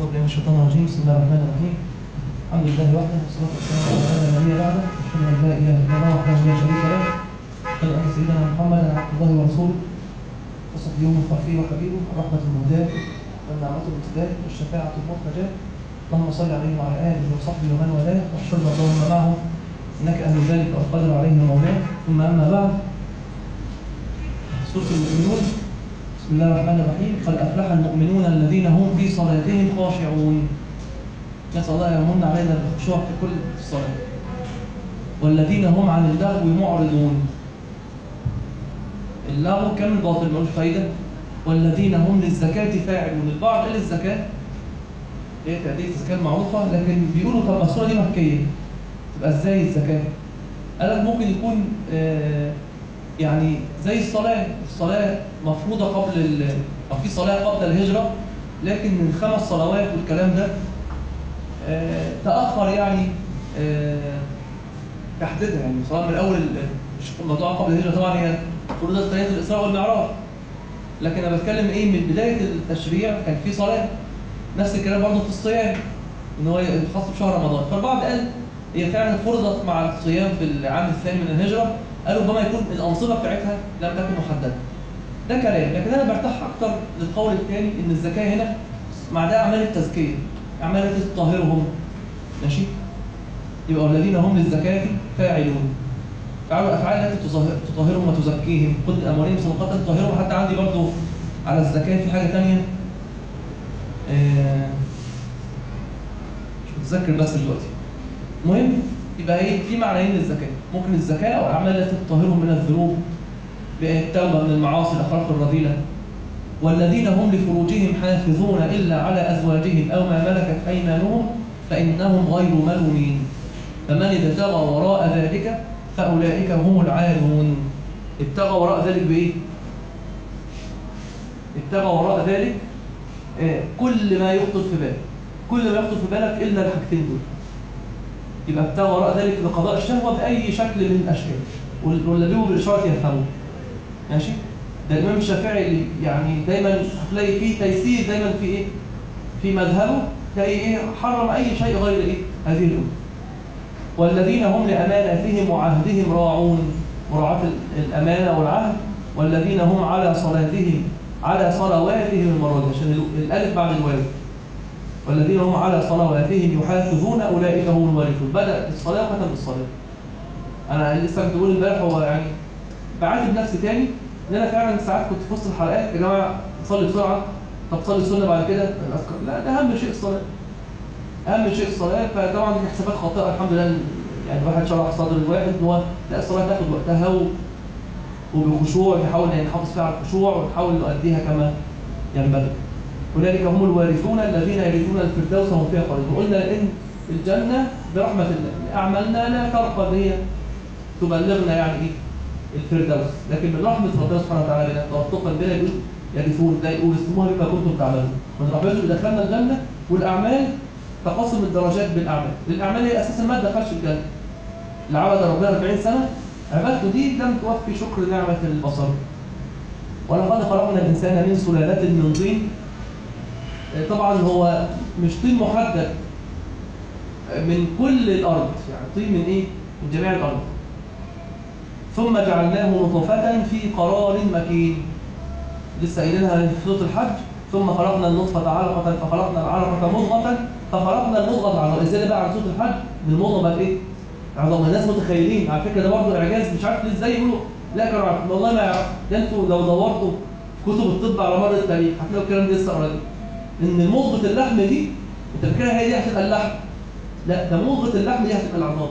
أعوذ بالله من الشيطان الرجيم. بسم الله الرحمن الرحيم. الحمد لله وحده والصلاة والسلام على من لا نبي بعده. أشهد أن لا إله إلا الله وحده لا شريك له. أشهد أن سيدنا محمدا عبد الله ورسوله وصفيه من خلفه وحبيبه الرحمة المهداة والنعمة المهداة والشفاعة المرتجاة. اللهم صل عليه وعلى آله وصحبه ومن والاه واحشرنا اللهم معهم إنك أهل ذلك والقدر عليه مولاه. ثم أما بعد، سورة المؤمنون. بسم الله الرحمن الرحيم. قد أفلح المؤمنون الذين هم في صلاتهم خاشعون. نسأل الله يمن علينا بالخشوع في كل الصلاة. والذين هم عن اللغو معرضون. اللغو كم باطل ملوش فايدة. والذين هم للزكاة فاعلون. البعض قال الزكاة هي تأدية الزكاة المعروفة، لكن بيقولوا طب السورة دي مكية تبقى ازاي الزكاة؟ قال ممكن يكون آه يعني زي الصلاة، الصلاة مفروضة قبل ال... أو في صلاة قبل الهجرة، لكن من خمس صلوات والكلام ده آه تأخر يعني آه تحديدها، يعني صلاة من أول مش الموضوع قبل الهجرة طبعا هي فرضت تاريخ الإسراء والمعراج، لكن أنا بتكلم إيه من بداية التشريع كان في صلاة. نفس الكلام برضه في الصيام إن هو خاص بشهر رمضان. فالبعض قال هي فعلا فرضت مع الصيام في العام الثاني من الهجرة، قالوا ربما يكون الأنصبة بتاعتها لم تكن محددة. ده كلام، لكن أنا برتاح أكتر للقول الثاني إن الزكاة هنا معناها أعمال التزكية، أعمال التي تطهرهم. ماشي؟ يبقى الذين هم للزكاة فاعلون. فعلوا الأفعال التي تطهرهم وتزكيهم. خذ أموالهم صدقات تطهرهم. حتى عندي برضو على الزكاة في حاجة ثانية آه مش متذكر بس دلوقتي. المهم يبقى ايه في معنيين للزكاة. ممكن الزكاة أو الأعمال التي تطهرهم من الذنوب بالتوبة من المعاصي الأخلاق الرذيلة. والذين هم لفروجهم حافظون إلا على أزواجهم أو ما ملكت أيمانهم فإنهم غير ملومين. فمن ابتغى وراء ذلك فأولئك هم العادون. ابتغى وراء ذلك بإيه؟ ابتغى وراء ذلك آه كل ما يخطر في بالك، كل ما يخطر في بالك إلا الحاجتين دول. يبقى ابتغى وراء ذلك بقضاء الشهوة بأي شكل من الأشكال، والذي هو بالإشارة يفهمه. ماشي؟ ده الإمام الشافعي يعني دايما هتلاقي فيه تيسير دايما في إيه؟ في مذهبه تلاقي إيه؟ حرم أي شيء غير إيه؟ هذه الأمور. والذين هم لأماناتهم وعهدهم راعون. مراعاة الأمانة والعهد. والذين هم على صلاتهم على صلواتهم المرة دي عشان الألف بعد الواو. والذين هم على صلواتهم يحافظون أولئك هم الوارثون. بدأ الصلاة وختم بالصلاة. أنا لسه كنت بقول امبارح هو يعني بعاتب نفسي تاني إن أنا فعلا ساعات كنت في وسط الحلقات يا جماعة صلي بسرعة، طب صلي السنة بعد كده الأذكار. لا، ده أهم شيء الصلاة. أهم شيء الصلاة. فطبعا حسابات خاطئة الحمد لله، يعني الواحد شرح صدر الواحد إن هو لا، الصلاة تاخد وقتها و... وبخشوع نحاول يعني نحافظ فيها على الخشوع ونحاول نؤديها كما ينبغي. أولئك هم الوارثون الذين يرثون الفردوس وهم فيها خالدون. وقلنا إن الجنة برحمة الله، أعمالنا لا ترقى إن هي تبلغنا يعني إيه الفردوس، لكن من رحمة ربنا سبحانه وتعالى بنا توفقا بنا يقول يرثون، ده يقول اسمها بما كنتم تعملون. من رحمته دخلنا الجنة. والأعمال تقاسم الدرجات بالأعمال. الأعمال هي أساسا ما دخلش الجنة. اللي عبد ربنا أربعين سنة عبادته دي لم توفي شكر نعمة البصر. ولقد خلقنا الإنسان من سلالة من طين. طبعا هو مش طين محدد من كل الأرض، يعني طين من إيه؟ من جميع الأرض. ثم جعلناه نطفة في قرار مكين. لسه قايلينها في سورة الحج. ثم خلقنا النطفة علقة فخلقنا العلقة مضغة فخلقنا المضغة عظاما. ازاي بقى على سورة الحج من المضغة بقت ايه؟ عظاما. الناس متخيلين على فكرة ده برضه إعجاز، مش عارف ازاي يقولوا لا كانوا عارفين، والله ما يعرفوا. ده انتوا لو دورتوا في كتب الطب على مر التاريخ هتلاقوا الكلام ده لسه قريب. ان مضغة اللحم دي انت فاكرها هي دي هتبقى اللحم. لا، ده مضغة اللحم دي هتبقى العظام.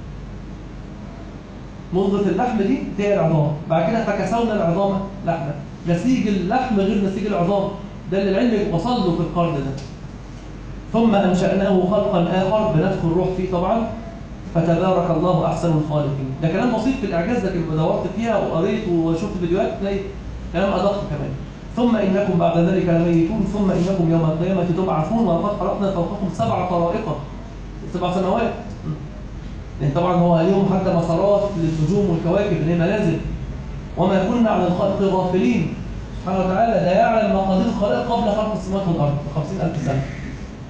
مضغة اللحم دي هي العظام. بعد كده فكسونا العظام لحمة. نسيج اللحم غير نسيج العظام. ده اللي العلم وصل له في القرن ده. ثم أنشأناه خلقا آخر بنفخ الروح فيه طبعا فتبارك الله أحسن الخالقين. ده كلام بسيط في الإعجاز، لكن دورت فيها وقريت وشفت فيديوهات تلاقي كلام أدق كمان. ثم إنكم بعد ذلك لميتون ثم إنكم يوم القيامة تبعثون ولقد خلقنا فوقكم سبع طرائق. سبع سنوات. لأن طبعا هو اليوم حتى مسارات للنجوم والكواكب اللي هي منازل. وما كنا عن الخلق غافلين. سبحانه وتعالى لا يعلم مقادير الخلق قبل خلق السماوات والأرض بخمسين ألف سنة.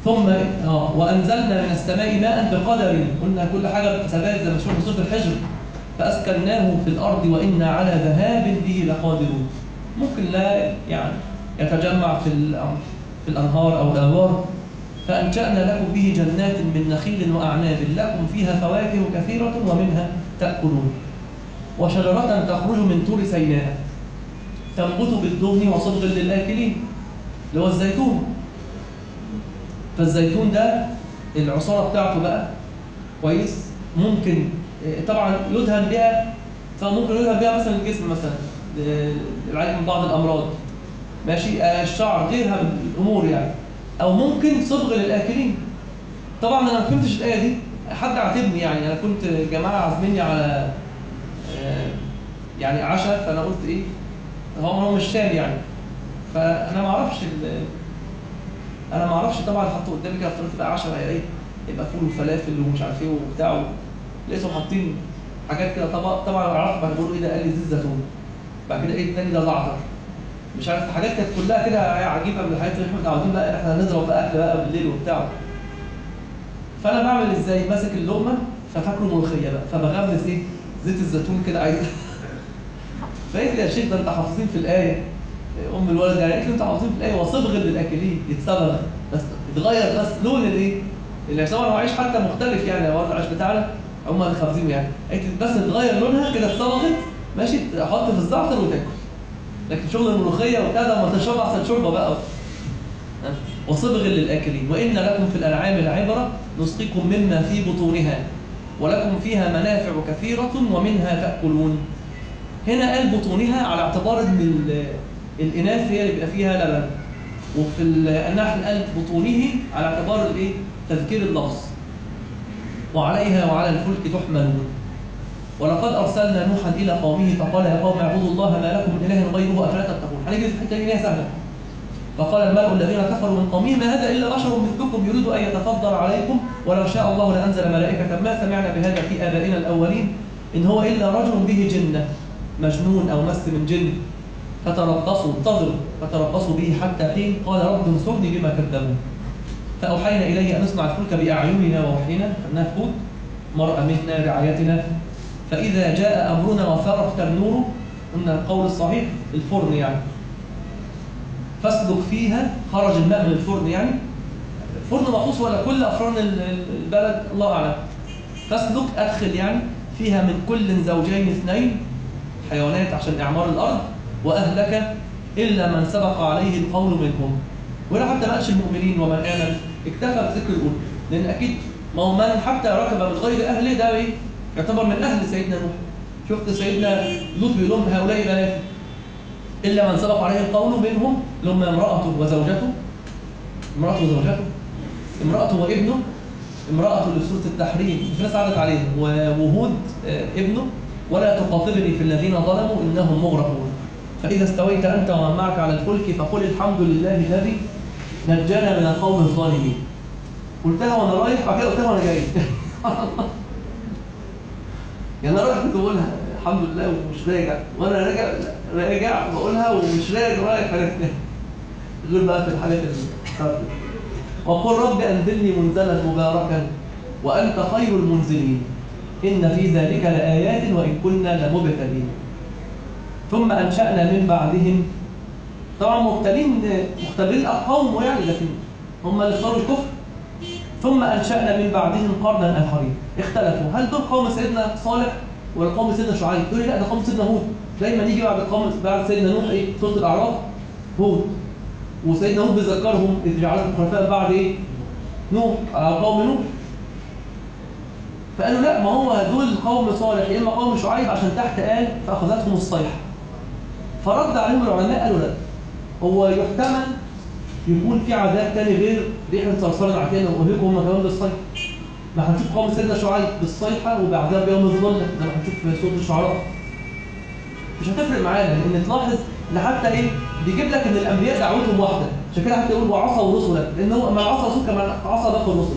ثم اه وانزلنا من السماء ماء بقدر، قلنا كل حاجه بحسابات زي ما شفنا في سوره الحجر، فاسكناه في الارض وانا على ذهاب به لقادرون. ممكن لا يعني يتجمع في في الانهار او الابار. فانشانا لكم به جنات من نخيل واعناب لكم فيها فواكه كثيره ومنها تاكلون، وشجره تخرج من طور سيناء تنبت بالدهن وصبغ للاكلين، اللي هو الزيتون. فالزيتون ده العصاره بتاعته بقى كويس، ممكن طبعا يدهن بها، فممكن يدهن بها مثلا الجسم، مثلا العلاج من بعض الامراض، ماشي، الشعر، غيرها من الامور يعني، او ممكن صبغ للاكلين. طبعا انا ما فهمتش الايه دي، حد عاتبني يعني، انا كنت جماعه عازميني على يعني عشاء، فانا قلت ايه، هو هو مش شام يعني، فانا ما اعرفش انا ما اعرفش طبعا. حطوا قدامي كده افترضت بقى عشاء ايه، يبقى فول وفلافل ومش عارف ايه وبتاع، لقيتهم حاطين حاجات كده. طبعا طبعا عرفت بعد بيقولوا ايه ده، قال لي زيت زيتون، بعد كده ايه الثاني ده زعتر، مش عارف، حاجات كانت كلها كده عجيبه من الحاجات اللي احنا متعودين بقى احنا هنضرب بقى اكل بقى بالليل وبتاع. فانا بعمل ازاي، ماسك اللقمه ففاكره ملوخيه بقى، فبغمس ايه زيت الزيتون كده عايز فقلت لي يا شيخ ده انت حافظين في الايه، ام الولد يعني قالت لي انت حافظين في الايه وصبغ للاكلين، يتصبغ بس اتغير بس لون الايه اللي طبعا هو عيش حتى مختلف يعني، هو العيش بتاعنا هم اللي حافظينه يعني، قالت لي بس اتغير لونها كده اتصبغت ماشي، احط في الزعتر وتاكل. لكن شغل الملوخيه وبتاع ده ما تشرب احسن شوربه بقى. وصبغ للاكلين، وان لكم في الانعام العبره نسقيكم مما في بطونها ولكم فيها منافع كثيره ومنها تاكلون. هنا قال بطونها على اعتبار ان الاناث هي اللي بيبقى فيها لبن، وفي النحل قال بطونه على اعتبار الايه تذكير اللفظ. وعليها وعلى الفلك تحملون. ولقد ارسلنا نوحا الى قومه فقال يا قوم اعبدوا الله ما لكم من اله غيره افلا تتقون. هنيجي في الحته دي هي سهله. فقال الملأ الذين كفروا من قومه ما هذا الا بشر مثلكم يريد ان يتفضل عليكم ولو شاء الله لانزل ملائكه ما سمعنا بهذا في ابائنا الاولين ان هو الا رجل به جنه مجنون او مس من جن فتربصوا انتظروا فتربصوا به حتى حين قال رب انصرني بما كذبون. فاوحينا اليه ان نصنع الفلك باعيننا ووحينا، خدناها في هود، مرأى منا رعايتنا. فاذا جاء امرنا وفارت النور، قلنا القول الصحيح الفرن يعني، فاسلك فيها، خرج الماء من الفرن يعني، فرن مخصوص ولا كل افران البلد الله اعلم. فاسلك ادخل يعني فيها من كل زوجين اثنين، حيوانات عشان اعمار الارض، واهلك الا من سبق عليه القول منهم. ولا حتى ما قالش المؤمنين ومن امن، اكتفى بذكر الاولى، لان اكيد ما هو من حتى ركب من غير اهله ده ايه يعتبر من اهل سيدنا نوح. شفت سيدنا لوط بيقول لهم هؤلاء بناتي الا من سبق عليه القول منهم، اللي هم امراته وزوجته، امراته وزوجته، امراته وابنه، امراته اللي في سوره التحريم في ناس عدت عليهم، وهود ابنه، ولا تخاطبني في الذين ظلموا انهم مغرقون. فاذا استويت انت ومن معك على الفلك فقل الحمد لله الذي نجانا من القوم الظالمين. قلتها وانا رايح، بعد كده قلتها وانا جاي يعني انا رايح كنت بقولها الحمد لله ومش راجع، وانا راجع راجع بقولها ومش راجع رايح غير بقى في الحاجات اللي وقل رب انزلني منزلا مباركا وانت خير المنزلين ان في ذلك لآيات وان كنا لمبتلين. ثم انشأنا من بعدهم، طبعا مبتلين مختبرين اقوام يعني، لكن هم اللي اختاروا الكفر. ثم انشأنا من بعدهم قرنا اخرين اختلفوا، هل دول قوم سيدنا صالح ولا قوم سيدنا شعيب؟ تقول لي لا ده قوم سيدنا هود. دايما يجي بعد قوم بعد سيدنا نوح ايه؟ سوره الاعراف هود، وسيدنا هود بيذكرهم اذ جعلكم خلفاء بعد ايه؟ نوح، على قوم نوح. فقالوا لا ما هو دول قوم صالح يا اما قوم شعيب، عشان تحت قال فاخذتهم الصيحه. فرد عليهم العلماء قالوا لا، هو يحتمل يكون في عذاب تاني غير ريح صرصار عتينا واهلكم هم كمان بالصيحه. ما هنشوف قوم سيدنا شعيب بالصيحه وبعذاب يوم الظله زي ما هنشوف في سوره الشعراء. مش هتفرق معانا، لان تلاحظ ان حتى ايه بيجيب لك ان الانبياء دعوتهم واحده، عشان كده حتى يقول وعصوا رسلا، لان هو ما عصى رسول كما عصى باقي الرسل.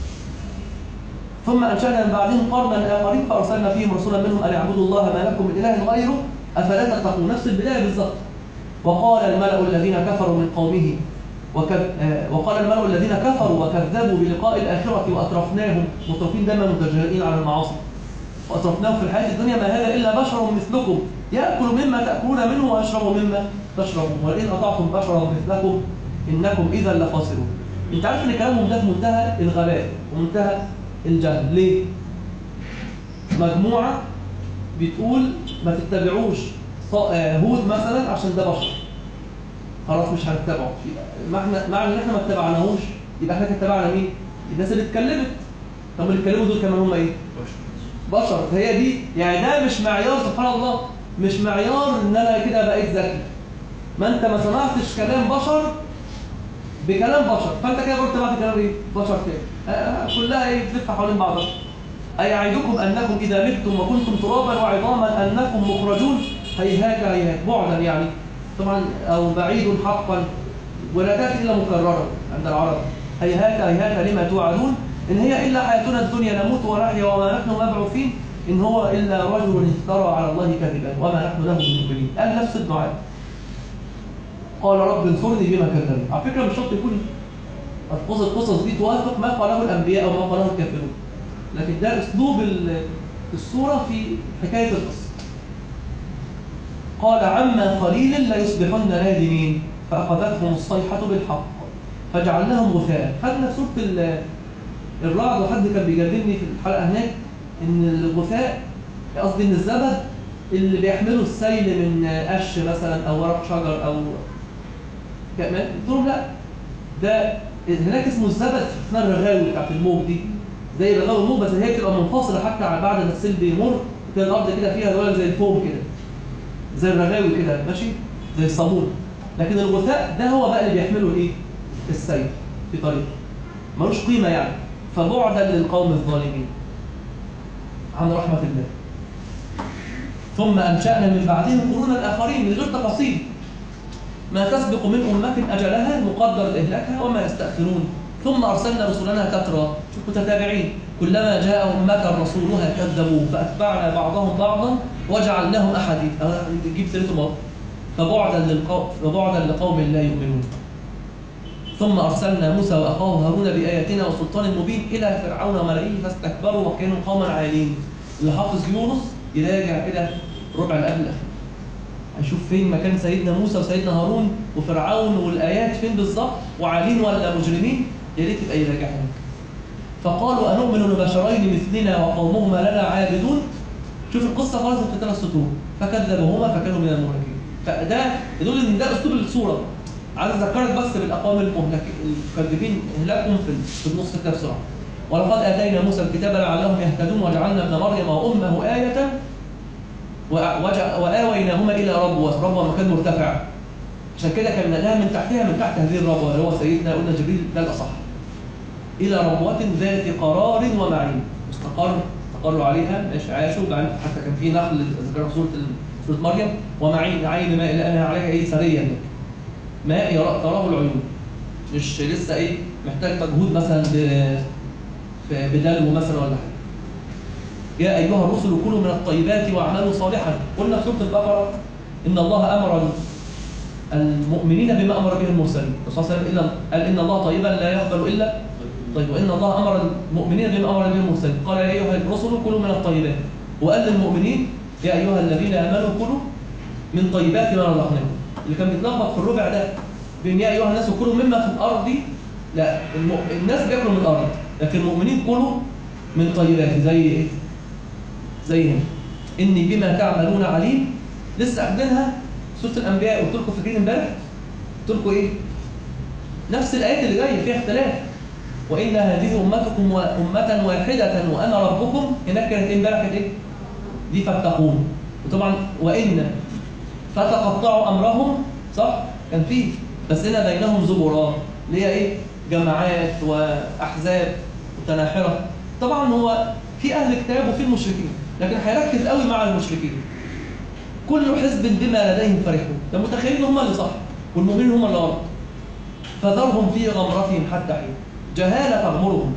ثم انشانا من بعدهم قرنا اخرين فارسلنا فيهم رسولا منهم ان اعبدوا الله ما لكم من اله غيره افلا تتقون. نفس البدايه بالظبط. وقال الملأ الذين كفروا من قومه وقال الملأ الذين كفروا وكذبوا بلقاء الآخرة وأترفناهم، مترفين دايما متجرئين على المعاصي، وأترفناهم في الحياة الدنيا ما هذا إلا بشر مثلكم يأكل مما تأكلون منه ويشرب مما تشربون ولئن أطعتم بشرا مثلكم إنكم إذا لخاسرون. أنت عارف إن كلامهم ده في منتهى الغباء ومنتهى الجهل. ليه؟ مجموعة بتقول ما تتبعوش هود مثلا عشان ده بشر، خلاص مش هنتبعه. معنى معنى ان احنا ما اتبعناهوش يبقى احنا اتبعنا مين؟ الناس اللي اتكلمت. طب اللي اتكلموا دول كمان هم ايه؟ بشر. بشر. هي دي يعني، ده مش معيار سبحان الله، مش معيار ان انا كده بقيت ذكي. ما انت ما سمعتش كلام بشر بكلام بشر، فانت كده برضه تبعت كلام ايه؟ بشر كده. آه كلها ايه؟ بتلف حوالين بعضها. أيعدكم أنكم إذا متم وكنتم ترابا وعظاما أنكم مخرجون؟ هيهات هيهات، بعدا يعني طبعا، أو بعيد حقا، ولا تأتي إلا مكررا عند العرب. هيهات هيهات لما توعدون إن هي إلا حياتنا الدنيا نموت ونحيا وما نحن مبعوثين إن هو إلا رجل افترى على الله كذبا وما نحن له بمؤمنين. قال نفس الدعاء، قال رب انصرني بما كذبوا. على فكرة مش شرط يكون القصص دي توافق ما قاله الأنبياء أو ما قاله الكافرون، لكن ده أسلوب السورة في حكاية القصة. قال عما قليل ليصبحن نادمين فأخذتهم الصيحة بالحق فجعلناهم غثاء. خدنا في سورة الرعد، وحد كان بيجادلني في الحلقة هناك إن الغثاء قصدي إن الزبد اللي بيحملوا السيل من قش مثلا أو ورق شجر أو كمان. قلت لهم لا، ده هناك اسمه الزبد في الرغاوي بتاعت الموج دي، زي رغاوي الموج بس هي بتبقى منفصله حتى بعد ما السيل بيمر، تلاقي الارض كده فيها دول زي الفوم كده، زي الرغاوي كده ماشي، زي الصابون. لكن الغثاء ده هو بقى اللي بيحمله الايه؟ السيل في طريقه، ملوش قيمه يعني. فبعدا للقوم الظالمين عن رحمه الله. ثم انشانا من بعدهم قرونا اخرين من غير تفاصيل، ما تسبق من امه اجلها مقدر لاهلاكها وما يستاخرون. ثم أرسلنا رسلنا كثرا، شوف متتابعين، كلما جاء أمة رسولها كذبوه فأتبعنا بعضهم بعضا وجعلناهم أحاديث. جيب ثلاثة مرات. فبعدا للقوم فبعدا لقوم لا يؤمنون. ثم أرسلنا موسى وأخاه هارون بآياتنا وسلطان مبين إلى فرعون وملئه فاستكبروا وكانوا قوما عالين. اللي حافظ يونس يراجع كده ربع الآية الأخير، هنشوف فين مكان سيدنا موسى وسيدنا هارون وفرعون والآيات فين بالظبط، وعالين ولا مجرمين. يا ريت يبقى يراجعهم. فقالوا أنؤمن لبشرين مثلنا وقومهما لنا عابدون. شوف القصة خالص في ثلاث سطور، فكذبوهما فكانوا من المهلكين. فده يدل ان ده اسلوب السورة. عايز اذكرك بس بالاقوام المكذبين اهلاكهم في النص كده بسرعة. ولقد آتينا موسى الكتاب لعلهم يهتدون وجعلنا ابن مريم وأمه آية وآويناهما إلى ربوة. ربوة مكان مرتفع، عشان كده كان لها من تحتها من تحت هذه الربوة اللي هو سيدنا قلنا جبريل ده الأصح، إلى ربوة ذات قرار ومعين. استقر استقروا عليها ماشي عاشوا، حتى كان في نخل ذكر في سورة سورة مريم ومعين عين ماء لأنها عليها إيه سريا ماء تراه العيون، مش لسه إيه محتاج مجهود مثلا بدلو مثلا ولا حاجة. يا أيها الرسل كلوا من الطيبات واعملوا صالحا. قلنا في سورة البقرة إن الله أمر المؤمنين بما أمر به المرسلين. الرسول صلى الله عليه وسلم قال إن الله طيبا لا يقبل إلا طيب، وإن الله أمر المؤمنين بما أمر به المرسلين. قال يا أيها الرسل كلوا من الطيبات، وقال للمؤمنين يا أيها الذين آمنوا كلوا من طيبات ما رزقناكم. اللي كان بيتلخبط في الربع ده بين يا أيها الناس كلوا مما في الأرض، لا الم... الناس بياكلوا من الأرض، لكن المؤمنين كلوا من طيبات. زي إيه؟ زي هنا إني بما تعملون عليم. لسه أخدينها سورة الأنبياء، قلت لكم فاكرين امبارح؟ قلت لكم إيه؟ نفس الآيات اللي جاية فيها اختلاف. وإن هذه أمتكم أمة واحدة وأنا ربكم. هناك كانت امبارح كانت إيه؟ دي فاتقون. وطبعا وإن فتقطعوا أمرهم، صح؟ كان فيه، بس هنا بينهم زبرات اللي هي إيه؟ جماعات وأحزاب متناحرة. طبعا هو في أهل كتاب وفي المشركين، لكن هيركز قوي مع المشركين. كل حزب بما لديهم فرحون. ده متخيلين هم اللي صح والمؤمنين هم اللي غلط. فذرهم في غمرتهم حتى حين. جهالة تغمرهم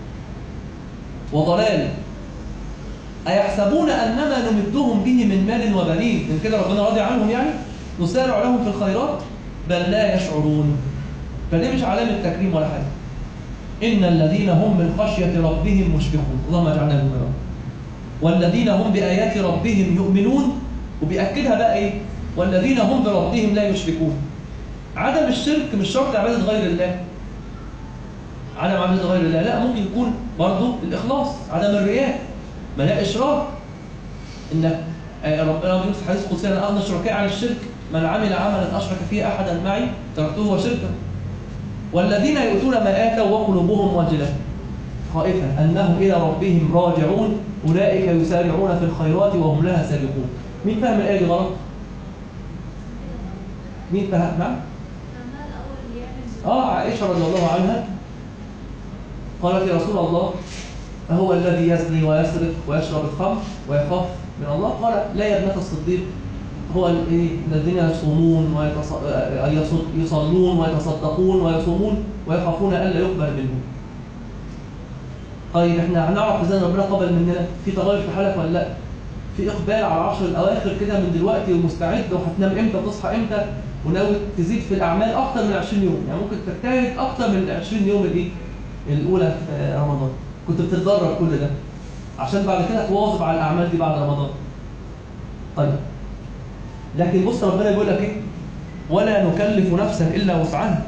وضلال. أيحسبون أنما نمدهم به من مال وبنين، من كده ربنا راضي عنهم يعني، نسارع لهم في الخيرات بل لا يشعرون. فدي مش علامة تكريم ولا حاجة. إن الذين هم من خشية ربهم مشفقون، اللهم اجعلنا منهم يا رب. والذين هم بآيات ربهم يؤمنون، وبيأكدها بقى إيه؟ والذين هم بربهم لا يشركون. عدم الشرك مش شرط عبادة غير الله. عدم عبادة غير الله، لا، ممكن يكون برضه الإخلاص، عدم الرياء، ما لا إشراك. إن ربنا بيقول في حديث قدسي: أنا أغنى الشركاء عن الشرك، من عمل عملا أشرك فيه أحدا معي تركته وشركه. والذين يؤتون ما آتوا وقلوبهم وجلة خائفة أنهم إلى ربهم راجعون أولئك يسارعون في الخيرات وهم لها سابقون. مين فهم الآية دي غلط؟ مين فهم؟ نعم؟ آه عائشة رضي الله عنها قالت: يا رسول الله، أهو الذي يزني ويسرق ويشرب الخمر ويخاف من الله؟ قال: لا يا ابنة الصديق، هو الذين يصومون ويصلون ويتصدقون ويصومون ويخافون ألا يقبل منهم. طيب احنا هنعرف ازاي ربنا قبل مننا؟ في تغير في حالك ولا لا؟ في اقبال على العشر الاواخر كده من دلوقتي ومستعد، وهتنام امتى وتصحى امتى، وناوي تزيد في الاعمال اكتر من عشرين يوم، يعني ممكن تجتهد اكتر من عشرين يوم الايه؟ الاولى في رمضان. كنت بتتدرب كل ده عشان بعد كده تواظب على الاعمال دي بعد رمضان. طيب لكن بص ربنا بيقول لك ايه؟ ولا نكلف نفسا الا وسعها.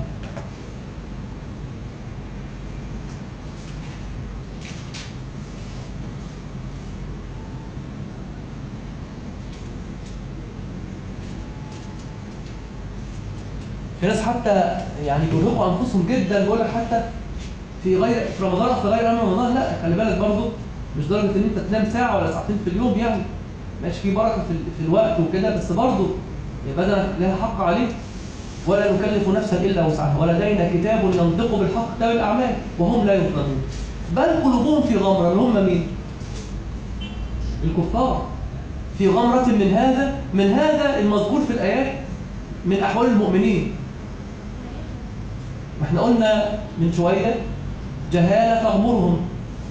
في ناس حتى يعني بيرهقوا انفسهم جدا، بيقول لك حتى في غير في رمضان في غير رمضان، لا خلي بالك برضه مش درجه ان انت تنام ساعه ولا ساعتين في اليوم، يعني ماشي في بركه في, في الوقت وكده، بس برضه يبقى بدنك لها حق عليه. ولا نكلف نفسا الا وسعها ولدينا كتاب ينطق بالحق كتاب الاعمال وهم لا يظلمون. بل قلوبهم في غمره، اللي هم مين؟ الكفار. في غمره من هذا من هذا المذكور في الايات من احوال المؤمنين. ما احنا قلنا من شويه جهاله تغمرهم،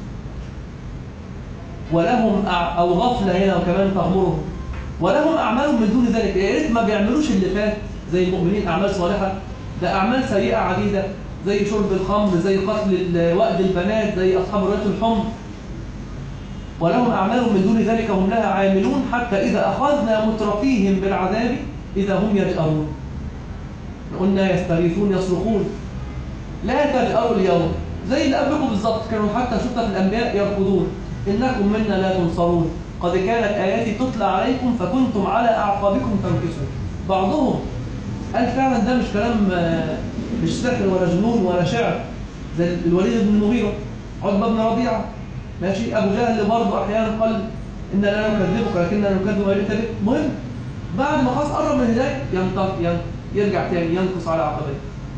ولهم أع... او غفله هنا وكمان تغمرهم، ولهم اعمال من دون ذلك. يا ريت ما بيعملوش اللي فات زي المؤمنين اعمال صالحه، ده اعمال سيئه عديده زي شرب الخمر، زي قتل وأد البنات، زي اصحاب الرؤية الحمر. ولهم اعمال من دون ذلك هم لها عاملون حتى اذا اخذنا مترفيهم بالعذاب اذا هم يجأرون. قلنا يستغيثون يصرخون لا تجأروا اليوم، زي اللي قبلكم بالظبط، كانوا حتى شفنا في الانبياء يركضون انكم منا لا تنصرون، قد كانت اياتي تتلى عليكم فكنتم على اعقابكم تنكصون. بعضهم قال فعلا ده مش كلام، مش سحر ولا جنون ولا شعر، زي الوليد بن المغيرة، عتبة بن ربيعة، ماشي، ابو جهل برضه احيانا قال ان لا نكذبك لكننا نكذب ما جئت به. المهم بعد ما خلاص قرب من الهدايه ينطق يرجع تاني ينقص على عقبيه.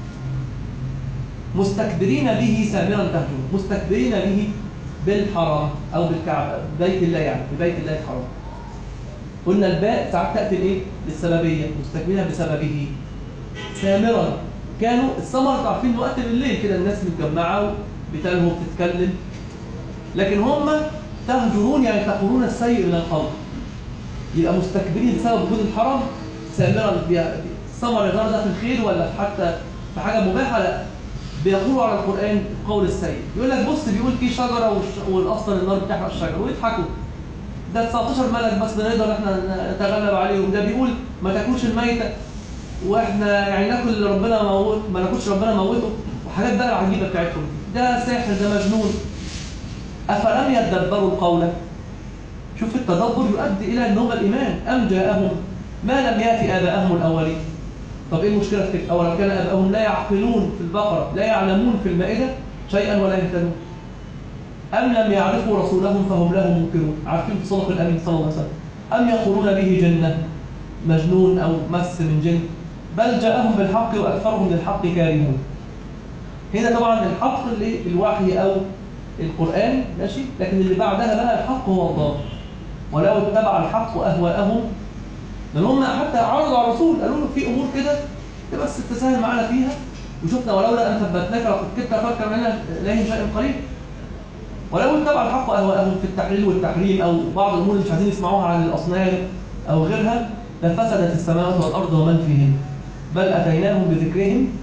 مستكبرين به سامرا تهجرون، مستكبرين به بالحرام او بالكعبه، بيت الله، يعني ببيت الله الحرام. قلنا الباء ساعات تاتي الايه؟ للسببيه، مستكبرين بسببه. سامرا، كانوا السمر عارفين وقت بالليل كده الناس متجمعه بتلهو بتتكلم، لكن هم تهجرون يعني تقولون السيء من القول. يبقى مستكبرين بسبب وجود الحرام. سامرا الثمر يا ترى ده في الخير ولا حتى في حاجه مباحه؟ لا، بيقولوا على القران القول السيء. يقول لك بص بيقول في شجره والاصل النار بتحرق الشجره، ويضحكوا. ده تسعتاشر ملك بس بنقدر احنا نتغلب عليهم. ده بيقول ما تاكلش الميته واحنا يعني ناكل اللي ربنا موت، ما ناكلش ربنا موته، وحاجات بقى العجيبه بتاعتهم. ده ساحر، ده مجنون. افلم يتدبروا القول؟ شوف التدبر يؤدي الى النوم الايمان. ام جاءهم ما لم ياتي اباءهم الاولين. طب ايه المشكله في كده؟ اولو كان اباءهم لا يعقلون في البقره، لا يعلمون في المائده شيئا ولا يهتدون. ام لم يعرفوا رسولهم فهم له منكرون. عارفين في صدق الامين صلى الله عليه وسلم. ام يقولون به جنه، مجنون او مس من جن. بل جاءهم بالحق واكثرهم للحق كارهون. هنا طبعا الحق اللي الوحي او القرآن، ماشي، لكن اللي بعدها بقى الحق هو الله. ولو اتبع الحق أهواءهم، لأن هم حتى عرضوا على الرسول قالوا له في أمور كده بس تساهل معنا فيها، وشفنا ولولا أن ثبتناك لقد كنت أفكر منها إليهم شيء قليل. ولو اتبع الحق أهواءهم في التحليل والتحريم أو بعض الأمور اللي مش عايزين يسمعوها عن الأصنام أو غيرها لفسدت السماوات والأرض ومن فيهن. بل أتيناهم بذكرهم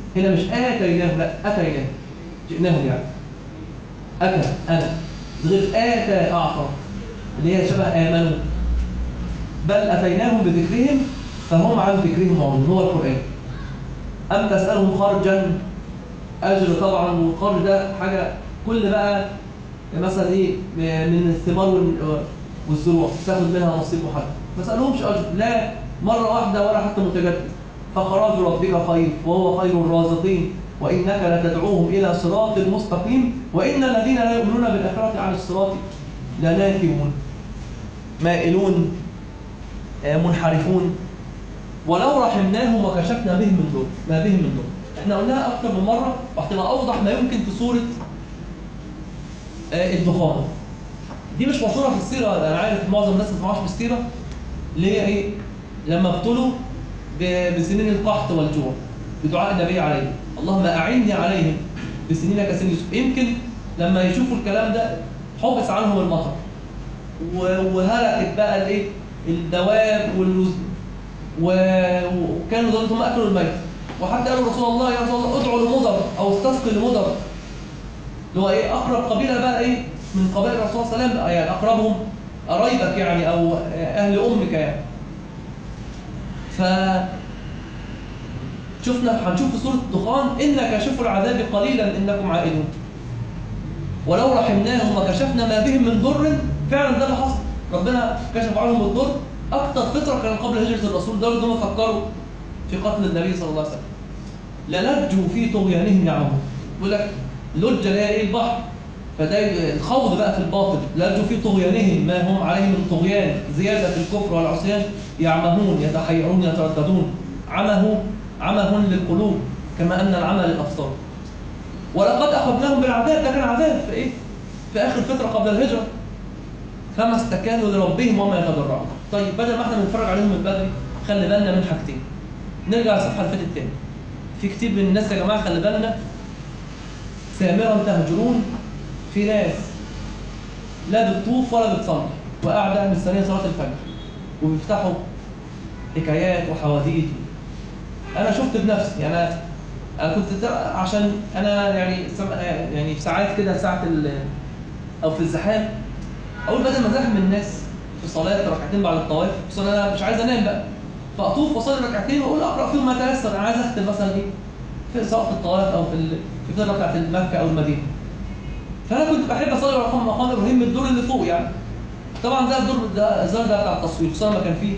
هنا مش آتيناه، لا أتيناه، جئناهم يعني. أكل أنا غير آتى أعطى اللي هي شبه آمنوا، بل أتيناهم بذكرهم فهم عن ذكرهم معرضون، هو القرآن. أم تسألهم خرجا، أجر طبعا، والخرج ده حاجة كل بقى مثلا إيه من الثمار والزروع تاخد منها نصيب محدد، ما سألهمش أجر، لا مرة واحدة ولا حتى متجدد. فخراج ربك خير وهو خير الرازقين وإنك لتدعوهم إلى صراط مستقيم وإن الذين لا يؤمنون بالآخرة عن الصراط لناكبون مائلون منحرفون ولو رحمناهم وكشفنا بهم من ضر ما بهم من ضر. احنا قلناها أكثر من مرة واحتمال أوضح ما يمكن في سورة الدخان. دي مش مشهورة في السيرة، أنا عارف معظم الناس ما تسمعهاش في السيرة، اللي هي إيه؟ لما ابتلوا بسنين القحط والجوع بدعاء النبي عليه اللهم أعني عليهم بسنين كسن يوسف. يمكن لما يشوفوا الكلام ده حبس عنهم المطر وهلكت بقى الايه الدواب والنزل وكانوا ظنهم اكلوا الميت، وحتى قالوا رسول الله يا رسول الله ادعوا لمضر او استسقي لمضر اللي هو ايه اقرب قبيله بقى ايه من قبائل الرسول صلى الله عليه وسلم، يعني اقربهم قرايبك يعني او اهل امك يعني. ف شفنا هنشوف في سوره الدخان ان كاشفوا العذاب قليلا انكم عائدون ولو رحمناهم وكشفنا ما بهم من ضر. فعلا ده اللي حصل، ربنا كشف عنهم الضر. اكتر فتره كان قبل هجره الرسول ده هم فكروا في قتل النبي صلى الله عليه وسلم. للجوا في طغيانهم يعمهون، يقول لك لج اللي هي ايه البحر، فده الخوض بقى في الباطل. لجوا في طغيانهم ما هم عليه من طغيان زياده في الكفر والعصيان يعمهون يتحيرون يترددون. عمه عمه للقلوب كما ان العمى للابصار. ولقد اخذناهم بالعذاب، ده كان عذاب في ايه؟ في اخر فتره قبل الهجره. فما استكانوا لربهم وما يتضرعون. طيب بدل ما احنا بنتفرج عليهم من بدري خلي بالنا من حاجتين. نرجع للصفحه اللي فاتت تاني. في كتير من الناس يا جماعه خلي بالنا سامرا تهجرون، في ناس لا بتطوف ولا بتصلي وقاعده مستنيه صلاه الفجر وبيفتحوا حكايات وحواديت. انا شفت بنفسي يعني انا كنت عشان انا يعني يعني في ساعات كده ساعه او في الزحام اقول بدل ما ازاحم الناس في صلاه ركعتين بعد الطواف، بس انا مش عايز انام بقى، فاطوف واصلي ركعتين واقول اقرا فيهم ما تيسر. انا عايز اختم مثلا ايه في سواء في الطواف او في في الفتره بتاعت مكه او المدينه. فانا كنت بحب اصلي رقم مقام ابراهيم من الدور اللي فوق يعني. طبعا ده الدور ده الزر ده بتاع التصوير، خصوصا لما كان فيه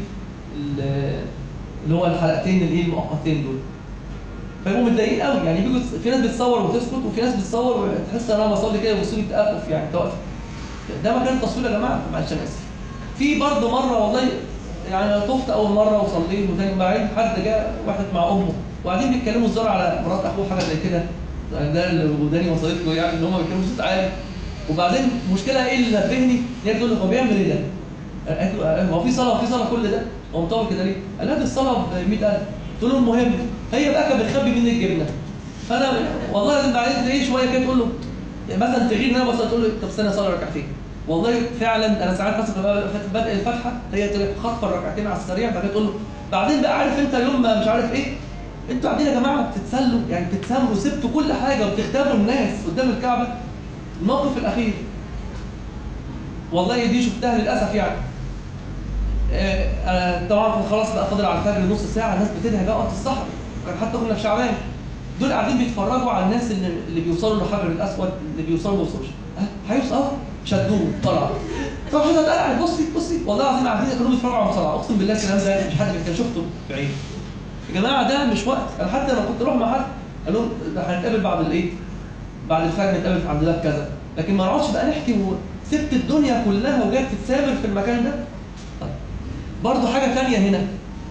اللي هو الحلقتين اللي المؤقتين دول. فيبقوا متضايقين قوي يعني، بيجوا في ناس بتصور وتسكت وفي ناس بتصور وتحس ان انا بصلي كده وبصوا لي بتقف يعني توقف. ده مكان التصوير يا جماعه، معلش انا اسف. في برضه مره والله يعني طفت اول مره وصليت وثاني بعدين حد جاء واحد مع امه وقاعدين بيتكلموا الزار على مرات اخوه حاجه زي كده، ده اللي وداني وصلت له يعني ان هم بيتكلموا صوت عالي. وبعدين المشكله ايه اللي نبهني؟ هي تقول له هو بيعمل ايه ده؟ هو في صلاه وفي صلاه كل ده؟ هو مطول كده ليه؟ قال لها دي الصلاه ب مئة ألف. قلت له المهم هي بقى كانت بتخبي مني الجبنه. فانا والله لازم بعدين تلاقيه شويه كده تقول له مثلا تغير ان انا بصلي تقول له طب استنى اصلي ركعتين. والله فعلا انا ساعات بس بدء الفتحه هي خاطفه الركعتين على السريع، بعدين تقول له بعدين بقى عارف انت يوم ما مش عارف ايه انتوا قاعدين يا جماعه بتتسلوا يعني بتتسامروا وسبتوا كل حاجه وبتختبروا الناس قدام الكعبه. الموقف الاخير والله دي شفتها للاسف يعني. آه طبعا خلاص بقى فاضل على الفجر نص ساعه، الناس بتدعي بقى وقت السحر، كان حتى كنا في شعبان. دول قاعدين بيتفرجوا على الناس اللي, اللي بيوصلوا للحجر الاسود، اللي بيوصلوا ما وصلوش. هيوصل اه شدوه طلع طبعا حد قاعد بصي بصي والله العظيم قاعدين كانوا بيتفرجوا على المصارعه. اقسم بالله الكلام ده مش حد كان شفته بعيد يا جماعه، ده مش وقت. انا حتى لما كنت اروح مع حد قال لهم هنتقابل بعد الايه بعد الفجر نتقابل عند ده كذا، لكن ما نقعدش بقى نحكي وسبت الدنيا كلها وجاي تتسامر في المكان ده. طيب برضه حاجه ثانيه هنا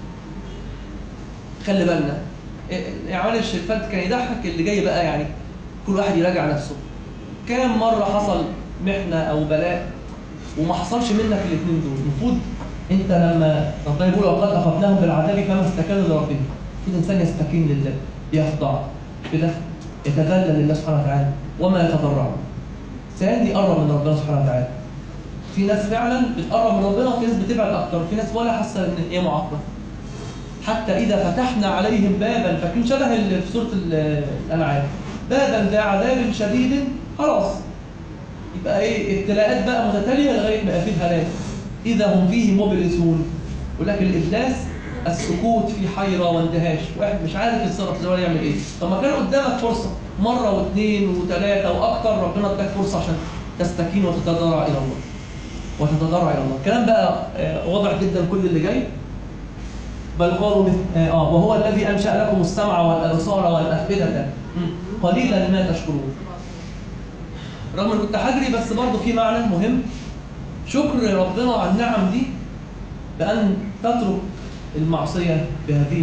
خلي بالنا، اعمال الشرفات كان يضحك اللي جاي بقى يعني كل واحد يراجع نفسه. كام مره حصل محنه او بلاء وما حصلش منك الاثنين دول؟ المفروض انت لما ربنا يقول وقد اخذناهم بالعذاب فما استكانوا لربهم، المفروض الانسان يستكين لله، يخضع كده، يتذلل لله سبحانه وتعالى وما يتضرع. ثاني يقرب من ربنا سبحانه وتعالى. في ناس فعلا بتقرب من ربنا وفي ناس بتبعد اكتر، في ناس ولا حاسه ان هي معاقبه. حتى إذا فتحنا عليهم بابا، فاكرين شبه اللي في سورة الأنعام، بابا ذا عذاب شديد، خلاص يبقى إيه ابتلاءات بقى متتالية لغاية ما في الهلاك، إذا هم فيه مبلسون. ولكن الإبلاس السكوت في حيرة واندهاش، واحد مش عارف يتصرف ازاي ولا يعمل ايه. طب ما كان قدامك فرصة مرة واثنين وثلاثة وأكتر، ربنا اداك فرصة عشان تستكين وتتضرع إلى الله وتتضرع إلى الله. الكلام بقى واضح جدا كل اللي جاي. بل قالوا اه وهو الذي أنشأ لكم السمع والأبصار والأفئدة قليلا ما تشكرون. رغم ان كنت حجري بس برضه في معنى مهم، شكر ربنا على النعم دي بأن تترك المعصية بهذه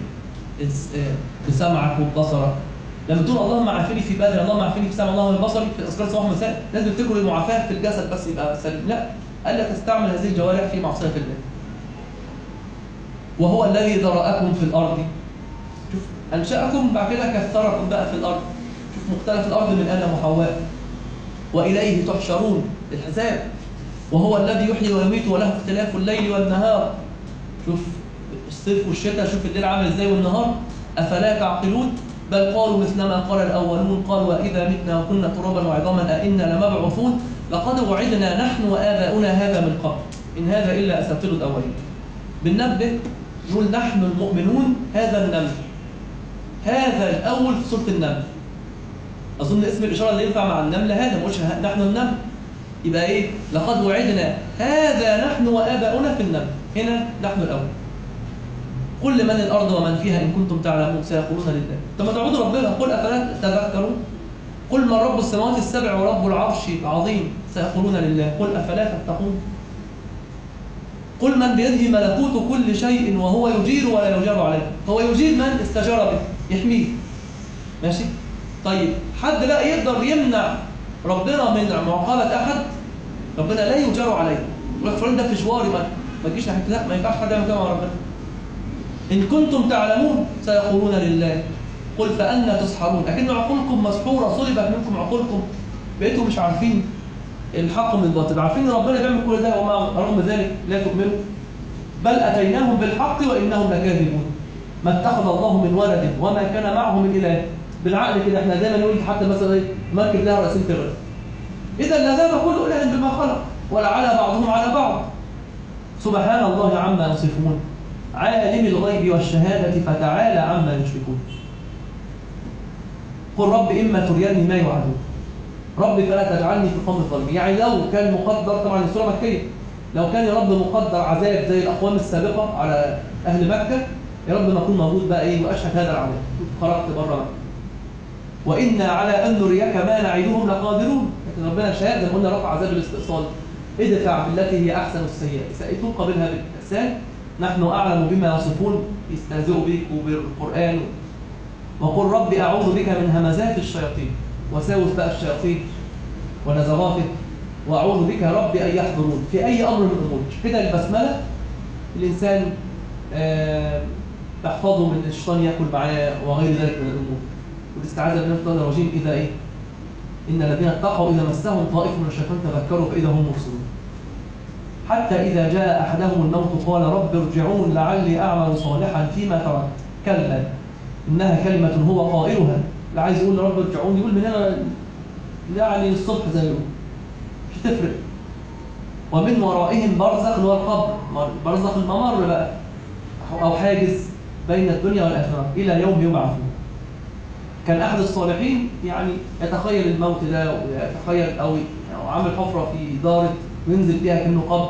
بسمعك وببصرك. لما تقول اللهم عافني في بدني، اللهم عافني في سمعي، اللهم بصري، في اذكار صباح ومساء لازم تذكر المعافاة في الجسد بس يبقى سليم، لا، قال لك استعمل هذه الجوارح في معصية الله. وهو الذي ذرأكم في الأرض، شوف أنشأكم بعد كده كثركم بقى في الأرض، شوف مختلف الأرض من آدم وحواء، وإليه تحشرون الحساب. وهو الذي يحيي ويميت وله اختلاف الليل والنهار، شوف الصيف والشتاء، شوف الليل عامل ازاي والنهار، أفلا تعقلون. بل قالوا مثل ما قال الأولون، قالوا وإذا متنا وكنا ترابا وعظاما أئنا لمبعوثون لقد وعدنا نحن وآباؤنا هذا من قبل إن هذا إلا أساطير الأولين. بننبه نقول نحن المؤمنون هذا النمل، هذا الأول في سورة النمل، أظن اسم الإشارة اللي ينفع مع النمل هذا، ما قلتش نحن النمل، يبقى إيه؟ لقد وعدنا هذا نحن وآباؤنا في النمل، هنا نحن الأول. قل لمن الأرض ومن فيها إن كنتم تعلمون سيقولون لله. طب ما تعبدوا ربنا، قل أفلا تذكرون؟ قل من رب السماوات السبع ورب العرش العظيم سيقولون لله، قل أفلا تتقون؟ قل من بيده ملكوت كل شيء وهو يجير ولا يجار عليه. هو يجير من استجار به، يحميه، ماشي؟ طيب حد لا يقدر يمنع ربنا من معاقبة أحد؟ ربنا لا يجار عليه، يقول لك فلان ده في جواري ما ما تجيش ناحية، لا، ما ينفعش حد يعمل كده مع ربنا. إن كنتم تعلمون سيقولون لله، قل فأنا تسحرون. لكن عقولكم مسحورة، صلبت منكم عقولكم، بقيتوا مش عارفين الحق من الباطل، عارفين ان ربنا بيعمل كل ده ومع رغم ذلك لا تؤمنوا. بل أتيناهم بالحق وإنهم لكاذبون. ما اتخذ الله من ولد وما كان معه من إله. بالعقل كده احنا دايما نقول حتى مثلا ايه مركب لها رأسين تغرق، إذا لذهب كل إله بما خلق ولعلى بعضهم على بعض. سبحان الله عما يصفون، عالم الغيب والشهادة فتعالى عما يشركون. قل رب إما تريني ما يوعدون، رب فلا تجعلني في القوم الظالمين. يعني لو كان مقدر، طبعا السورة مكية، لو كان يا رب مقدر عذاب زي الأقوام السابقة على أهل مكة، يا رب ما أكون موجود بقى إيه وأشهد هذا العذاب، خرجت بره مكة. وإنا على أن نريك ما نعدهم لقادرون. لكن ربنا شاء زي ما قلنا رفع عذاب الاستئصال، ادفع بالتي هي أحسن السيئة، سيئة قبلها بالإحسان، نحن أعلم بما يصفون، يستهزئوا بك وبالقرآن. وقل رب أعوذ بك من همزات الشياطين، وساوس بقى الشياطين ونزغاته، وأعوذ بك رب أن يحضرون في أي أمر من الأمور. كده البسملة الإنسان آه تحفظه من الشيطان يأكل معاه وغير ذلك من الأمور. والاستعاذة بالله من الشيطان الرجيم إذا إيه؟ إن الذين اتقوا إذا مسهم طائف من الشيطان تذكروا فإذا هم مبصرون. حتى إذا جاء أحدهم الموت قال رب ارجعون لعلي أعمل صالحا فيما تركت كلا إنها كلمة هو قائلها. لا عايز يقول رب ارجعون، يقول من هنا يعني الصبح زي يقول مش تفرق. ومن ورائهم برزخ اللي هو القبر، برزخ الممر بقى، أو حاجز بين الدنيا والآخرة إلى يوم يبعثون. كان أحد الصالحين يعني يتخيل الموت ده، ويتخيل أو عامل حفرة في دارة وينزل فيها كأنه قبر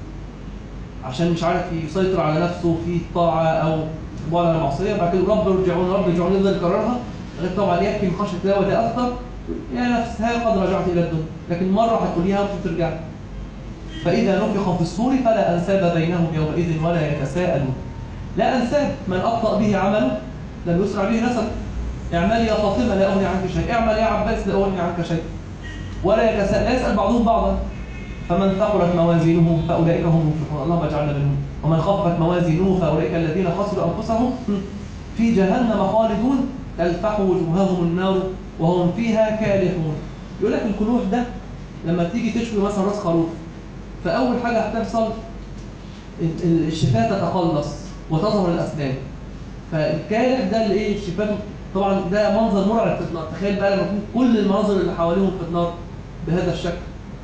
عشان مش عارف يسيطر على نفسه في الطاعة أو بعد عن المعصية. بعد كده رب ارجعون رب ارجعون يفضل يكررها لغاية طبعا يكفي من خشية الله وتأثر يا نفس ها قد رجعت إلى الدنيا، لكن مرة هتقوليها ومش ترجع. فإذا نفخ في الصور فلا أنساب بينهم يومئذ ولا يتساءلون. لا أنساب، من أبطأ به عمله لم يسرع به نسب. اعمل يا فاطمة لا أغني عنك شيء، اعمل يا عباس لا أغني عنك شيء. ولا يتساءل، لا يسأل بعضهم بعضا. فمن ثقلت موازينه فأولئك هم المفلحون، اللهم اجعلنا منهم. ومن خفت موازينه فأولئك الذين خسروا أنفسهم في جهنم خالدون تلفح وجوههم النار وهم فيها كالحون. يقول لك الكلوح ده لما تيجي تشوي مثلا راس خروف، فأول حاجة هتحصل الشفاه تتقلص وتظهر الاسنان. فالكالح ده اللي ايه شفاته، طبعا ده منظر مرعب في النار. تخيل بقى لما يكون كل المناظر اللي حواليهم في النار بهذا الشكل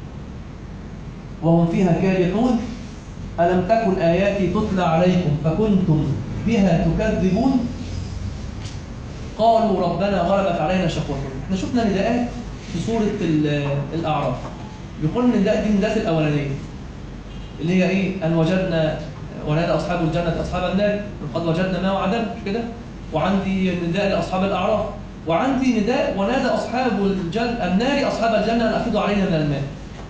وهم فيها كالحون. ألم تكن آياتي تتلى عليكم فكنتم بها تكذبون قالوا ربنا غلبت علينا شقوتنا. احنا شفنا نداءات في سورة الأعراف، بيقول ان النداء دي النداءات الأولانية اللي هي ايه؟ أن وجدنا ونادى أصحاب الجنة أصحاب النار قد وجدنا ما وعدنا، مش كده؟ وعندي نداء لأصحاب الأعراف، وعندي نداء ونادى أصحاب الجنة النار أصحاب الجنة أن أفيضوا علينا من الماء.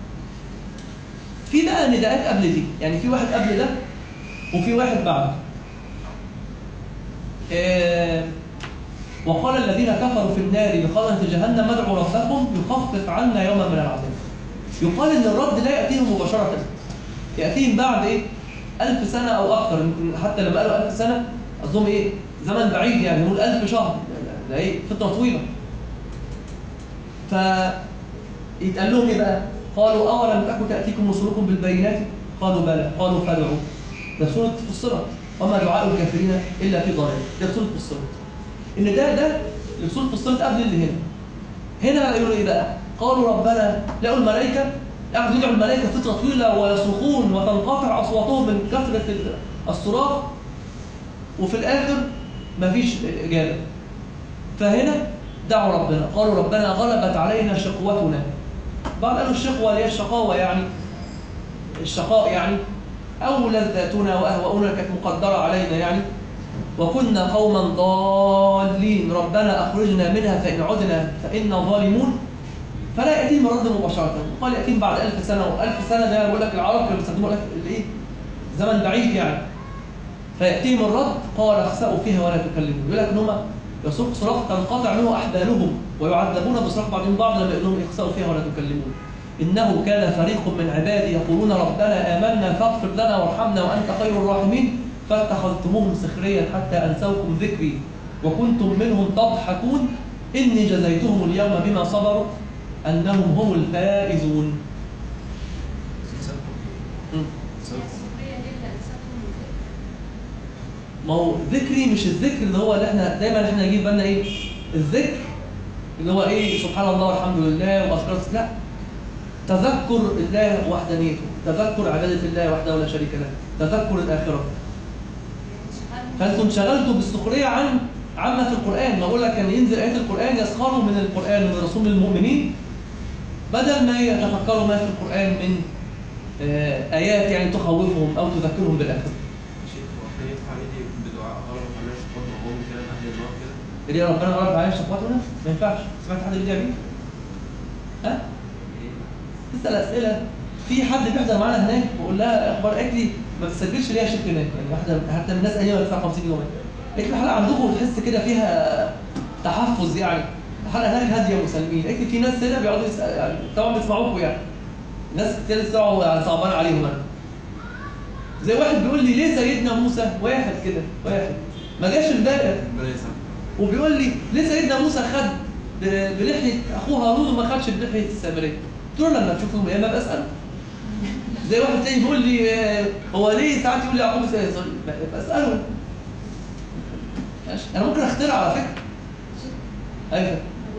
في بقى نداءات قبل دي، يعني في واحد قبل ده وفي واحد بعده. إيه وقال الذين كفروا في النار لخزنة جهنم ادعوا ربكم يخفف عنا يوما من العذاب. يقال ان الرد لا ياتيهم مباشره، ياتيهم بعد ايه؟ ألف سنه او اكثر. حتى لما قالوا ألف سنه قصدهم ايه؟ زمن بعيد، يعني نقول ألف شهر، ده ايه؟ فتره طويله. فيتقال لهم ايه بقى؟ قالوا اولم تكن تاتيكم رسلكم بالبينات قالوا بلى قالوا فادعوا. ده سوره فصلت وما دعاء الكافرين الا في ضلال. ده سوره فصلت. ان ده ده سوره فصلت قبل اللي هنا. هنا يقولوا ايه بقى؟ قالوا ربنا، لقوا الملائكه قاعدوا يدعوا الملائكه فتره طويله ويصرخون وتنقطع اصواتهم من كثره الصراخ، وفي الاخر مفيش اجابه. فهنا دعوا ربنا قالوا ربنا غلبت علينا شقوتنا. بعض قالوا الشقوه هي الشقاوه، يعني الشقاء يعني او لذاتنا واهواؤنا كانت مقدره علينا يعني، وكنا قوما ضالين ربنا اخرجنا منها فان عدنا فانا ظالمون. فلا ياتيهم الرد مباشره، قال ياتيهم بعد ألف سنه، وألف سنه ده بيقول لك العرب كانوا بيستخدموا الايه؟ زمن بعيد يعني. فياتيهم الرد قال اخسأوا فيها ولا تكلمون. يقول لك ان هم يصرخ صراخ تنقطع منه احبالهم ويعذبون بصراخ بعضهم بعض لما يقول لهم اخسأوا فيها ولا تكلمون. انه كان فريق من عبادي يقولون ربنا آمنا فاغفر لنا وارحمنا وانت خير الراحمين فاتخذتموهم سخريا حتى انسوكم ذكري وكنتم منهم تضحكون اني جزيتهم اليوم بما صبروا انهم هم الفائزون. ما هو ذكري مش الذكر اللي هو اللي احنا دايما احنا نجيب بالنا ايه؟ الذكر اللي هو ايه؟ سبحان الله والحمد لله واذكار، لا، تذكر الله وحدانيته، تذكر عبادة الله وحده لا شريك له، تذكر الآخرة. فأنتم انشغلتوا بالسخرية عن عامة في القرآن. ما أقول لك كان ينزل آيات القرآن يسخروا من القرآن من رسول المؤمنين بدل ما يتفكروا ما في القرآن من آيات يعني تخوفهم أو تذكرهم بالآخرة. اللي ربنا غلب علينا شقوتنا ما ينفعش. سمعت حد بيدعي بيه؟ ها؟ تسأل أسئلة. في حد بيحضر معانا هناك بقول لها اخبار، قالت لي ما بتسجلش ليها شيك هناك، يعني واحده حتى من الناس قالوا لي بدفع خمسين يوم. قالت لي الحلقه عندكم تحس كده فيها تحفظ، يعني الحلقه هناك هاديه ومسالمين. قالت لي في ناس هنا بيقعدوا يعني طبعا بيسمعوكم، يعني ناس كتير بيسمعوا يعني صعبان عليهم. انا زي واحد بيقول لي ليه سيدنا موسى، واحد كده واحد ما جاش امبارح وبيقول لي ليه سيدنا موسى خد بلحيه اخوه هارون وما خدش بلحيه السامريه. قلت له لما تشوفهم يا اما بسال. زي واحد تاني بيقول لي هو ليه ساعات يقول لي يعقوب بساله. ماشي، انا ممكن اخترع على فكره. ايوه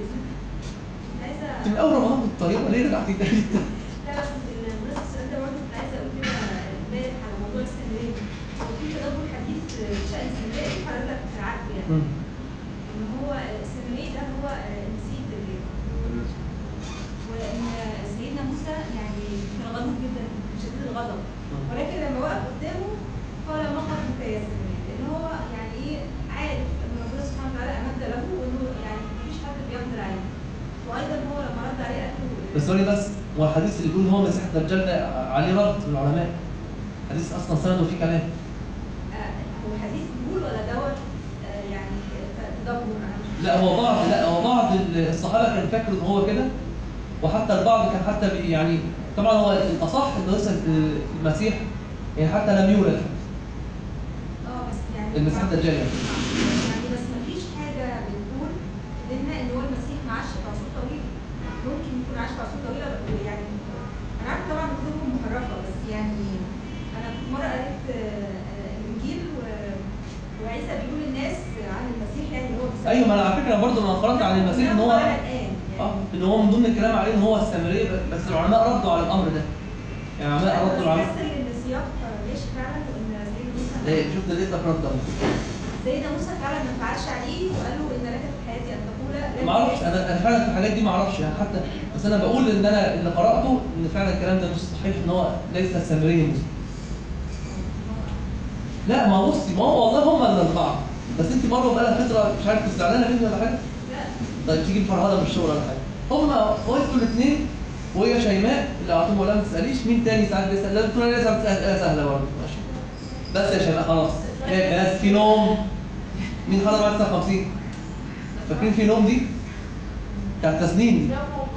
من اول رمضان بالطياره ليه رجعتي تاني؟ لا بس بالنسبه للسؤال ده برضه كنت عايزه اقول كده امبارح على موضوع السامريه. هو في تدبر حديث شأن السامريه حضرتك في العقد، يعني ان هو السامريه ده هو نسيب الدجال، وان سيدنا موسى يعني كان غضب جدا شديد الغضب، ولكن لما وقف قدامه قال ما خطبك يا سامريه، لان هو يعني ايه عارف ان ربنا سبحانه وتعالى امد له وانه يعني مفيش حد بيقدر عليه. وايضا هو لما رد عليه قال له بس سوري بس هو الحديث اللي بيقول هو مسيح الدجال ده عليه رد من العلماء. حديث اصلا سنده فيه كلام. آه هو حديث بيقول ولا دوت آه يعني تدبر؟ لا هو بعض لا هو بعض الصحابه كان فاكر ان هو كده، وحتى البعض كان حتى بي يعني طبعا هو الاصح ان لسه المسيح يعني حتى لم يولد. اه بس يعني المسيح الدجال يعني. يعني بس ما فيش حاجه بتقول لنا ان هو المسيح ما عاش في عصور طويله. ممكن يكون عاش في عصور طويله، يعني انا عارفه طبعا كتبهم محرفه، بس يعني انا كنت مره قريت الانجيل ايوه، ما انا على فكره برضه ما قرات عن المسيح ان هو اه ان هو من ضمن الكلام عليه ان هو السامريه، بس العلماء ردوا على الامر ده. يعني العلماء ردوا على بس ان السياق ماشي فعلا، وان سيدنا موسى ايه شفت ليه رد سيدنا موسى فعلا ما فعلش عليه وقال له ان لك في حياتي ان تقول ما اعرفش انا انا فعلا في الحاجات دي ما اعرفش يعني حتى، بس انا بقول ان انا اللي قراته ان فعلا الكلام ده مش صحيح، ان هو ليس السامريه موسى. لا ما بصي، ما هو والله هم الاربعه، بس انت مره بقى لها فتره مش عارف زعلانه مني ولا حاجه؟ لا. طيب تيجي فرهده من الشغل ولا حاجه؟ هم اخواتكم الاثنين وهي شيماء اللي اعطوهم ولا ما تساليش مين تاني ساعات بيسال، لازم تكون لسه بتسال اسئله سهله برضه ماشي. بس يا شيماء خلاص بس في نوم. مين حضر بعد الساعه خمسين؟ فاكرين في نوم دي؟ بتاعت تسنيم دي.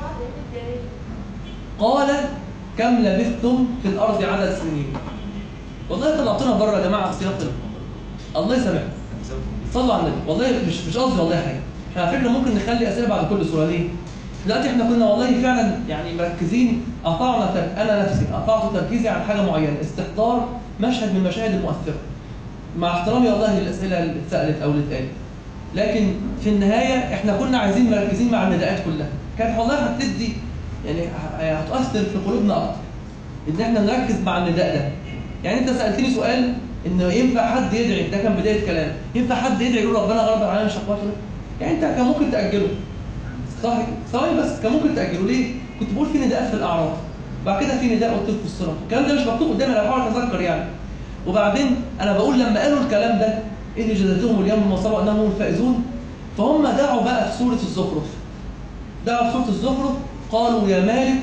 قال كم لبثتم في الارض عدد سنين؟ والله طلعتونا بره يا جماعه سياق الله يسامحكم. صلوا على النبي، والله مش مش قصدي والله حاجه. احنا على فكره ممكن نخلي اسئله بعد كل سوره. ليه؟ دلوقتي احنا كنا والله فعلا يعني مركزين، قطعنا تر... انا نفسي قطعت تركيزي عن حاجه معينه، استحضار مشهد من المشاهد المؤثره. مع احترامي والله للاسئله اللي اتسالت او اللي اتقالت. لكن في النهايه احنا كنا عايزين مركزين مع النداءات كلها. كانت والله هتدي يعني هتؤثر في قلوبنا اكتر ان احنا نركز مع النداء ده. يعني انت سالتني سؤال انه ينفع حد يدعي، ده كان بدايه كلام، ينفع حد يدعي يقول ربنا غلب علينا شقوتنا؟ يعني انت كان ممكن تاجله. صح؟ ثواني بس، كان ممكن تاجله. ليه؟ كنت بقول في نداءات في الاعراف، بعد كده في نداء قلت لكم في الصلاه، الكلام ده مش مكتوب قدامي انا بحاول اتذكر يعني. وبعدين انا بقول لما قالوا الكلام ده اني جزيتهم اليوم بما صبروا انهم هم الفائزون، فهم دعوا بقى في سوره الزخرف. دعوا في سوره الزخرف قالوا يا مالك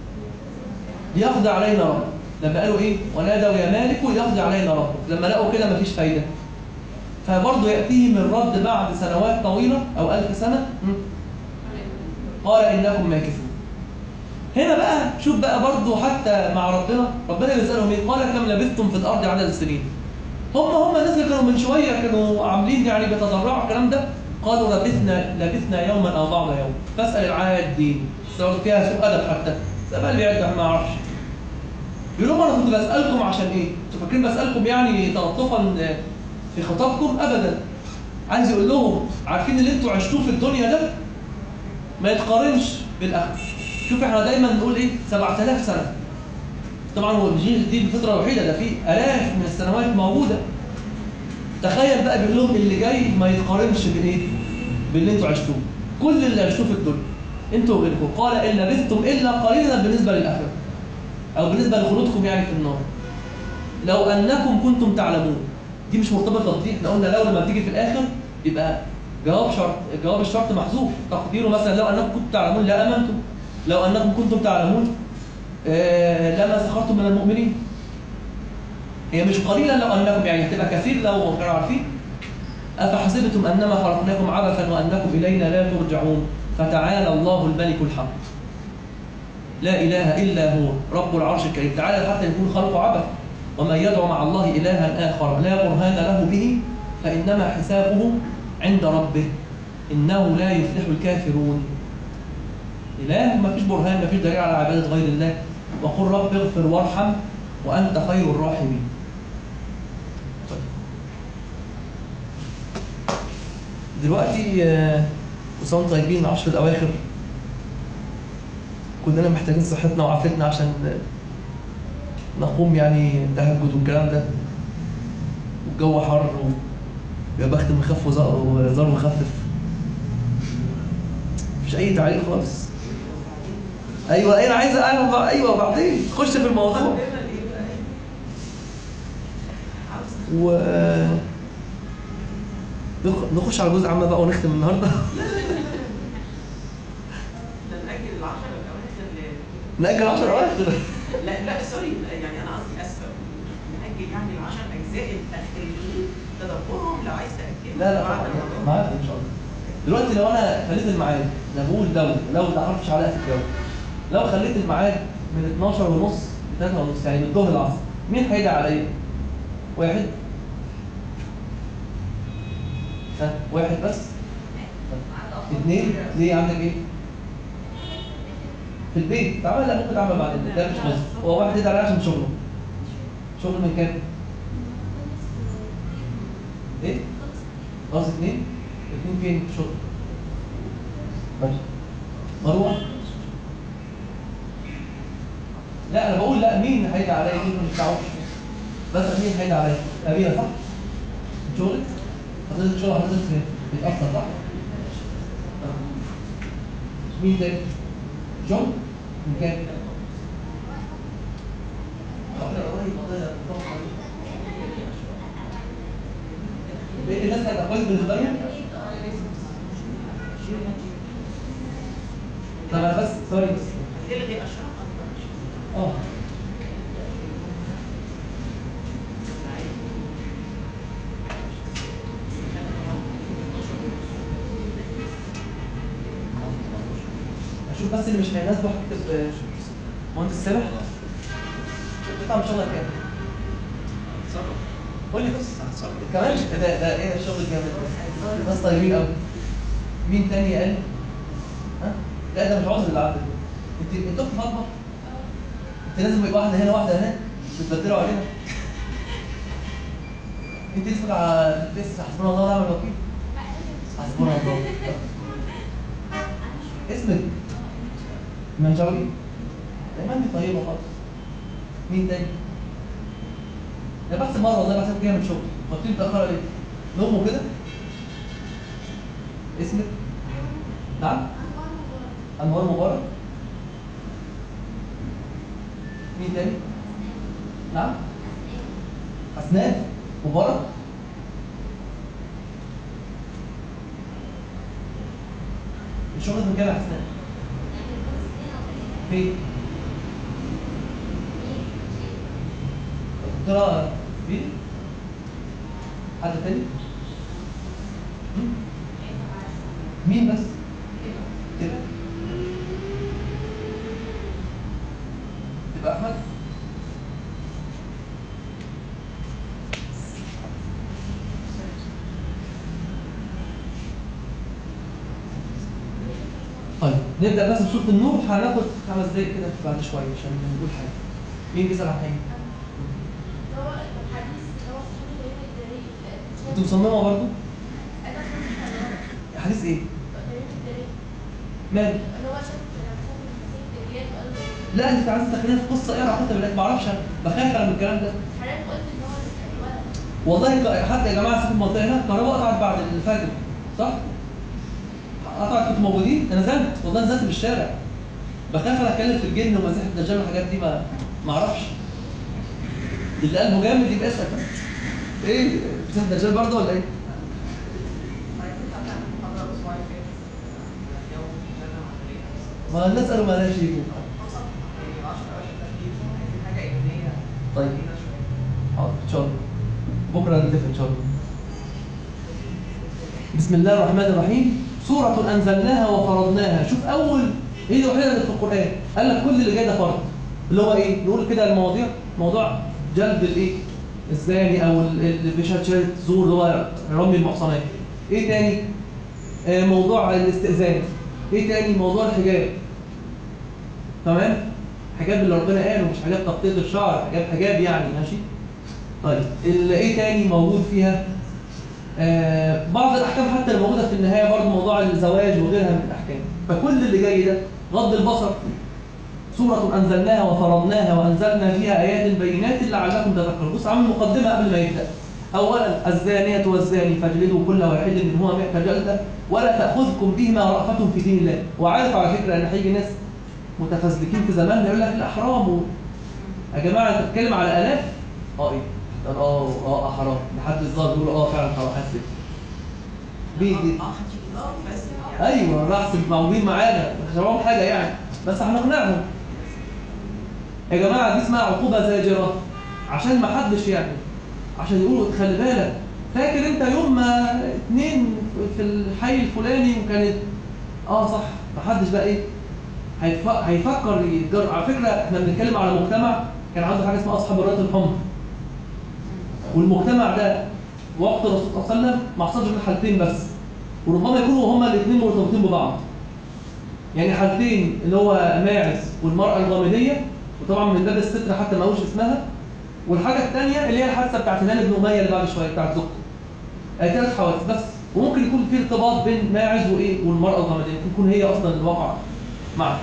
ليقضي علينا ربك. لما قالوا ايه؟ ونادوا يا مالك ليقضي علينا ربك، لما لقوا كده مفيش فايده. فبرضه ياتيهم الرد بعد سنوات طويله او ألف سنه، قال انكم ماكثون. هنا بقى شوف بقى برضه حتى مع ربنا، ربنا بيسالهم ايه؟ قال كم لبثتم في الارض عدد السنين. هم هم الناس اللي كانوا من شويه كانوا عاملين يعني بيتضرعوا الكلام ده، قالوا لبثنا لبثنا يوما او بعض يوم. فاسال العادين، فيها سوء ادب حتى، سبق اللي يعد ما اعرفش. يقول لهم انا كنت بسالكم عشان ايه؟ انتوا فاكرين بسالكم يعني تلطفا في خطابكم؟ ابدا. عايز يقول لهم عارفين اللي انتوا عشتوه في الدنيا ده ما يتقارنش بالاخره. شوف احنا دايما نقول ايه؟ سبعة آلاف سنه. طبعا هو الجيل دي الفتره الوحيده، ده في الاف من السنوات موجوده. تخيل بقى بيقول لهم اللي جاي ما يتقارنش بالايه؟ باللي انتوا عشتوه. كل اللي عشتوه في الدنيا انتوا وغيركم. قال ان لبثتم الا قليلا بالنسبه للاخره، او بالنسبه لخلودكم يعني في النار. لو انكم كنتم تعلمون، دي مش مرتبطه بدي. احنا قلنا لو لما بتيجي في الاخر يبقى جواب شرط، جواب الشرط محذوف. تقديره مثلا لو انكم كنتم تعلمون لا امنتم، لو انكم كنتم تعلمون آه لما سخرتم من المؤمنين. هي مش قليلا لو انكم، يعني هتبقى كثير لو كانوا عارفين. افحسبتم انما خلقناكم عبثا وانكم الينا لا ترجعون فتعالى الله الملك الحق لا اله الا هو رب العرش الكريم. تعالى حتى يكون خلقه عبث. ومن يدعو مع الله الها اخر لا برهان له به فانما حسابه عند ربه انه لا يفلح الكافرون. اله ما فيش برهان، ما فيش دليل على عباده غير الله. وقل رب اغفر وارحم وانت خير الراحمين. دلوقتي وصلنا طيبين العشر الاواخر، كلنا محتاجين صحتنا وعافيتنا عشان نقوم يعني تهجد والكلام ده، والجو حر ويا بخت مخف وزار مخفف. مفيش اي تعليق خالص. ايوه انا عايز اعرف. ايوه بعدين خش في الموضوع. و نخش على جزء عامه بقى ونختم النهارده. نأجل العشر الاواخر. نأجل العشر اواخر. لا لا سوري، يعني انا قصدي اسفه، نأجل يعني العشر اجزاء الاخرين تدبرهم لو عايز تأجل. لا لا معاك ان شاء الله. دلوقتي لو انا خليت الميعاد، انا بقول لو لو ما تعرفش عليها في الجو، لو خليت الميعاد من اتناشر ونص ل تلاتة ونص يعني من الظهر للعصر، مين هيدعي عليا؟ واحد؟ ها واحد بس؟ اثنين؟ ليه عندك ايه؟ في البيت تعمل. لا ممكن تعمل بعدين، ده مش مصر. هو واحد يدعي عليا عشان شغله. شغل من كام؟ ايه؟ خلاص اثنين؟ الاثنين فين في شغل؟ ماشي. مروه؟ لا انا بقول لا، مين هيجي عليا؟ مين مش دعوه بس مين هيجي عليا؟ اميره صح؟ شغلك؟ حضرتك شغل حضرتك بيتاثر صح؟ مين تاني؟ جون؟ من كام؟ بقيت الناس هتبقى كويس بالنسبه لهم؟ طب انا بس سوري بس الغي اشرف اه اشوف بس اللي مش هيناسبه هكتب مهندس سامح. بتاع ان شاء الله كام؟ قول لي بس كمان ده ده ايه الشغل الجامد ده؟ ناس طيبين قوي. مين تاني قال؟ ها؟ لا ده مش عذر اللي عندك. انت انت اخت فاطمه؟ انت لازم يبقى واحده هنا واحده هناك بتبدلوا علينا. انت اسمك على الفيس حسبنا الله ونعم الوكيل. حسبنا الله. اسمك منجاوي؟ دايما انت طيبه خالص. مين تاني؟ ده بس مره والله بحسب جايه من شغل، خدتين متاخره ليه؟ نومه كده؟ اسمك؟ نعم؟ انوار مبارك. مين تاني؟ نعم؟ حسناء مبارك. الشغل من كام يا حسناء؟ فين؟ الدكتورة مين؟ حد تاني؟ مين بس؟ كده تبقى أحمد؟ طيب نبدأ بس بصورة النور، هناخد خمس دقايق كده بعد شوية عشان نقول حاجة. مين بيسأل عن حاجة؟ هو الحديث اللي هو صحيح الدليل الدليل أنت مصممة برضه؟ أنا كنت حديث إيه؟ دليل الدليل ماله؟ اللي هو شاف شاف المسيح الدجال وقال له لا أنت عايز تخلينا في قصة إيه علاقتها بالله؟ ما أعرفش أنا، بخاف أنا من الكلام ده. حضرتك قلت إن هو الولد والله حتى يا جماعة في المنطقة هنا الكهرباء قطعت بعد الفجر، صح؟ قطعت كنتوا موجودين؟ أنا نزلت، والله نزلت في الشارع. بخاف أنا أتكلم في الجن ومسيح الدجال والحاجات دي، ما ما أعرفش. اللي قلبه جامد يبقى اسأل بس. إيه؟ مسيح الدجال برضه ولا إيه؟ ما الناس قالوا ما لهاش يجوا. طيب حاضر ان شاء الله بكره نتفق ان شاء الله. بسم الله الرحمن الرحيم. سورة أنزلناها وفرضناها. شوف أول هي الوحيدة اللي في القرآن قال لك كل اللي جاي ده فرض، اللي هو إيه؟ نقول كده المواضيع موضوع جلد الإيه؟ الزاني أو اللي بشهادة زور اللي هو رمي المحصنات. إيه تاني؟ آه موضوع الاستئذان. إيه تاني؟ موضوع الحجاب. تمام؟ حجاب اللي ربنا قاله، مش حجاب تغطية الشعر، حجاب حجاب يعني ماشي؟ طيب ايه تاني موجود فيها؟ آه بعض الاحكام حتى اللي موجوده في النهايه برضه موضوع الزواج وغيرها من الاحكام. فكل اللي جاي ده غض البصر. سوره انزلناها وفرضناها وانزلنا فيها ايات بينات لعلكم تذكرون. بص عامل مقدمه قبل ما يبدا. اولا الزانيه والزاني فاجلدوا كل واحد منهما مئة جلده ولا تاخذكم بهما رأفة في دين الله. وعارف على فكره ان هيجي ناس متفزلكين في زماننا يقول لك لا حرام. يا جماعه انت بتتكلم على الاف؟ اه ايه؟ اه اه حرام. لحد الظاهر بيقول اه فعلا حرام. حسب بيدي ايوه راح موجودين معانا مش هنعمل حاجه يعني، بس هنقنعهم. يا جماعه دي اسمها عقوبه زاجره عشان ما حدش يعني، عشان يقولوا خلي بالك فاكر انت يوم ما اتنين في الحي الفلاني وكانت اه صح. ما حدش بقى ايه هيفكر يتجرأ. على فكره احنا بنتكلم على مجتمع كان عنده حاجه اسمها اصحاب الرايه الحمر، والمجتمع ده وقت الرسول صلى الله عليه وسلم ما حصلش غير حالتين بس، وربما يكونوا هما الاثنين مرتبطين ببعض. يعني حالتين اللي هو ماعز والمراه الغامديه، وطبعا من باب الستر حتى ما قالوش اسمها. والحاجه الثانيه اللي هي الحادثه بتاعت هلال بن اميه اللي بعد شويه بتاعت زوجته. ثلاث حوادث بس، وممكن يكون في ارتباط بين ماعز وايه والمراه الغامديه، ممكن تكون هي اصلا الواقع معه.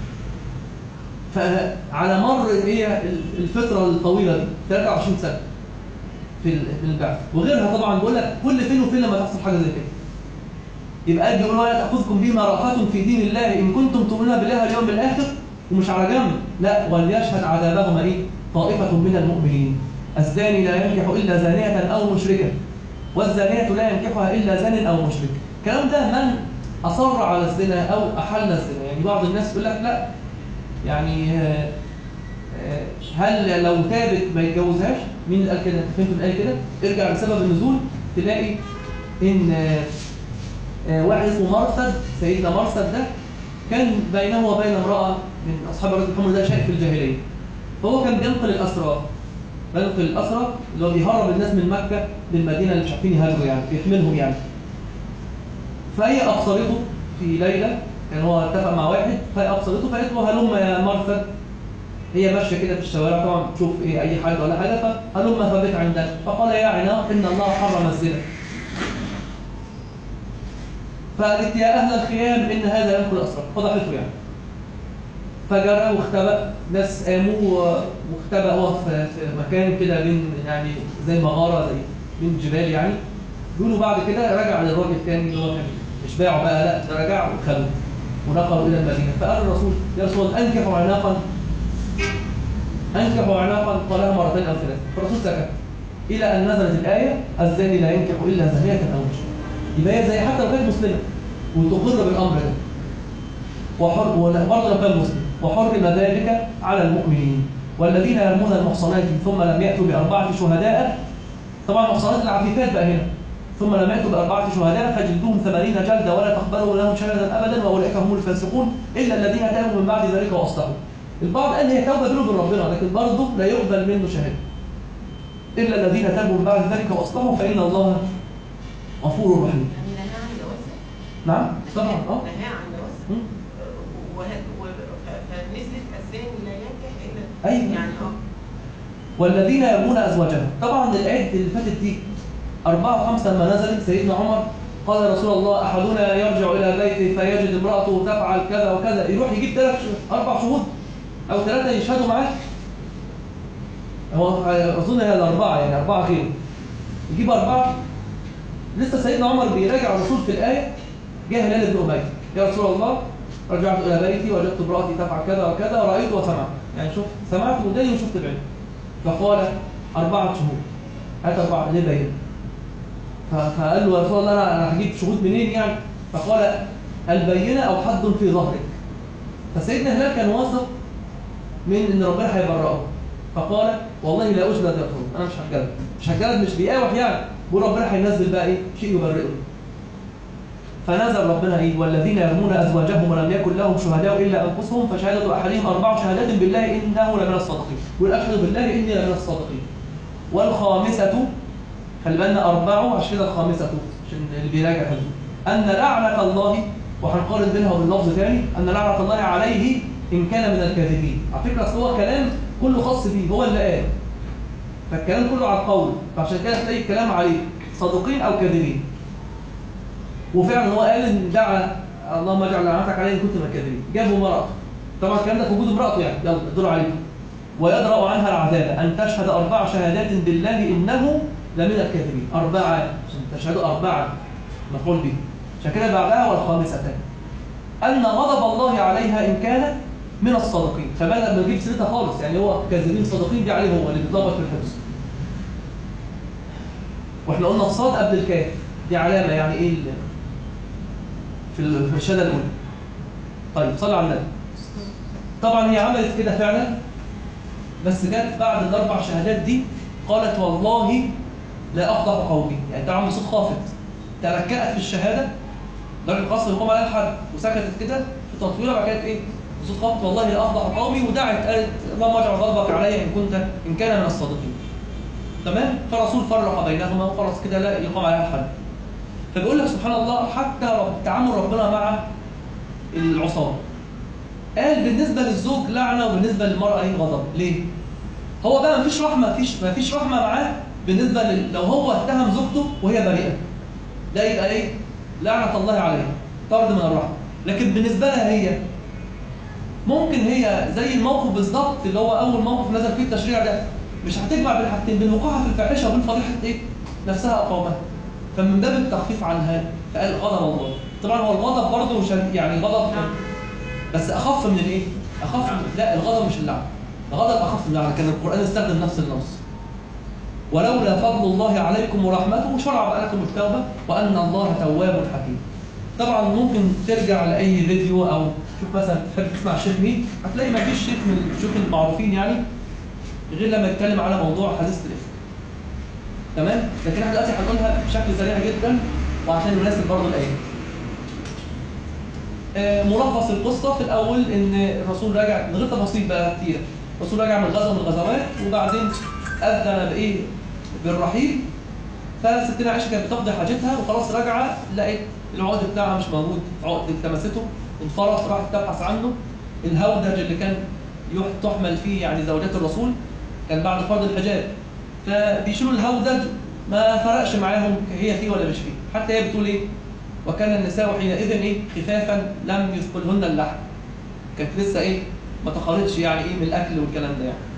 فعلى مر هي الفتره الطويله دي ثلاثة وعشرين سنه في البعث وغيرها طبعا، بقول لك كل فين وفين لما تحصل حاجه زي كده. يبقى قال بيقول ولا تاخذكم بما رأفة في دين الله ان كنتم تؤمنون بالله واليوم الاخر، ومش على جنب، لا، وليشهد عذابهما ايه طائفه من المؤمنين. الزاني لا ينكح الا زانيه او مشركه والزانيه لا ينكحها الا زان او مشرك. الكلام ده من اصر على الزنا او احل الزنا. يعني بعض الناس يقول لك لا، يعني هل لو تابت ما يتجوزهاش؟ مين اللي قال كده؟ فهمتوا اللي قال كده؟ ارجع لسبب النزول تلاقي ان واحد اسمه مرثد، سيدنا مرثد ده كان بينه وبين امراه من اصحاب الرسول محمد ده شيء في الجاهليه، فهو كان بينقل الاسرى بينقل الاسرى اللي هو بيهرب الناس من مكه للمدينه اللي مش عارفين يهاجروا، يعني بيحملهم يعني. فهي ابصرته في ليله، كان هو اتفق مع واحد، فهي ابصرته فقالت له هلم يا مرثد. هي ماشيه كده في الشوارع طبعا تشوف ايه اي حاجه ولا حاجه، فهلم فبت عندنا. فقال يا عناق ان الله حرم الزنا. فقالت يا اهل الخيام ان هذا ينقل الاسرى، فضحته يعني. فجرى واختبأ، ناس قاموا واختبأ هو في مكان كده بين يعني زي مغاره، زي بين جبال يعني. بيقولوا بعد كده رجع للراجل الثاني اللي هو كان مش باعه بقى، لا ده رجع وخده ونقلوا الى المدينه. فقال الرسول يا رسول الله انكحوا عناقا انكحوا عناقا، قالها مرتين او ثلاث، فالرسول سكت الى ان نزلت الايه الزاني لا ينكح الا زانيه او مشرك. يبقى هي زي حتى لو كانت مسلمه وتقر بالامر ده، وحر وبرضه لو كان مسلم، وحرم ذلك على المؤمنين. والذين يرمون المحصنات ثم لم ياتوا باربعه شهداء، طبعا المحصنات العفيفات بقى هنا، ثم لم يأتوا بأربعة شهداء فجلدوهم ثمانين جلدة ولا تقبلوا لهم شهادة أبدا وأولئك هم الفاسقون إلا الذين تابوا من بعد ذلك وأصلحوا. البعض قال هي توبة بينه وبين ربنا، لكن برضه لا يقبل منه شهادة إلا الذين تابوا من بعد ذلك وأصلحوا فإن الله غفور رحيم. نهى عن جوازها؟ نعم طبعا اه نهى عن جوازها فنزلت الزاني لا ينكح إلا أيوة. يعني اه والذين يرمون أزواجهم. طبعا الآيات اللي فاتت دي أربعة وخمسة لما نزلت سيدنا عمر قال يا رسول الله أحدنا يرجع إلى بيته فيجد امرأته تفعل كذا وكذا، يروح يجيب ثلاث أربع شهود أو ثلاثة يشهدوا معاه. هو أظن هي الأربعة يعني أربعة غيره، يجيب أربعة. لسه سيدنا عمر بيراجع الرسول في الآية، جاء هلال بن أمية يا رسول الله رجعت إلى بيتي وجدت امرأتي تفعل كذا وكذا ورأيت وسمعت، يعني شفت سمعت وداني وشفت بعيني. فقال أربعة شهود، هات أربعة ليه بين؟ فقال له يا رسول الله انا هجيب شهود منين يعني؟ فقال البينه او حد في ظهرك. فسيدنا هلال كان واثق من ان ربنا هيبرئه، فقال والله لا اجلد يا رسول الله، انا مش هتجلد مش هتجلد مش بيقاوح يعني، بيقول ربنا هينزل بقى ايه شيء يبرئه. فنزل ربنا ايه والذين يرمون ازواجهم ولم يكن لهم شهداء الا انفسهم فشهاده احدهم اربع شهادات بالله انه لمن الصادقين، يقول اشهد بالله اني لمن الصادقين. والخامسه، خلي بالنا أربعة عشان كده الخامسة عشان اللي بيراجع حدود أن لعنة الله، وهنقارن بينها وباللفظ ثاني، أن لعنة الله عليه إن كان من الكاذبين. على فكرة أصل هو كلام كله خاص بيه، هو اللي قال، فالكلام كله على القول، فعشان كده تلاقي الكلام عليه صادقين أو كاذبين. وفعلا هو قال إن دعا اللهم اجعل لعنتك عليه إن كنت من الكاذبين، جابوا امرأته، طبعا الكلام ده في وجود امرأته يعني، يلا ادوا عليه. ويدرأ عنها العذاب أن تشهد أربع شهادات بالله إنه لمن الكاذبين. أربعة عشان تشهدوا أربعة مفعول به، عشان كده بعدها والخامسة أن غضب الله عليها إن كان من الصادقين. فبدأ ما نجيب سيرتها خالص، يعني هو كاذبين صادقين دي عليه هو اللي بيتلخبط في الحفظ. واحنا قلنا الصاد قبل الكاف دي علامة يعني إيه في الشهادة الأولى. طيب صلى على النبي. طبعا هي عملت كده فعلا، بس جت بعد الأربع شهادات دي قالت والله لا أفضح قومي، يعني تعمل صوت خافت، تركأت في الشهادة درجة قصر يقوم عليها الحد وسكتت كده في تطويرها، بعد كده إيه صوت خافت والله لا أفضح قومي، ودعت قالت اللهم اجعل غضبك علي إن كنت إن كان من الصادقين. تمام؟ فالرسول فرق بينهما وخلاص كده لا يقام عليها الحد. فبيقول لك سبحان الله حتى رب تعامل ربنا مع العصاة. قال بالنسبة للزوج لعنة وبالنسبة للمرأة إيه غضب. ليه؟ هو بقى مفيش رحمة، مفيش مفيش رحمة معاه بالنسبة لل... لو هو اتهم زوجته وهي بريئة. ده يبقى ايه؟ لعنه الله عليه، طرد من الرحمه. لكن بالنسبه لها هي ممكن هي زي الموقف بالظبط اللي هو اول موقف نزل فيه التشريع ده، مش هتجمع بين حاجتين، بين وقوعها في الفاحشه وبين فضيحه ايه؟ نفسها او قومها. فمن باب التخفيف عنها فقال غضب الله. طبعا هو الغضب برضه مش يعني غضب بس اخف من الايه؟ اخف من لا الغضب مش اللعنه. الغضب اخف من اللعنه، كان القران استخدم نفس النص. ولولا فضل الله عليكم ورحمته شرع لكم التوبه وان الله تواب حكيم. طبعا ممكن ترجع لاي فيديو او شوف مثلا تحب تسمع الشيخ مين، هتلاقي ما فيش شيخ من الشيوخ المعروفين يعني غير لما يتكلم على موضوع حديث الافك. تمام؟ لكن احنا دلوقتي هنقولها بشكل سريع جدا وعشان يناسب برضه الايه. آه ملخص القصه في الاول ان الرسول راجع من غير تفاصيل بقى كتير. الرسول راجع من غزوه من الغزوات وبعدين اذن بايه؟ بالرحيل. فستنا عائشه كانت بتقضي حاجتها وخلاص راجعه لقيت العقد بتاعها مش موجود، عقد التمسته انفرط، راحت تبحث عنه. الهودج اللي كان تحمل فيه يعني زوجات الرسول كان بعد فرض الحجاب، فبيشيلوا الهودج ما فرقش معاهم هي فيه ولا مش فيه. حتى هي بتقول ايه؟ وكان النساء حينئذ ايه؟ خفافا لم يثقلهن اللحم. كانت لسه ايه؟ ما تخرجش يعني ايه من الاكل والكلام ده يعني.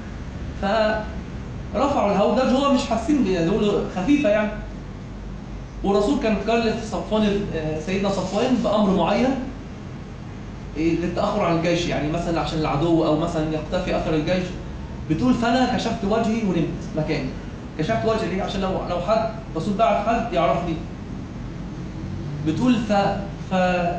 فرفعوا الهودج، هو مش حاسين بيها، يقولوا خفيفه يعني. والرسول كان كلف صفوان سيدنا صفوان بامر معين للتاخر عن الجيش، يعني مثلا عشان العدو او مثلا يختفي اثر الجيش. بتقول فانا كشفت وجهي ونمت مكاني. كشفت وجهي ليه؟ عشان لو لو حد الرسول بعت حد يعرفني. بتقول ف ف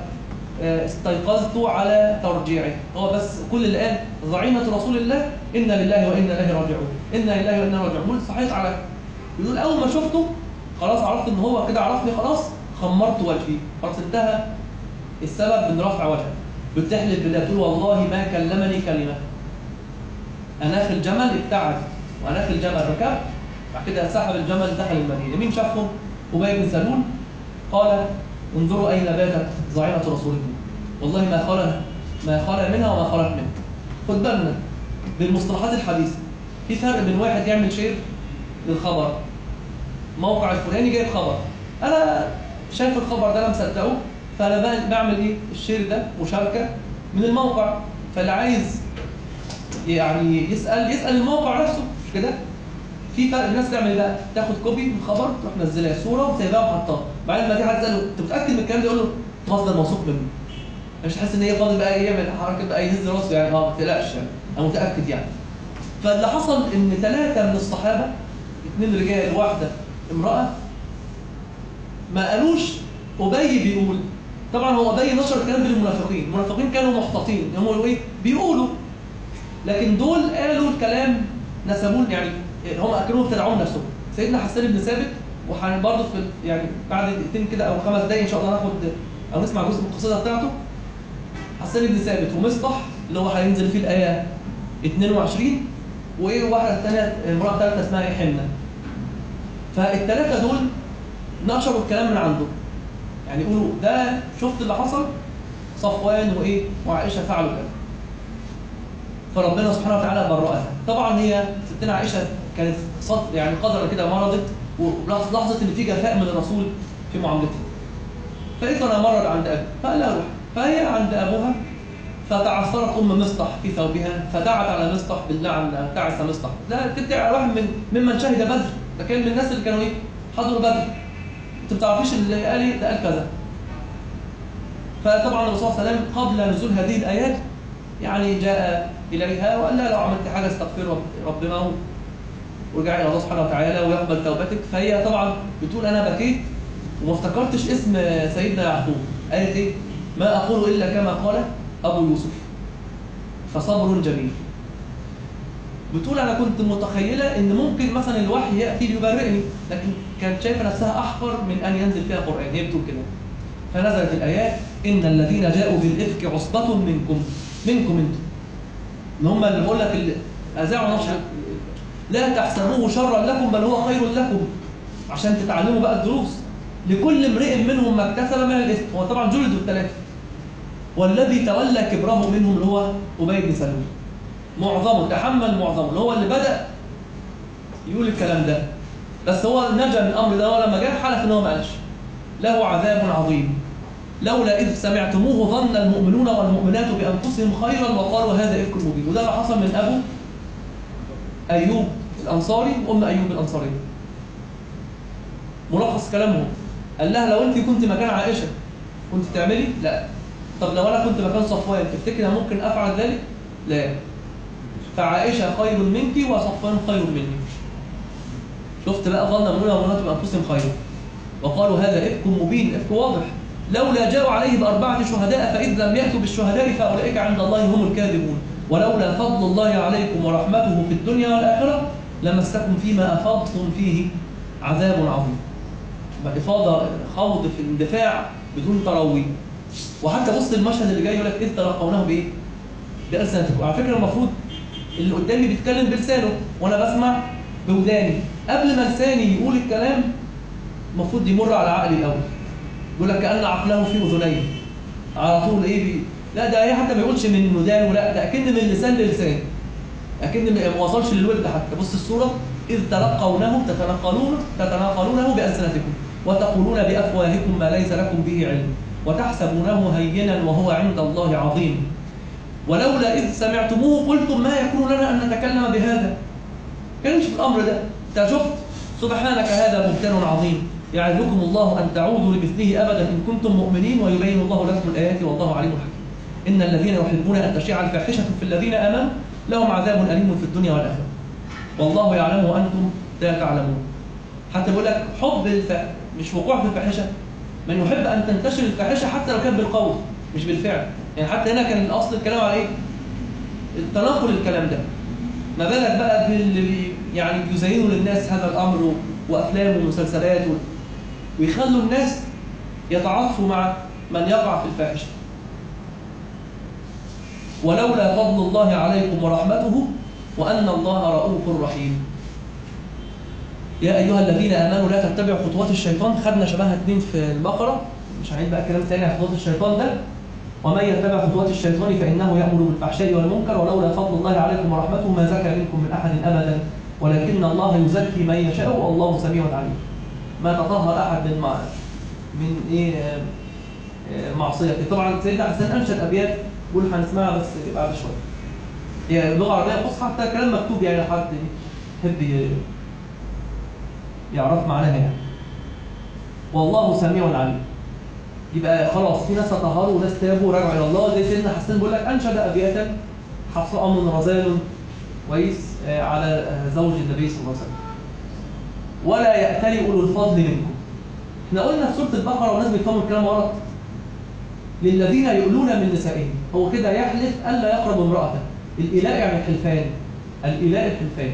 استيقظت على ترجيعه. هو بس كل اللي قال زعيمه رسول الله انا لله وانا اليه راجعون، انا لله وانا راجعون. صحيت على بيقول اول ما شفته خلاص عرفت ان هو كده عرفني، خلاص خمرت وجهي، خلاص انتهى السبب من رفع وجهي. بتحلف بالله تقول والله ما كلمني كلمه. اناخ الجمل ابتعد واناخ الجمل ركب، بعد كده سحب الجمل دخل المدينه. مين شافهم؟ ابي بن سلول. قال انظروا اين باتت زعيمه رسول الله، والله ما خلا ما خلا منها وما خلت منها. خد بالنا بالمصطلحات الحديثه، في فرق بين واحد يعمل شير للخبر، موقع الفلاني جايب خبر، انا شايف الخبر ده انا مصدقه، فانا بعمل ايه؟ الشير ده مشاركه من الموقع. فاللي عايز يعني يسال يسال الموقع نفسه، مش كده؟ في فرق. الناس تعمل ايه بقى؟ تاخد كوبي من الخبر تروح منزلها صوره وسايبها وحطها، بعدين ما تيجي حد تساله انت متاكد من الكلام ده؟ يقول له مصدر موثوق منه. مش حاسس ان هي فاضل بقى يعمل حركه بقى يهز راسه يعني اه ما تقلقش يعني انا متاكد يعني. فاللي حصل ان ثلاثه من الصحابه، اثنين رجال واحده امراه، ما قالوش ابي بيقول. طبعا هو ابي نشر الكلام بين المنافقين، المنافقين كانوا محتاطين هم يقولوا ايه؟ بيقولوا. لكن دول قالوا الكلام نسبوه يعني هم كانوا بيتدعون نفسهم. سيدنا حسان بن ثابت، وبرضه في يعني بعد دقيقتين كده او خمس دقايق ان شاء الله ناخد او نسمع جزء من القصيده بتاعته. حسان بن ثابت ومصطح اللي هو هينزل فيه الايه اثنين وعشرين، وايه واحده ثانيه امراه ثالثه اسمها ايه؟ حنه. فالثلاثه دول نشروا الكلام من عنده، يعني يقولوا ده شفت اللي حصل، صفوان وايه وعائشه فعلوا كده. فربنا سبحانه وتعالى برأها. طبعا هي ستنا عائشه كانت صد يعني قدر كده مرضت، ولاحظت ان في جفاء من الرسول في معاملته. فقالت انا مرض عند ابي، فقال لها روح. فهي عند ابوها فتعثرت ام مصطح في ثوبها فدعت على مصطح باللعن تعس مصطح. ده تدعي واحد من ممن شهد بدر، ده كان من الناس اللي كانوا ايه؟ حضروا بدر. انت ما بتعرفيش اللي قال ايه؟ ده قال كذا. فطبعا الرسول صلى الله عليه وسلم قبل نزول هذه الايات يعني جاء اليها وقال لها لو عملت حاجه استغفر ربنا وارجعي الى الله سبحانه وتعالى ويقبل توبتك. فهي طبعا بتقول انا بكيت وما افتكرتش اسم سيدنا يعقوب. قالت ايه؟ ما اقول الا كما قال ابو يوسف فصبر جميل. بتقول انا كنت متخيله ان ممكن مثلا الوحي ياتي ليبرئني، لكن كانت شايفه نفسها احقر من ان ينزل فيها قران. هي بتقول كده. فنزلت الايات ان الذين جاءوا بالافك عصبه منكم منكم انتم، ان هم اللي بقول لك اللي اذاعوا نشر لا تحسبوه شرا لكم بل هو خير لكم، عشان تتعلموا بقى الدروس. لكل امرئ منهم ما اكتسب من الاثم. هو طبعا جلدوا الثلاثه، والذي تولى كبره منهم اللي هو ابي بن سلول معظمه تحمل معظمه، اللي هو اللي بدا يقول الكلام ده. بس هو نجا من الامر ده، ولما جاء حلف ان هو ما قالش. له عذاب عظيم لولا إذ سمعتموه ظن المؤمنون والمؤمنات بأنفسهم خيرا وقالوا هذا إفك مبين. وده اللي حصل من أبو أيوب الأنصاري وأم أيوب الأنصارية. ملخص كلامهم قال لها لو أنت كنت مكان عائشة كنت تعملي؟ لا. طب لو أنا كنت مكان صفوان تفتكر أنا ممكن أفعل ذلك؟ لا. فعائشة خير منك وصفوان خير مني. شفت بقى ظن المؤمنون والمؤمنات بأنفسهم خيرا وقالوا هذا إفك مبين، إفك واضح. لولا جاءوا عليه بأربعة شهداء فإذ لم يأتوا بالشهداء فأولئك عند الله هم الكاذبون ولولا فضل الله عليكم ورحمته في الدنيا والآخرة لمسكم فيما أفضتم فيه عذاب عظيم. إفاضة خوض في الاندفاع بدون تروي. وحتى بص المشهد اللي جاي يقول لك إذ تلقونه بإيه؟ بألسنتكم. على فكرة المفروض اللي قدامي بيتكلم بلسانه وأنا بسمع بوداني، قبل ما لساني يقول الكلام المفروض يمر على عقلي الأول. يقول لك كأن عقله في أذنيه على طول إيه بي... لا ده هي حتى ما يقولش من ودان ولا ده أكن من لسان للسان، أكن ما وصلش للولد حتى. بص الصورة إذ تلقونه تتناقلون تتناقلونه بألسنتكم وتقولون بأفواهكم ما ليس لكم به علم وتحسبونه هينا وهو عند الله عظيم ولولا إذ سمعتموه قلتم ما يكون لنا أن نتكلم بهذا. كانش في الأمر ده. أنت شفت سبحانك هذا بهتان عظيم يعظكم الله أن تعودوا لمثله أبدا إن كنتم مؤمنين ويبين الله لكم الآيات والله عليم حكيم. إن الذين يحبون أن تشيع الفاحشة في الذين آمنوا لهم عذاب أليم في الدنيا والآخرة والله يعلم وأنتم لا تعلمون. حتى بيقول لك حب الف... مش وقوع في الفاحشة، من يحب أن تنتشر الفاحشة حتى لو كان بالقول مش بالفعل. يعني حتى هنا كان الأصل الكلام على إيه؟ التناقل الكلام ده. ما بالك بقى باللي يعني يزينوا للناس هذا الأمر وأفلام ومسلسلات و... ويخلوا الناس يتعاطفوا مع من يقع في الفاحشة. ولولا فضل الله عليكم ورحمته وأن الله رؤوف رحيم. يا أيها الذين آمنوا لا تتبعوا خطوات الشيطان. خدنا شبهها اتنين في البقرة، مش هنعيد بقى كلام تاني عن خطوات الشيطان ده. ومن يتبع خطوات الشيطان فإنه يأمر بالفحشاء والمنكر ولولا فضل الله عليكم ورحمته ما زكى منكم من أحد أبدا ولكن الله يزكي من يشاء والله سميع عليم. ما تطهر أحد من مع... من إيه معصيته. طبعا سيدنا حسين أنشد أبيات بقول هنسمعها بس بعد شوية. هي اللغة العربية فصحى حتى كلام مكتوب يعني حد يحب يعرف معناها يعني. والله سميع عليم. يبقى خلاص في ناس تطهروا وناس تابوا ورجعوا إلى الله. زي سيدنا حسين بيقول لك أنشد أبياتا حصاء من رزال كويس على زوج النبي صلى الله عليه وسلم. ولا يأتلي أولو الفضل منكم. احنا قلنا في سورة البقرة والناس بيفهموا الكلام غلط. للذين يؤلون من نسائهم. هو كده يحلف ألا يقرب امرأته. الإلاء يعني الحلفان. الإلاء الحلفان.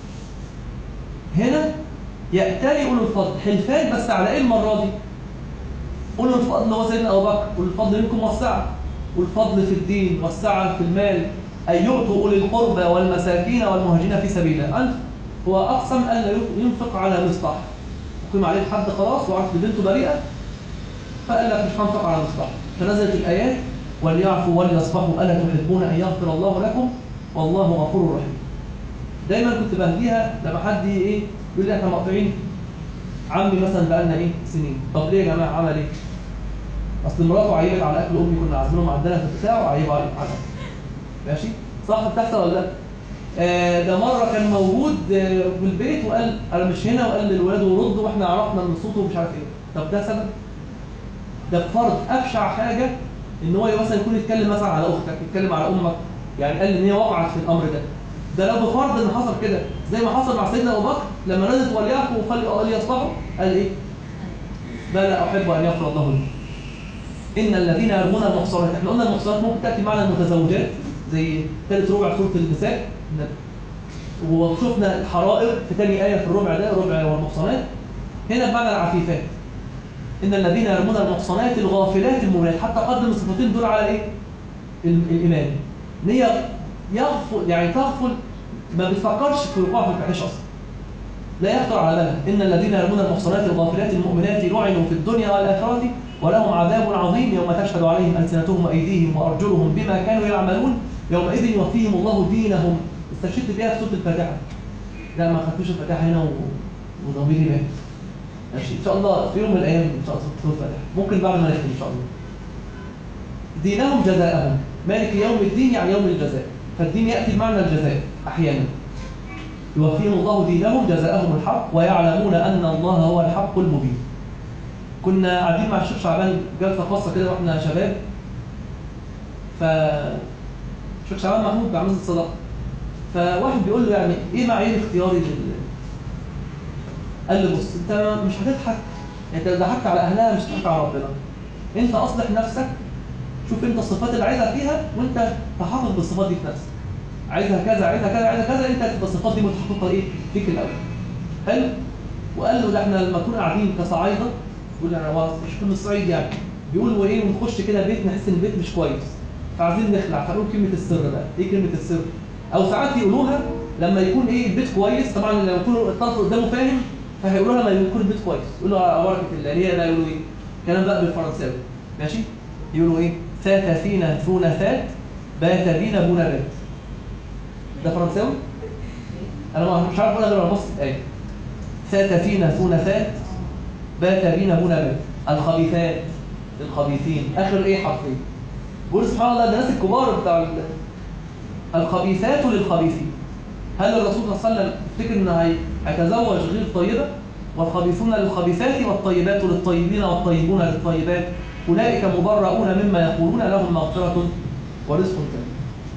هنا يأتلي أولو الفضل حلفان بس على إيه المرة دي؟ أولو الفضل هو سيدنا أبو بكر. أولو الفضل منكم والسعة. والفضل في الدين والسعة في المال أن يؤتوا أولي القربى والمساكين والمهاجرين في سبيل الله. هو أقسم ألا ينفق على مصطح. يقيم عليه الحد خلاص وعرف بنته بريئة فقال لك مش هنفق على مصطح. فنزلت الآيات وليعفوا وليصفحوا ألا تحبون أن يغفر الله لكم والله غفور رحيم. دايما كنت بهديها لما حد ايه يقول لي احنا مقطعين عمي مثلا بقالنا ايه سنين. طب ليه يا جماعه عمل ايه؟ اصل مراته عيبت على اكل امي كنا عازمينهم عندنا في البتاع وعيبوا على الاكل. ماشي؟ صح بتحصل ولا لا؟ آه ده مره كان موجود آه في البيت وقال انا مش هنا وقال للولاد وردوا واحنا عرفنا من صوته ومش عارف ايه. طب ده سبب؟ ده بفرض ابشع حاجه ان هو مثلا يكون يتكلم مثلا على اختك يتكلم على امك يعني قال ان هي وقعت في الامر ده. ده لو بفرض ان حصل كده زي ما حصل مع سيدنا ابو بكر لما نزلت وليعفوا وخلي يصفحوا قال ايه؟ بلى احب ان يغفر الله لي. ان الذين يرمون المحصنات. احنا قلنا المحصنات ممكن تاتي معنا المتزوجات زي ثالث ربع سوره النساء وشفنا الحرائر في ثاني ايه في الربع ده ربع والمحصنات. هنا بمعنى العفيفات. ان الذين يرمون المحصنات الغافلات المؤمنات. حتى قدم الصفتين دول على ايه؟ الايمان. ان هي يغفل يعني تغفل ما بتفكرش في الوقوع في الفحش اصلا. لا يخطر على بالها. ان الذين يرمون المحصنات الغافلات المؤمنات لعنوا في الدنيا والاخره ولهم عذاب عظيم يوم تشهد عليهم السنتهم وايديهم وارجلهم بما كانوا يعملون يومئذ يوفيهم الله دينهم. استشهدت بها في سوره الفاتحه. لا ما خدتوش الفاتحه هنا وضميري مات. ماشي ان شاء الله في يوم من الايام ان شاء الله سوره الفاتحه، ممكن بعد ما نختم ان شاء الله. دينهم جزاءهم، مالك يوم الدين يعني يوم الجزاء، فالدين ياتي بمعنى الجزاء احيانا. يوفيهم الله دينهم جزاءهم الحق ويعلمون ان الله هو الحق المبين. كنا قاعدين مع الشيخ شعبان جلسه خاصه كده واحنا شباب، ف الشيخ شعبان محمود بيعمل الصدقه، فواحد بيقول له يعني ايه معايير اختياري لل قال له بص انت مش هتضحك، انت لو ضحكت على اهلها مش هتضحك على ربنا. انت اصلح نفسك، شوف انت الصفات اللي عايزها فيها وانت تحافظ بالصفات دي في نفسك. عايزها كذا عايزها كذا عايزها كذا، انت تبقى الصفات دي متحققه ايه فيك الاول. حلو. وقال له ده احنا لما كنا قاعدين كصعايده، بيقول يعني هو مش كل الصعيد يعني، بيقول له ايه ونخش كده بيت نحس ان البيت مش كويس، فعايزين نخلع، فنقول كلمه السر بقى. ايه كلمه السر؟ او ساعات يقولوها لما يكون ايه البيت كويس، طبعا لو يكون الطرف قدامه فاهم فهيقولوها لما يكون البيت كويس، يقولوا على بركه الله. هي بقى يقولوا ايه؟ كلام بقى بالفرنساوي ماشي؟ يقولوا ايه؟ فات فينا ثنفات بات بينا بونابات. ده فرنساوي؟ انا مش عارف اقولها غير لما ابص الايه. فات فينا ثنفات بات بينا بونابات، الخبيثات الخبيثين، اخر ايه حرفين. بيقول سبحان الله ده الناس الكبار بتاع الخبيثات للخبيثين. هل الرسول صلى الله عليه وسلم يفتكر انه هيتزوج غير طيبه؟ والخبيثون للخبيثات والطيبات للطيبين والطيبون للطيبات، اولئك مبرؤون مما يقولون لهم مغفره ورزق كريم.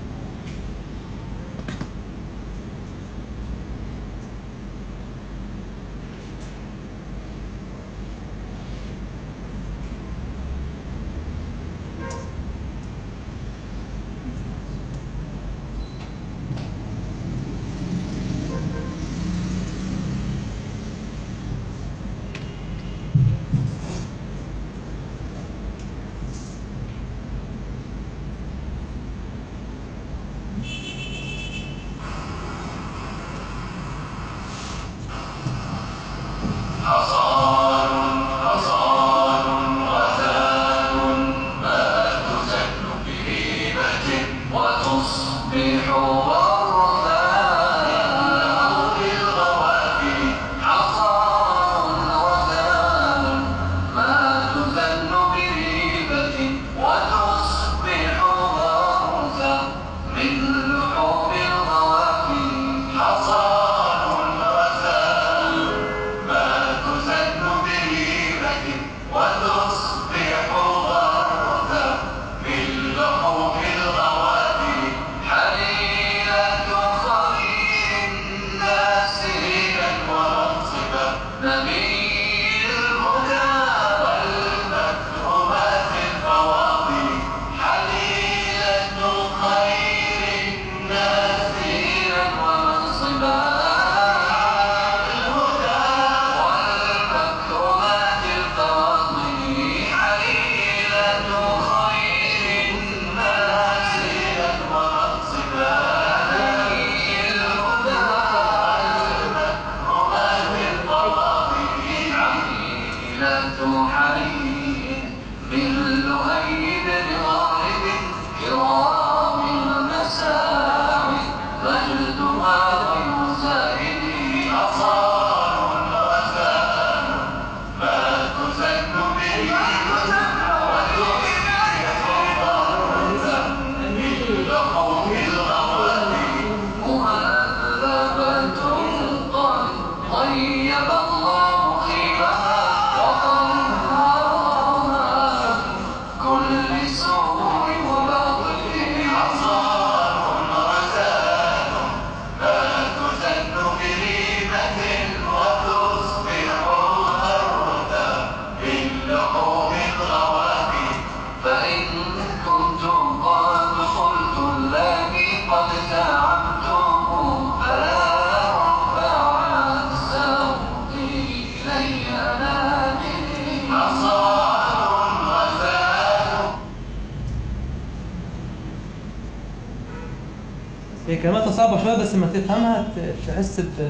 هي كلماتها صعبة شوية بس ما تفهمها تحس ب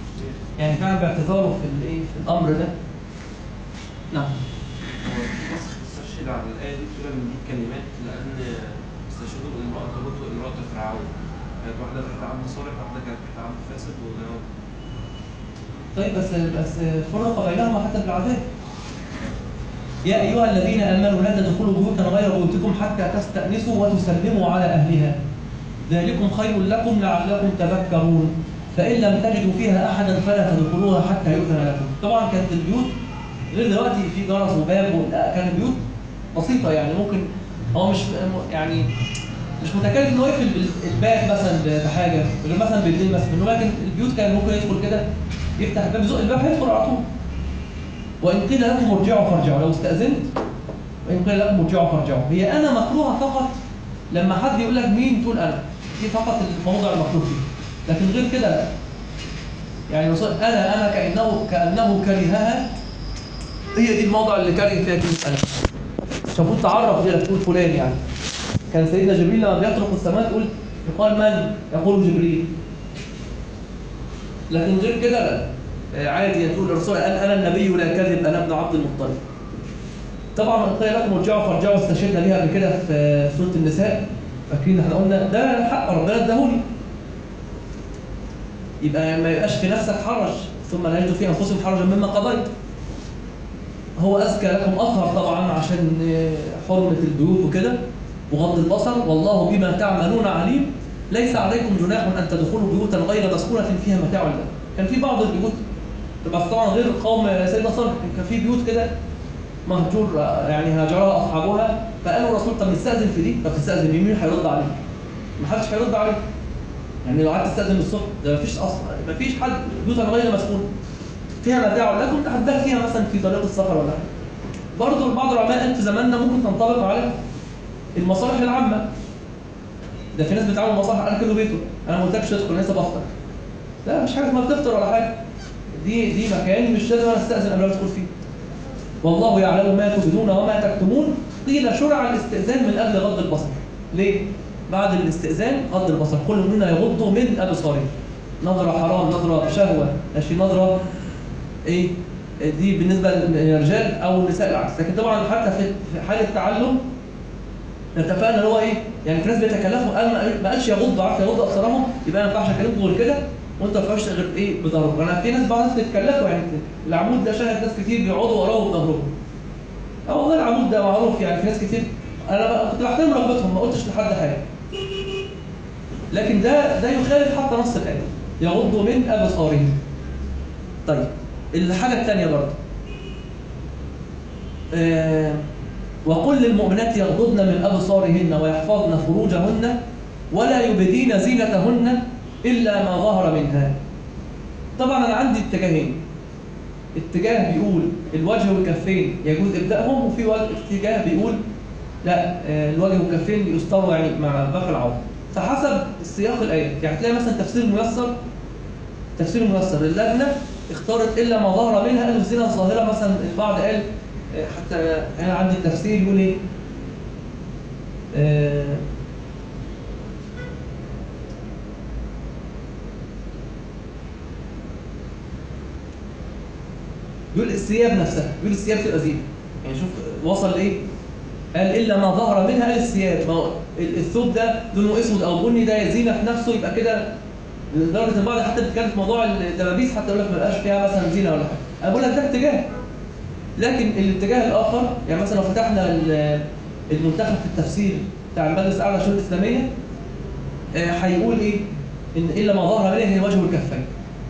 يعني فعلا باعتذاره في الايه في الأمر ده. نعم. استشهد على الآية دي بتقول إن دي كلمات لأن استشهدوا الامرأة لوط وامرأة فرعون. كانت واحدة تحت عبد صالح واحدة كانت تحت عبد فاسد وغيره. طيب بس بس فرق بينهما حتى بالعذاب. يا أيها الذين آمنوا لا تدخلوا بيوتا غير بيوتكم حتى تستأنسوا وتسلموا على أهلها ذلكم خير لكم لعلكم تذكرون فإن لم تجدوا فيها أحدا فلا تدخلوها حتى يؤذن لكم. طبعا كانت البيوت غير دلوقتي في جرس وباب، لا كانت بيوت بسيطة يعني ممكن هو مش يعني مش متكلف انه يقفل الباب مثلا بحاجة غير مثلا بالليل مثلا، لكن البيوت كان ممكن يدخل كده يفتح الباب يزق الباب هيدخل على طول. وإن قيل لكم ارجعوا فارجعوا، لو استأذنت وإن قيل لكم ارجعوا فارجعوا، هي أنا مكروهة فقط لما حد يقول لك مين تقول أنا، دي فقط الموضوع المكروه فيه، لكن غير كده لا. يعني أنا أنا كأنه كأنه كرهها، هي دي الموضع اللي كره فيها كلمة أنا. شافوه تعرف كده تقول فلان يعني. كان سيدنا جبريل لما بيطرق السماء تقول يقال من؟ يقول جبريل. لكن غير كده لا. عادي تقول الرسول قال أنا النبي لا كذب أنا ابن عبد المطلب. طبعا من قيل لكم ارجعوا فارجعوا استشهدنا ليها قبل كده في سورة النساء، فاكرين احنا قلنا ده حق ربنا اداهولي. يبقى ما يبقاش في نفسك حرج ثم لا يجدوا في انفسهم حرجا مما قضيت. هو أزكى لكم أطهر طبعا عشان حرمة البيوت وكده وغض البصر، والله بما تعملون عليم. ليس عليكم جناح أن تدخلوا بيوتا غير مسكونة فيها متاع لكم. كان في بعض البيوت بس طبعا غير قوم سيدنا صالح، كان في بيوت كده مهجور يعني هاجرها أصحابها، فقالوا الرسول طب نستأذن في دي، طب تستأذن مين هيرد عليك؟ ما حدش هيرد عليك. يعني لو قعدت تستأذن الصبح ده مفيش أصلا، مفيش حد بيوتا غير مسكونة فيها متاع لكم تحدث فيها مثلا في طريق السفر ولا حاجه. برضه بعض العلماء قال في زماننا ممكن تنطبق على المصالح العامه. ده في ناس بتعمل مصالح قال كله بيته، انا ما قلتلكش تدخل لسه بفطر. لا مش حاجه ما بتفطر ولا حاجه. دي دي مكان مش لازم انا استاذن قبل ما ادخل فيه. والله يعلم ما تبدون وما تكتمون. قيل شرع الاستئذان من اجل غض البصر. ليه؟ بعد الاستئذان غض البصر، كل منا يغض من ابصاره. نظره حرام، نظره شهوه، ماشي، نظره ايه دي بالنسبه للرجال او النساء العكس. لكن طبعا حتى في حاله التعلم اتفقنا اللي هو ايه، يعني في ناس بيتكلفوا قال ما قالش يغض عارف يغض ابصارهم، يبقى ما ينفعش اكلمكم غير كده وانت ما تفهمش غير ايه بضرب. انا في ناس بعض الناس بيتكلفوا يعني العمود ده شاهد ناس كتير بيقعدوا وراه بظهرهم. اه والله العمود ده معروف يعني في ناس كتير، انا كنت بحترم رغبتهم ما قلتش لحد حاجه. لكن ده ده يخالف حتى نص الايه يغضوا من ابصارهم. طيب الحاجة الثانية برضه آه وقل للمؤمنات يغضضن من أبصارهن ويحفظن فروجهن ولا يبدين زينتهن إلا ما ظهر منها. طبعا أنا عندي اتجاهين، اتجاه بيقول الوجه والكفين يجوز إبدائهم، وفي اتجاه بيقول لا آه الوجه والكفين يستروا يعني مع باقي العورة، فحسب السياق الآية. يعني تلاقي مثلا تفسير ميسر تفسير ميسر اللجنة اختارت إلا ما ظهر منها، قالوا الزنا الظاهرة مثلا. البعض قال حتى أنا عندي التفسير يقول إيه آه يقول الثياب نفسها، يقول الثياب تبقى زينة. يعني شوف وصل لإيه، قال إلا ما ظهر منها، قال الثياب. ما الثوب ده لونه أسود أو بني ده زينة في نفسه، يبقى كده لدرجة البعض حتى بتتكلم في موضوع الدبابيس حتى يقول لك ما بقاش فيها مثلا زينة ولا حاجة. أنا بقول لك ده اتجاه. لكن الاتجاه الآخر يعني مثلا لو فتحنا المنتخب في التفسير بتاع المجلس الأعلى للشؤون الإسلامية هيقول إيه؟ إن إلا ما ظهر منها هي الوجه والكفين.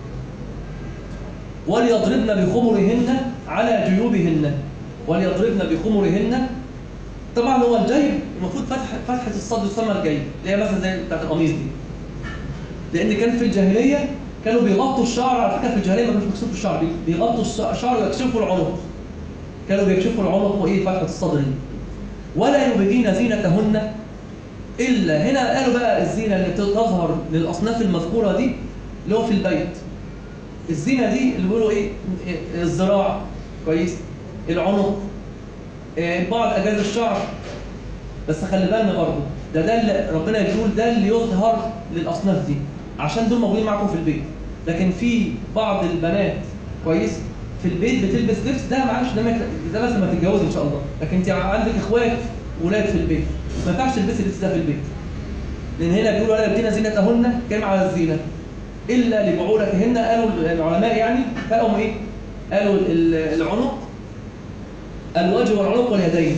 وليضربن بخمرهن على جيوبهن، وليضربن بخمرهن. طبعا هو الجيب المفروض فتح فتحة الصدر تسمى الجيب، اللي هي مثلا زي بتاعت القميص دي. لأن كان في الجاهلية كانوا بيغطوا الشعر، على فكرة في الجاهلية ما كانوش بيكشفوا الشعر، بيغطوا الشعر ويكشفوا العنق. كانوا بيكشفوا العنق وإيه فتحة الصدر دي. ولا يبدين زينتهن إلا، هنا قالوا بقى الزينة اللي تظهر للأصناف المذكورة دي اللي هو في البيت. الزينة دي اللي بيقولوا إيه، الذراع كويس، العنق، بعض أجاز الشعر. بس خلي بالنا برضه ده ده اللي ربنا يقول ده اللي يظهر للأصناف دي عشان دول موجودين معاكم في البيت. لكن في بعض البنات كويس في البيت بتلبس لبس ده معلش ده ده لازم ما تتجوز ان شاء الله. لكن انت عندك اخوات ولاد في البيت ما ينفعش تلبسي اللبس ده في البيت، لان هنا بيقولوا ولا يبدين زينتهن كام على الزينه. إلا لبعولتهن. قالوا العلماء يعني فقهم إيه؟ قالوا العنق، الوجه والعنق واليدين.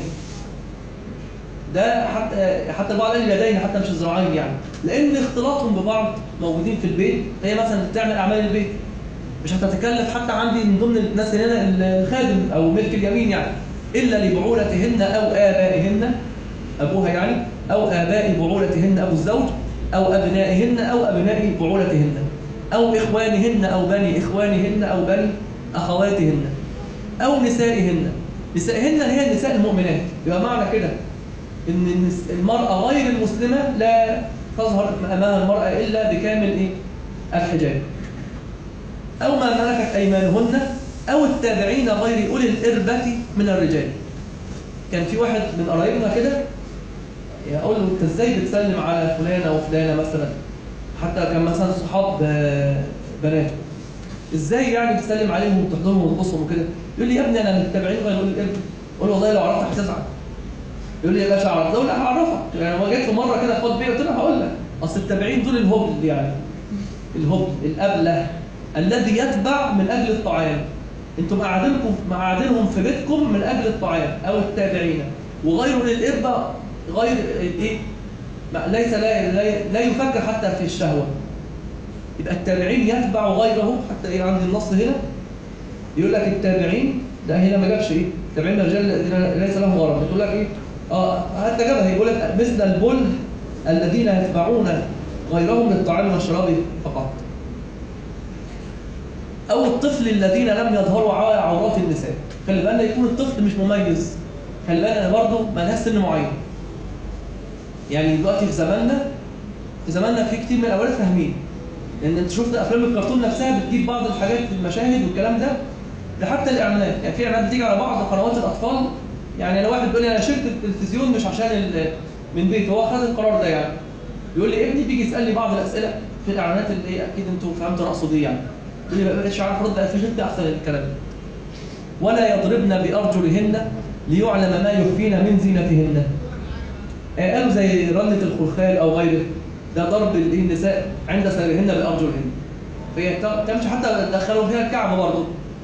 ده حتى حتى بعض اليدين حتى مش الذراعين يعني، لأن اختلاطهم ببعض موجودين في البيت. هي مثلا بتعمل أعمال البيت، مش هتتكلف حتى عندي من ضمن الناس هنا الخادم أو ملك اليمين يعني، إلا لبعولتهن أو آبائهن، أبوها يعني، أو آباء بعولتهن أبو الزوج، أو أبنائهن أو أبناء بعولتهن، أو إخوانهن أو بني إخوانهن أو بني أخواتهن، أو نسائهن. نسائهن هي النساء المؤمنات. يبقى معنى كده إن المرأة غير المسلمة لا تظهر أمامها المرأة إلا بكامل إيه؟ الحجاب. أو ما ملكت أيمانهن، أو التابعين غير أولي الإربة من الرجال. كان في واحد من قرايبنا كده يقول له أنت إزاي بتسلم على فلانة وفلانة مثلا، حتى كان مثلا صحاب بناته، إزاي يعني بتسلم عليهم وتحضرهم وتبصهم وكده؟ يقول لي يا ابني أنا من التابعين غير أولي الإربة. أقول له والله لو عرفت هتزعل. يقول لي يا باشا عرفت. أقول له هعرفك. يعني ما جيت له مرة كده خد بيه، قلت له هقول لك أصل التابعين دول الهبل يعني، الهبل الأبله الذي يتبع من أجل الطعام. أنتم قاعدينكم قاعدينهم في بيتكم من أجل الطعام، أو التابعين. وغير للإربة غير إيه؟ ليس لا, لا, لا يفكر حتى في الشهوة. يبقى التابعين يتبع غيره. حتى إيه عندي النص هنا يقول لك التابعين، ده هنا ما جابش إيه؟ التابعين الرجال الذين ليس لهم غرض. يقول لك إيه؟ آه حتى جابها يقول لك مثل البل الذين يتبعون غيرهم للطعام والشراب فقط. أو الطفل الذين لم يظهروا على عورات النساء. خلي بالنا يكون الطفل مش مميز. خلي بالنا برضه ما لهاش سن معين. يعني دلوقتي في زماننا في زماننا في كتير من الأولاد فاهمين. لأن أنت شفت أفلام الكرتون نفسها بتجيب بعض الحاجات في المشاهد والكلام ده، ده حتى الإعلانات. يعني في إعلانات بتيجي على بعض قنوات الأطفال. يعني أنا واحد بيقول لي أنا شلت التلفزيون مش عشان من بيته، هو خد القرار ده يعني. يقول لي ابني بيجي يسألني بعض الأسئلة في الإعلانات اللي هي أكيد أنتوا فهمتوا أقصد إيه يعني. يقول لي ما بقتش عارف أرد على التلفزيون ده أحسن الكلام. ولا يضربن بأرجلهن ليعلم ما يخفين من زينتهن. قالوا زي رنة الخلخال أو غيره، ده ضرب النساء عند سيرهن بأرجلهن. فهي تمشي حتى دخلوا فيها الكعب برضه.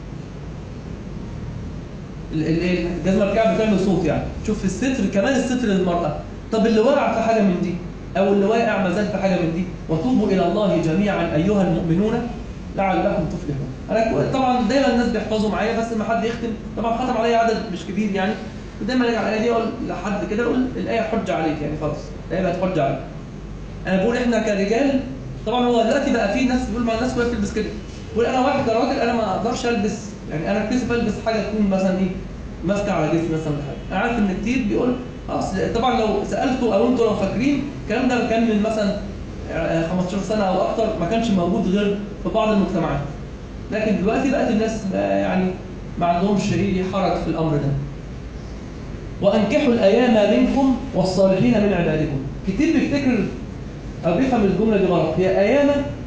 الجزمة الكعب بتعمل صوت يعني. شوف في الستر كمان، الستر للمرأة. طب اللي وقع في حاجة من دي أو اللي واقع مازال في حاجة من دي، وتوبوا إلى الله جميعا أيها المؤمنون لعلكم تفلحون. أنا طبعا دايما الناس بيحفظوا معايا، بس لما حد يختم طبعا ختم عليا عدد مش كبير يعني، ودايما ارجع الآية دي أقول لحد كده أقول الآية حجة عليك يعني، خلاص الآية بقت حجة عليك. أنا بقول إحنا كرجال طبعا، هو دلوقتي بقى في ناس بيقول ما الناس كلها بتلبس كده، بقول أنا واحد كراجل أنا ما أقدرش ألبس، يعني أنا كسف ألبس حاجة تكون مثلا إيه ماسكة على جسمي مثلا حاجة. أنا عارف إن كتير بيقول خلاص. طبعا لو سألته أو أنتوا لو فاكرين الكلام ده كان من مثلا خمستاشر سنة أو أكتر، ما كانش موجود غير في بعض المجتمعات. لكن دلوقتي بقت الناس يعني ما عندهمش ايه حرج في الأمر ده. وأنكحوا الأيام منكم والصالحين من عبادكم. كتير بيفتكر أو بيفهم الجملة دي غلط. هي أيام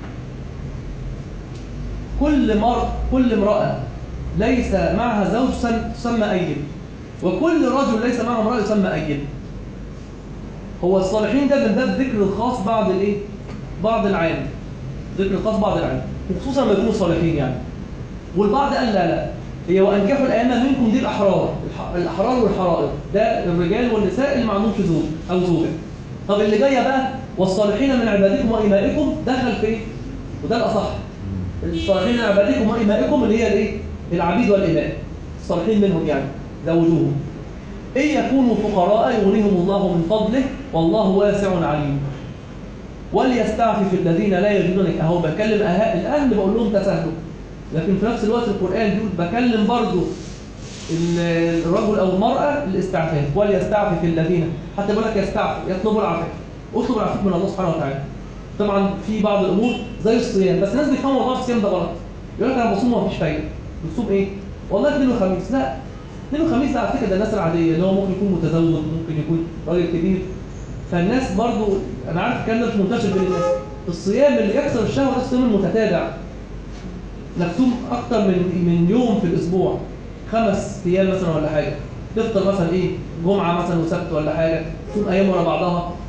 كل مر كل امرأة ليس معها زوج تسمى أيم، وكل رجل ليس معه امرأة يسمى أيم. هو الصالحين ده من باب ذكر الخاص بعض الايه؟ بعض العام. ذكر الخاص بعض العام، وخصوصا ما يكونوا صالحين يعني. والبعض قال لا لا، هي وأنكحوا الأيام منكم دي الأحرار، الأحرار والحرائر، ده الرجال والنساء اللي ما عندهمش زوج أو زوجة. طب اللي جاية بقى والصالحين من عبادكم وإمائكم دخل في ايه؟ وده الأصح. الصالحين من عبادكم وإمائكم اللي هي الايه؟ العبيد والإماء. الصالحين منهم يعني زوجوهم. إن يكونوا فقراء يغنيهم الله من فضله والله واسع عليم. وليستعفف الذين لا يجدون. اهو بكلم الأهل بقول لهم تساهلوا، لكن في نفس الوقت القرآن بيقول بكلم برضو الرجل أو المرأة الاستعفاف. وليستعفف الذين، حتى بيقول لك يستعفف يطلبوا العفاف، اطلب العفاف من الله سبحانه وتعالى. طبعا في بعض الأمور زي الصيام، بس الناس بيفهموا والله الصيام ده غلط. يقول لك أنا بصوم ومفيش فايدة. بتصوم إيه؟ والله اثنين وخميس. لا، اثنين وخميس ده على فكرة ده الناس العادية اللي هو ممكن يكون متزوج، ممكن يكون راجل كبير. فالناس برضو أنا عارف الكلام ده مش منتشر بين الناس. الصيام اللي يكسر الشهوة ده الصيام المتتابع، نكتم أكتر من من يوم في الأسبوع، خمس أيام مثلا ولا حاجة. تفطر مثلا إيه جمعة مثلا وسبت ولا حاجة، تصوم أيام ورا بعضها،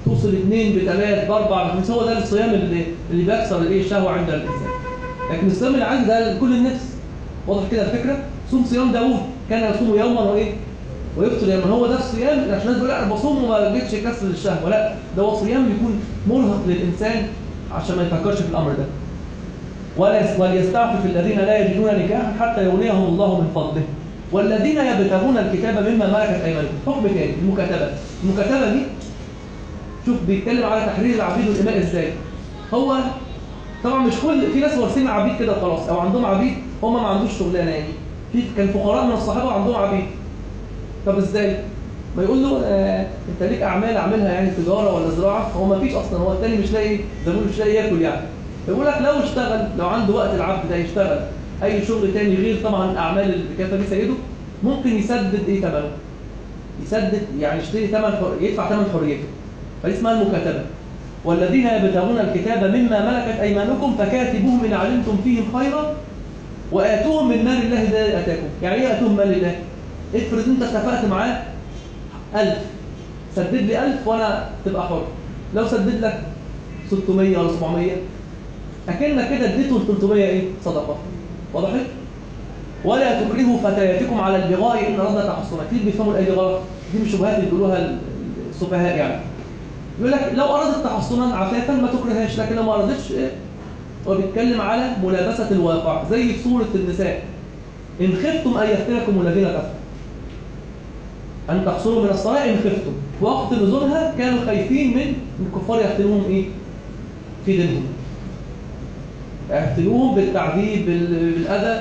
توصل اثنين بثلاث باربع بخمس، هو ده الصيام اللي اللي بيكسر الايه الشهوه عند الانسان. لكن الصيام العادي ده لكل النفس. واضح كده الفكره؟ صوم صيام داوود كان يصوم يوما وايه؟ ويفطر يوما. هو ده الصيام عشان الناس تقول لا انا بصوم وما جيتش يكسر الشهوه، لا ده هو صيام بيكون مرهق للانسان عشان ما يفكرش في الامر ده. ولا وليستعفف الذين لا يجدون نكاحا حتى يغنيهم الله من فضله والذين يبتغون الكتاب مما ملكت ايمانكم. حكم تاني المكاتبه. المكاتبه دي شوف بيتكلم على تحرير العبيد والاماء ازاي. هو طبعا مش كل، في ناس وارثين عبيد كده خلاص او عندهم عبيد هم ما عندوش شغلانه يعني. في كان فقراء من الصحابه وعندهم عبيد. طب ازاي؟ ما يقول له آه انت ليك اعمال اعملها يعني تجاره ولا زراعه، هو ما فيش اصلا، هو الثاني مش لاقي زي ما مش لاقي ياكل يعني. يقول لك لو اشتغل، لو عنده وقت العبد ده يشتغل اي شغل تاني غير طبعا الاعمال اللي كافه بيه سيده، ممكن يسدد ايه ثمنه؟ يسدد يعني يشتري ثمن حر... يدفع ثمن حريته. فدي اسمها المكاتبه. والذين يبتغون الكتاب مما ملكت ايمانكم فكاتبوهم ان علمتم فيهم خيرا واتوهم من مال الله الذي اتاكم. يعني ايه اتوهم مال الله؟ افرض انت اتفقت معاه ألف، سدد لي ألف وانا تبقى حر. لو سدد لك ستمية ولا سبعمية اكنك كده اديته ال ثلاثمية ايه؟ صدقه. وضحت؟ ولا تكرهوا فتياتكم على البغاء ان اردنا تحصنا. كتير بيفهموا الايه دي غلط. دي مش شبهات اللي بيقولوها السفهاء يعني. يقول لك لو ارادت تحصنا عفافا ما تكرههاش، لكن لو ما ارادتش ايه؟ هو بيتكلم على ملابسه الواقع زي في سوره النساء. ان خفتم ان يفتنكم الذين كفروا ان تحصلوا من الصلاه ان خفتم. وقت نزولها كانوا خايفين من الكفار يفتنوهم ايه؟ في دينهم. يفتنوهم بالتعذيب بالاذى.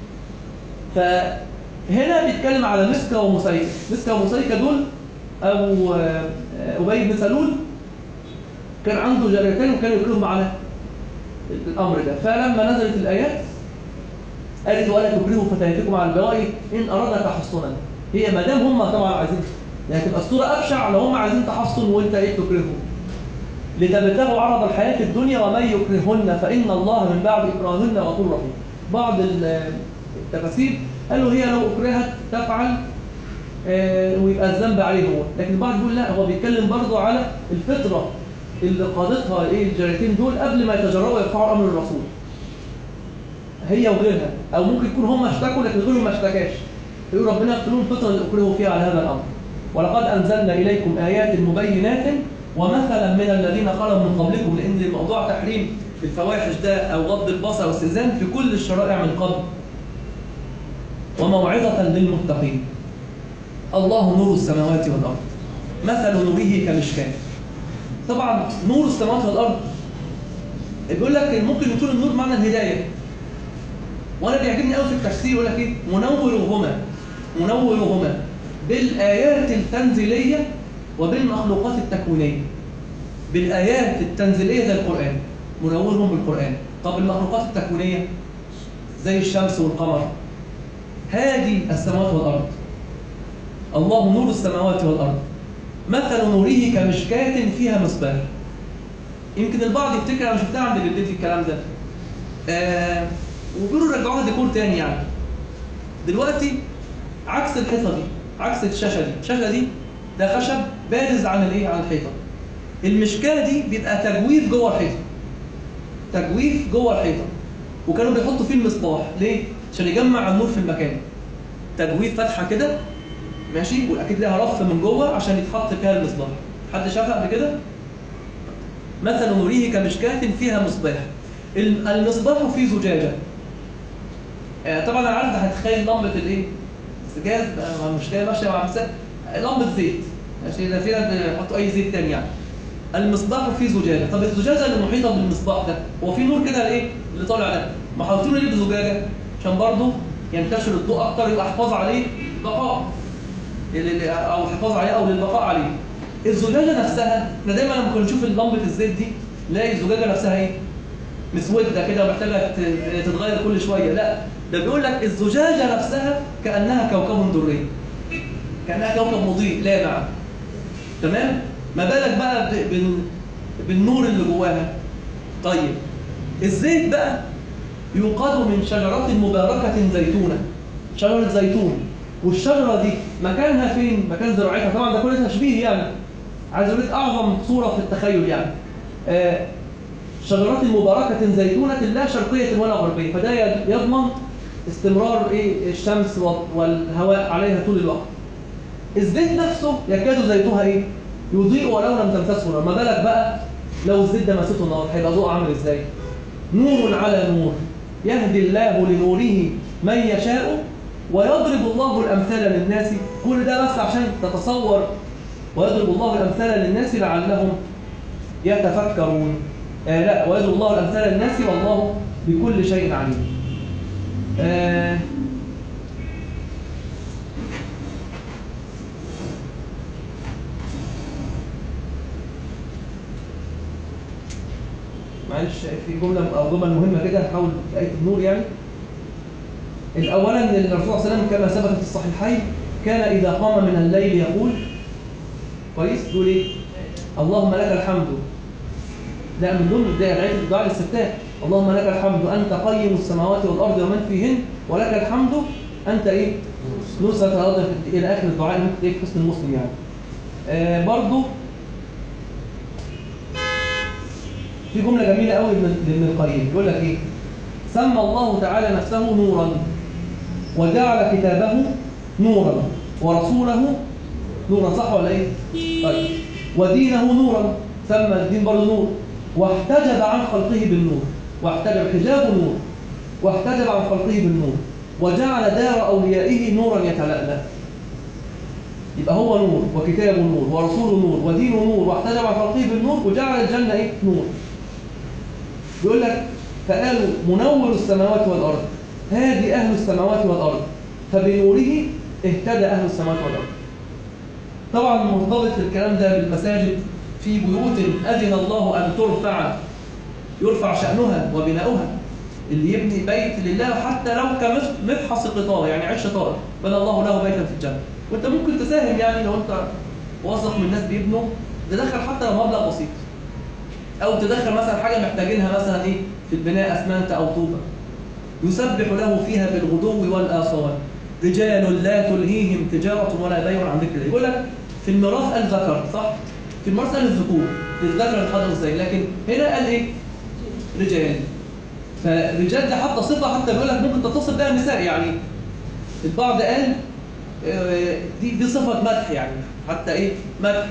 فهنا بيتكلم على مسكة ومسيكة. مسكة ومسيكة دول أبو أبي بن سلول كان عنده جاريتين وكان يكرههم على الأمر ده. فلما نزلت الآيات قالت ولا تكرهوا فتياتكم على البغاء إن أرادنا تحصنا. هي ما دام هم طبعا عايزين، يعني تبقى الصورة أبشع لو هم عايزين تحصن وأنت إيه تكرههم. لتبتغوا عرض الحياة الدنيا ومن يكرهن فإن الله من بعد إكراههن غفور رحيم. بعض التفاسير قالوا هي لو أكرهت تفعل آه ويبقى الذنب عليه هو، لكن البعض بيقول لا، هو بيتكلم برضه على الفطرة اللي قادتها ايه الجاريتين دول قبل ما يتجرؤوا يرفعوا أمر الرسول. هي وغيرها، أو ممكن يكون هم اشتكوا لكن غيرهم ما اشتكاش. يقول ربنا يقتلون الفطرة اللي أكرهوا فيها على هذا الأمر. ولقد أنزلنا إليكم آيات مبينات ومثلا من الذين خلوا من قبلكم، لأن موضوع تحريم الفواحش ده أو غض البصر والاستئذان في كل الشرائع من قبل. وموعظة للمتقين. الله نور السماوات والأرض مثل نوره كمشكاة. طبعا نور السماوات والأرض بيقول لك ممكن يكون النور معنى الهداية، وأنا بيعجبني قوي في التفسير يقول لك إيه؟ منورهما منورهما بالآيات التنزيلية وبالمخلوقات التكوينية. بالآيات التنزيلية زي القرآن، منورهم بالقرآن. طب المخلوقات التكوينية زي الشمس والقمر. هذه السماوات والأرض. الله نور السماوات والأرض مثل نوره كمشكاة فيها مصباح. يمكن البعض يفتكر أنا شفتها عند جدتي الكلام ده آه وبيقولوا رجعوها ديكور تاني. يعني دلوقتي عكس الحيطة دي، عكس الشاشة دي. الشاشة دي ده خشب بارز عن الايه؟ عن الحيطة. المشكاة دي بيبقى تجويف جوه الحيطة، تجويف جوه الحيطة، وكانوا بيحطوا فيه المصباح. ليه؟ عشان يجمع النور في المكان. تجويف فتحة كده ماشي، واكيد لها رف من جوه عشان يتحط فيها المصباح. حد شافها قبل كده؟ مثل نوره كمشكاة فيها مصباح. المصباح فيه زجاجة. طبعا انا عارف هتخيل لمبة الايه؟ الزجاج مش كده ماشيه مع مثلا لمبة زيت ماشي، ده فيها بيحطوا اي زيت تاني يعني. المصباح فيه زجاجة. طب الزجاجة اللي محيطة بالمصباح ده هو في نور كده ايه اللي طالع ده؟ ما حاطينه ليه بزجاجة؟ عشان برضه ينتشر الضوء اكتر، يبقى حفاظ عليه بقاء او حفاظ عليه او للبقاء عليه. الزجاجه نفسها احنا دايما لما كنا نشوف لمبه الزيت دي نلاقي الزجاجه نفسها ايه؟ مسوده كده ومحتاجه تتغير كل شويه. لا، ده بيقول لك الزجاجه نفسها كانها كوكب دري، كانها كوكب مضيء لامع. تمام؟ ما بالك بقى بالنور اللي جواها. طيب الزيت بقى يوقد من شجره مباركه زيتونه، شجره زيتون. والشجرة دي مكانها فين؟ مكان زراعتها. طبعا ده كله تشبيه يعني عايز اقول لك اعظم صوره في التخيل يعني آه شجرات مباركه زيتونه لا شرقيه ولا غربيه، فده يضمن استمرار ايه الشمس والهواء عليها طول الوقت. الزيت نفسه يكاد زيتها ايه يضيء ولو لم تمسسه نار، ما بالك بقى لو الزيت ده مسته نار هيبقى ضوء عامل ازاي؟ نور على نور يهدي الله لنوره من يشاء ويضرب الله الامثال للناس. كل ده بس عشان تتصور، ويضرب الله الامثال للناس لعلهم يتفكرون. آه لا ويضرب الله الامثال للناس والله بكل شيء عليم. آه معلش في جمله او جمل مهمه كده هحاول في ايه النور يعني. الاولا ان الرسول صلى الله عليه وسلم كما ثبت في الصحيحين كان اذا قام من الليل يقول كويس يقول ايه؟ اللهم لك الحمد. لا من ضمن الدعاء للستات، اللهم لك الحمد انت قيم السماوات والارض ومن فيهن ولك الحمد انت ايه؟ نصرة الارض الى اخر الدعاء ممكن ايه في حسن المسلم يعني. آه برضه في جملة جميلة قوي لابن القيم يقول لك ايه؟ سمى الله تعالى نفسه نورا وجعل كتابه نورا ورسوله نورا، صح ولا ايه؟ طيب ودينه نورا، سمى الدين برضه نور، واحتجب عن خلقه بالنور، واحتجب حجابه نور، واحتجب عن خلقه بالنور، وجعل دار اوليائه نورا يتلألأ. يبقى هو نور وكتابه نور ورسوله نور ودينه نور واحتجب عن خلقه بالنور وجعل الجنة ايه؟ نور. يقول لك فقالوا منور السماوات والأرض هادي أهل السماوات والأرض فبنوره اهتدى أهل السماوات والأرض. طبعا مرتبط الكلام ده بالمساجد في بيوت أذن الله أن ترفع يرفع شأنها وبناؤها. اللي يبني بيت لله حتى لو كمفحص قطار يعني عش طائر بنى الله له بيتا في الجنة، وانت ممكن تساهم يعني لو انت واثق من الناس بيبنوا تدخل حتى لو مبلغ بسيط، او تدخل مثلا حاجه محتاجينها مثلا ايه في البناء اسمنت او طوبه. يسبح له فيها بالغدو والآصال رجال لا تلهيهم تجاره ولا بيع عن ذكر الله. يقول لك في الميراث قال ذكر صح، في الميراث قال الذكور الذكر الحاضر ازاي، لكن هنا قال ايه؟ رجال. فرجال ده حتى صفه حتى بيقول لك ممكن تتصل بها النساء يعني. البعض قال دي دي صفه مدح يعني حتى ايه مدح.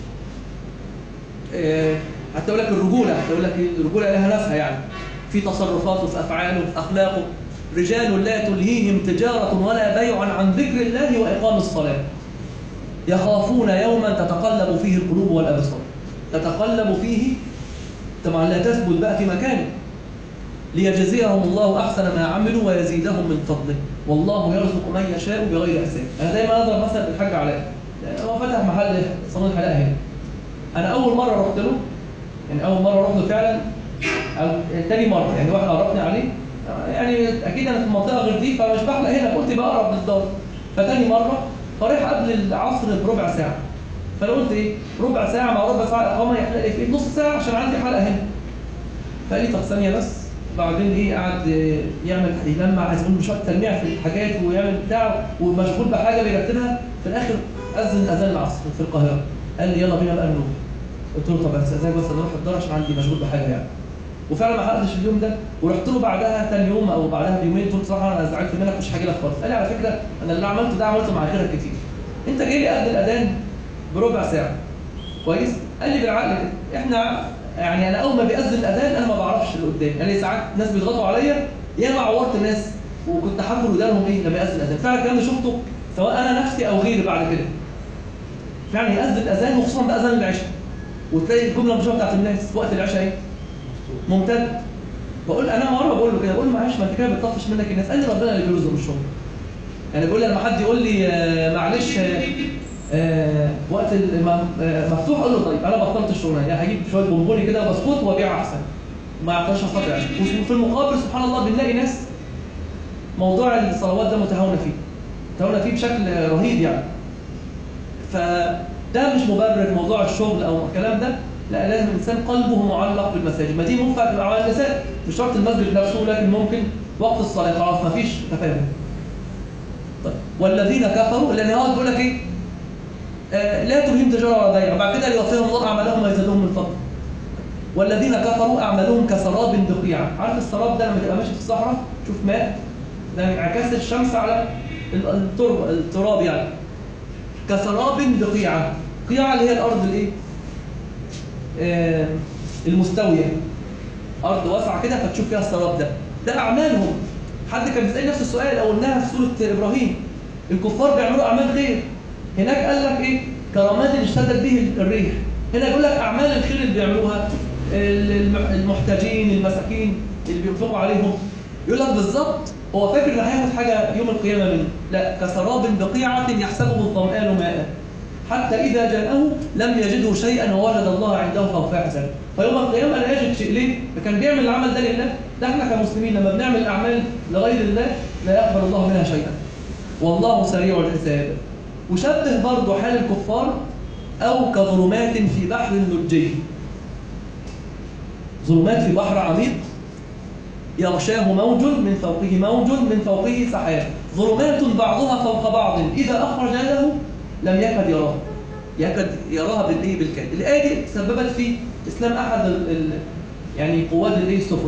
حتى يقول لك الرجوله، حتى يقول لك الرجوله لها نفسها يعني في تصرفاته في افعاله في اخلاقه. رجال لا تلهيهم تجاره ولا بيع عن ذكر الله واقام الصلاه يخافون يوما تتقلب فيه القلوب والابصار. تتقلب فيه طبعا لا تثبت بقى في مكانه. ليجزيهم الله احسن ما عملوا ويزيدهم من فضله والله يرزق من يشاء بغير حساب. انا دايما اضرب مثلا بالحاج علاء، هو فتح محل صالون حلاقه هنا. انا اول مره رحت له يعني اول مره رحت له فعلا او تاني مره يعني واحد عرفني عليه يعني اكيد انا في منطقه غير دي فمش بحلق هنا، قلت بقى اقرب للدار. فتاني مره فريح قبل العصر بربع ساعه، فانا قلت ايه ربع ساعه مع ربع ساعه اقامه يحلق لي في نص ساعه عشان عندي حلقه هنا. فقال لي طب ثانيه بس. بعدين ايه قعد يعمل يلمع عايز يقول شويه تلميع في الحاجات ويعمل بتاع ومشغول بحاجه بيرتبها. في الاخر اذن اذان العصر في القاهره قال لي يلا بينا بقى نروح. قلت له طب استاذنك بس اروح الدار عشان عندي مشغول بحاجه يعني. وفعلا ما حققتش اليوم ده ورحت له بعدها ثاني يوم او بعدها بيومين قلت صراحه انا زعلت منك مش هاجي لك خالص. قال لي على فكره انا اللي عملته ده عملته مع غيرك كتير، انت جاي لي قبل الاذان بربع ساعه كويس. قال لي بالعقل احنا يعني انا اول ما بيأذن الاذان انا ما بعرفش اللي قدامي. قال لي ساعات ناس بيضغطوا عليا ياما عورت ناس وكنت حاجه ودانهم ايه لما يأذن الاذان. فعلا الكلام ده شفته سواء انا نفسي او غيري بعد كده. فعلا يأذن الاذان وخصوصا باذان العشاء وتلاقي الجمله المشهوره بتاعت الناس وقت العشاء ايه ممتد. بقول انا مره بقول له كده بقول له معلش ما انت كده بتطفش منك الناس. قال لي ربنا اللي بيرزق الشغل يعني. بيقول لي لما حد يقول لي آه معلش آه آه وقت آه مفتوح اقول له طيب انا بطلت الشغلانه يعني هجيب شويه بونبوني كده وبسكوت وابيع احسن ما يعطيش خاطر يعني. وفي المقابل سبحان الله بنلاقي ناس موضوع الصلوات ده متهاونه فيه متهاونه فيه بشكل رهيب يعني. فده مش مبرر موضوع الشغل او الكلام ده، لا لازم الانسان قلبه معلق بالمساجد. ما دي ممكن تبقى على النساء مش شرط المسجد نفسه، لكن ممكن وقت الصلاه خلاص ما فيش تفاهم. طيب والذين كفروا لان هو بيقول لك ايه آه لا تلهم تجاره ولا بيع، بعد كده ليوفيهم الله اعمالهم ويزيدهم من فضله. والذين كفروا اعمالهم كسراب بقيعه. عارف السراب ده لما تبقى ماشي في الصحراء تشوف ماء، ده انعكاس الشمس على التراب التراب يعني. كسراب بقيعه، قيعه اللي هي الارض الايه؟ آه المستويه، ارض واسعه كده فتشوف فيها السراب ده. ده اعمالهم. حد كان بيسال نفس السؤال او قلناها في سوره ابراهيم، الكفار بيعملوا اعمال خير، هناك قال لك ايه؟ كرامات اشتدت به الريح. هنا يقول لك اعمال الخير اللي بيعملوها المحتاجين المساكين اللي بينفقوا عليهم. يقول لك بالظبط هو فاكر ان هياخد حاجه يوم القيامه منه، لا، كسراب بقيعه يحسبه الظمآن ماء حتى اذا جاءه لم يجده شيئا ووجد الله عنده فوفاه حسابه. فيوم القيامه لا يجد شيء. ليه؟ كان بيعمل العمل ده لله. ده احنا كمسلمين لما بنعمل اعمال لغير الله لا يقبل الله منها شيئا، والله سريع الحساب. وشبه برضه حال الكفار او كظلمات في بحر لجي. ظلمات في بحر عميق يغشاه موج من فوقه موج من فوقه سحاب، ظلمات بعضها فوق بعض إذا أخرج يده لم يكد يراها، يكد يراها بالإيه؟ بالكاد. الآية دي تسببت في إسلام أحد ال ال يعني قوات الإيه؟ السفن.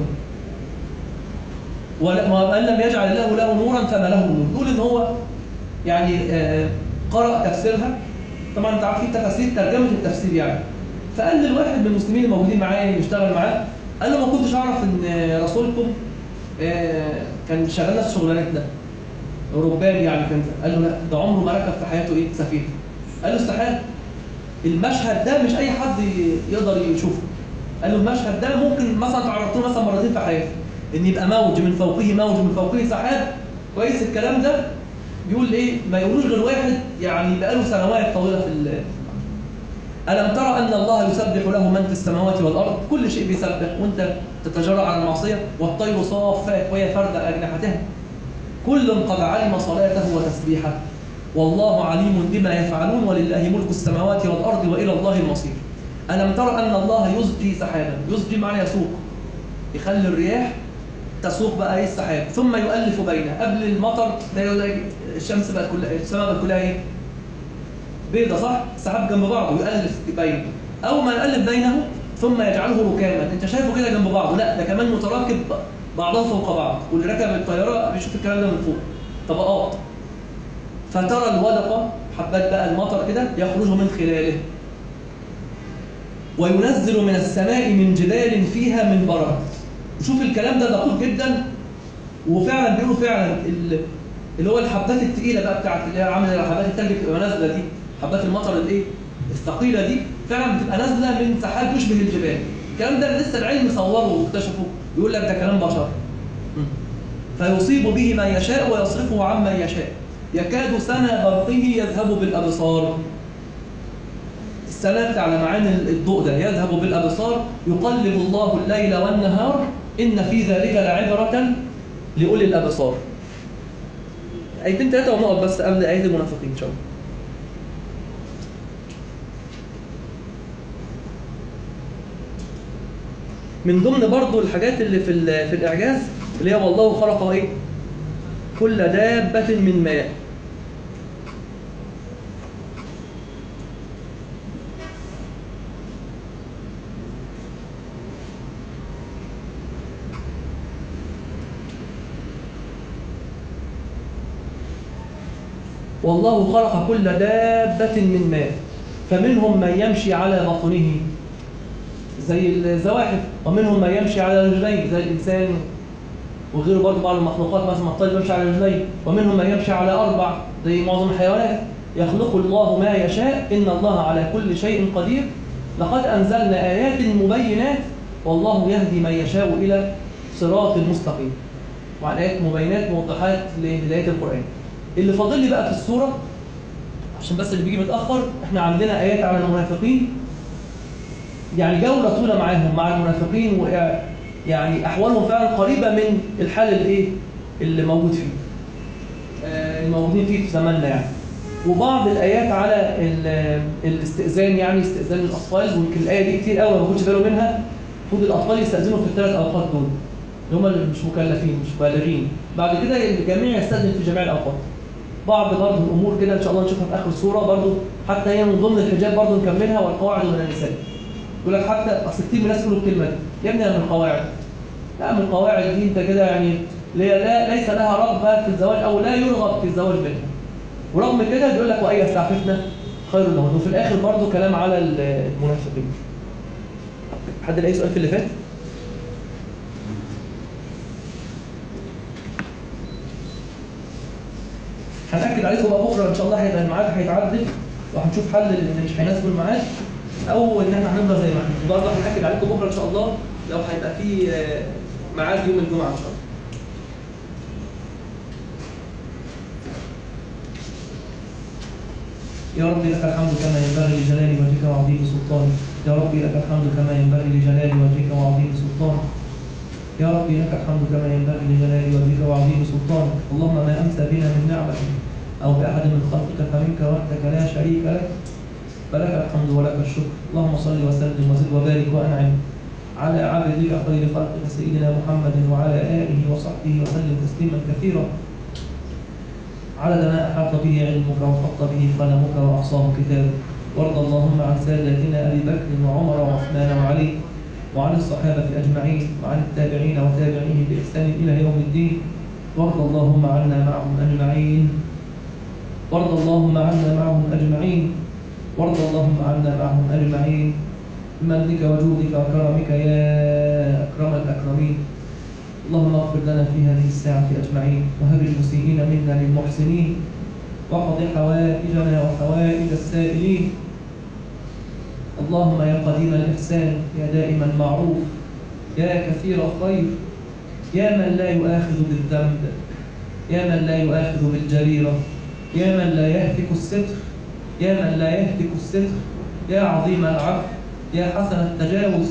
ومن لم يجعل الله له نورا فما له نور. يقول إن هو يعني آه قرأ تفسيرها. طبعا أنت عارف في تفاسير ترجمة التفسير يعني. فقال للواحد من المسلمين الموجودين معايا يشتغل معاه، قال له ما كنتش اعرف ان رسولكم كان شغال نفس شغلانتنا ربان يعني كان. قال له لا، ده عمره ما ركب في حياته ايه؟ سفينه. قال له استحاله، المشهد ده مش اي حد يقدر يشوفه. قال له المشهد ده ممكن مثلا تعرضتوه مثلا مرتين في حياتك، ان يبقى موج من فوقه موج من فوقه سحاب. كويس الكلام ده؟ بيقول ايه؟ ما يقولوش غير واحد يعني بقاله سنوات طويله في ال ألم ترى أن الله يسبح له من في السماوات والأرض، كل شيء بيسبح وأنت تتجرأ على المعصية، والطير صافات وهي فردة أجنحتها، كل قد علم صلاته وتسبيحه، والله عليم بما يفعلون ولله ملك السماوات والأرض وإلى الله المصير. ألم ترى أن الله يزجي سحابا، يزجي معنى يسوق، يخلي الرياح تسوق بقى ايه؟ السحاب، ثم يؤلف بينه. قبل المطر الشمس بقى كلها، السماء بقى كلها ايه؟ بيضة صح؟ السحاب جنب بعضه يؤلف بينه. أول ما يؤلف بينه ثم يجعله ركاما. أنت شايفه كده جنب بعضه، لا ده كمان متراكب بعضها فوق بعض، واللي ركب الطيارة بيشوف الكلام ده من فوق طبقات. فترى الودقة، حبات بقى المطر كده، يخرج من خلاله. وينزل من السماء من جبال فيها من برد. وشوف الكلام ده دقيق جدا، وفعلا بيقولوا فعلا اللي هو الحبات الثقيله بقى بتاعت اللي هي عامله حبات الثلج بتبقى نازله دي، حبات المطر الايه؟ الثقيله دي فعلا بتبقى نازله من سحاب يشبه الجبال. الكلام ده لسه العلم صوره واكتشفه، يقول لك ده كلام بشر. فيصيب به من يشاء ويصرفه عمن يشاء، يكاد سنا برقه يذهب بالابصار. السنه على معاني الضوء ده، يذهب بالابصار، يقلب الله الليل والنهار ان في ذلك لعبره لاولي الابصار. آيتين ثلاثة ونقعد بس قبل آية المنافقين إن شاء الله. من ضمن برضو الحاجات اللي في في الإعجاز اللي هي والله خلق إيه؟ كل دابة من ماء. والله خلق كل دابة من ماء فمنهم من يمشي على بطنه زي الزواحف، ومنهم من يمشي على رجليه زي الإنسان وغيره برضه بعض المخلوقات، مثلا الطير يمشي على رجليه، ومنهم من يمشي على أربع زي معظم الحيوانات. يخلق الله ما يشاء إن الله على كل شيء قدير. لقد أنزلنا آيات مبينات والله يهدي من يشاء إلى صراط مستقيم. وعن آيات مبينات موضحات لهداية القرآن. اللي فاضل لي بقى في السورة عشان بس اللي بيجي متأخر، احنا عندنا آيات على المنافقين، يعني جولة طولة معاهم مع المنافقين، ويعني أحوالهم فعلا قريبة من الحال الايه اللي موجود فيه آه الموجودين فيه في زماننا يعني. وبعض الآيات على الاستئذان، يعني استئذان الأطفال، ويمكن الآية دي كتير قوي ما باخدش باله منها. المفروض الأطفال يستأذنوا في الثلاث أوقات دول اللي هم اللي مش مكلفين مش بالغين، بعد كده الجميع يستأذن في جميع الأوقات. بعض برضه الامور كده ان شاء الله نشوفها في اخر السوره برضه، حتى هي من ضمن الحجاب برضه نكملها، والقواعد من النساء. يقول لك حتى اصل كتير من الناس يقولوا الكلمه دي، يا ابني انا من القواعد. لا، من القواعد دي انت كده يعني لا ليس لها رغبه في الزواج او لا يرغب في الزواج منها. ورغم كده بيقول لك واي يستعففنا خير لهن. وفي الاخر برضه كلام على المنافقين. حد لاقي سؤال في اللي فات؟ هنأكد عليكم بقى بكره ان شاء الله هيبقى الميعاد هيتعدل، وهنشوف حل اللي مش هيناسب الميعاد، او ان احنا هنفضل زي ما احنا. وبرضه هنأكد عليكم بكره ان شاء الله لو هيبقى في ميعاد يوم الجمعه ان شاء الله. يا رب لك الحمد كما ينبغي لجلال وجهك وعظيم سلطانك. يا رب لك الحمد كما ينبغي لجلال وجهك وعظيم سلطانك. يا رب لك الحمد كما ينبغي لجلال وجهك وعظيم سلطانك. اللهم ما أمسى بنا من نعمة أو بأحد من خلقك فمنك وحدك لا شريك لك، فلك الحمد ولك الشكر. اللهم صل وسلم وزد وبارك وأنعم على عبدك خير خلقك سيدنا محمد وعلى آله وصحبه وسلم تسليما كثيرا، عدد ما أحاط به علمك وخط به قلمك وأحصاه كتابك. وارض اللهم عن سادتنا أبي بكر وعمر وعثمان وعلي، وعن الصحابة أجمعين، وعن التابعين وتابعيهم بإحسان إلى يوم الدين. وارض اللهم عنا معهم أجمعين. وارض اللهم عنا معهم أجمعين. وارض اللهم عنا معهم أجمعين بمنك وجودك وكرمك يا أكرم الأكرمين. اللهم اغفر لنا في هذه الساعة أجمعين، وهب المسيئين منا للمحسنين، وقض حوائجنا وحوائج السائلين. اللهم يا قديم الإحسان، يا دائم المعروف، يا كثير الخير، يا من لا يؤاخذ بالذنب، يا من لا يؤاخذ بالجريرة، يا من لا يهتك الستر، يا من لا يهتك الستر، يا عظيم العفو، يا حسن التجاوز،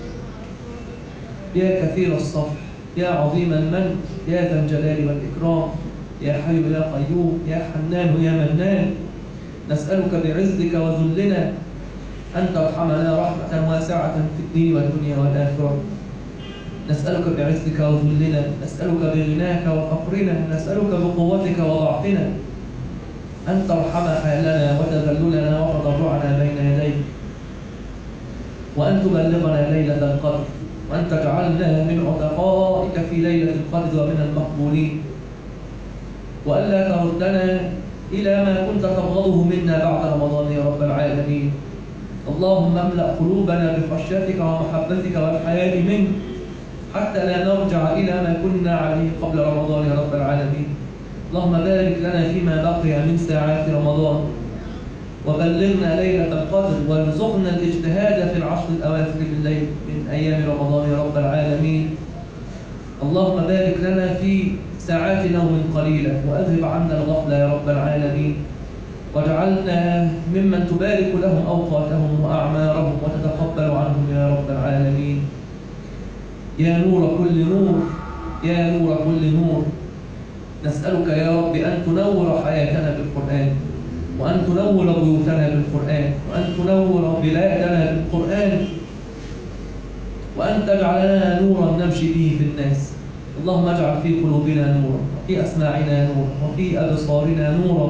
يا كثير الصفح، يا عظيم المن، يا ذا الجلال والإكرام، يا حي يا قيوم، يا حنان يا منان. نسألك بعزك وذلنا أن ترحمنا رحمة واسعة في الدين والدنيا والآخرة. نسألك بعزك وذلنا، نسألك بغناك وفقرنا، نسألك بقوتك وضعفنا أن ترحم حالنا وتذللنا وتضرعنا بين يديك، وأن تبلغنا ليلة القدر، وأن تجعلنا من عتقائك في ليلة القدر ومن المقبولين، وألا تردنا إلى ما كنت تبغضه منا بعد رمضان يا رب العالمين. اللهم املأ قلوبنا بخشيتك ومحبتك والحياء منك حتى لا نرجع إلى ما كنا عليه قبل رمضان يا رب العالمين. اللهم بارك لنا فيما بقي من ساعات رمضان، وبلغنا ليلة القدر، وارزقنا الاجتهاد في العشر الأواخر من الليل من أيام رمضان يا رب العالمين. اللهم بارك لنا في ساعات نوم قليلة، وأذهب عنا الغفلة يا رب العالمين، واجعلنا ممن تبارك لهم أوقاتهم وأعمارهم وتتقبل عنهم يا رب العالمين. يا نور كل نور، يا نور كل نور، نسألك يا رب أن تنور حياتنا بالقرآن، وأن تنور بيوتنا بالقرآن، وأن تنور بلادنا بالقرآن، وأن تجعلنا نورا نمشي به في الناس. اللهم اجعل في قلوبنا نورا، وفي أسماعنا نورا، وفي أبصارنا نورا،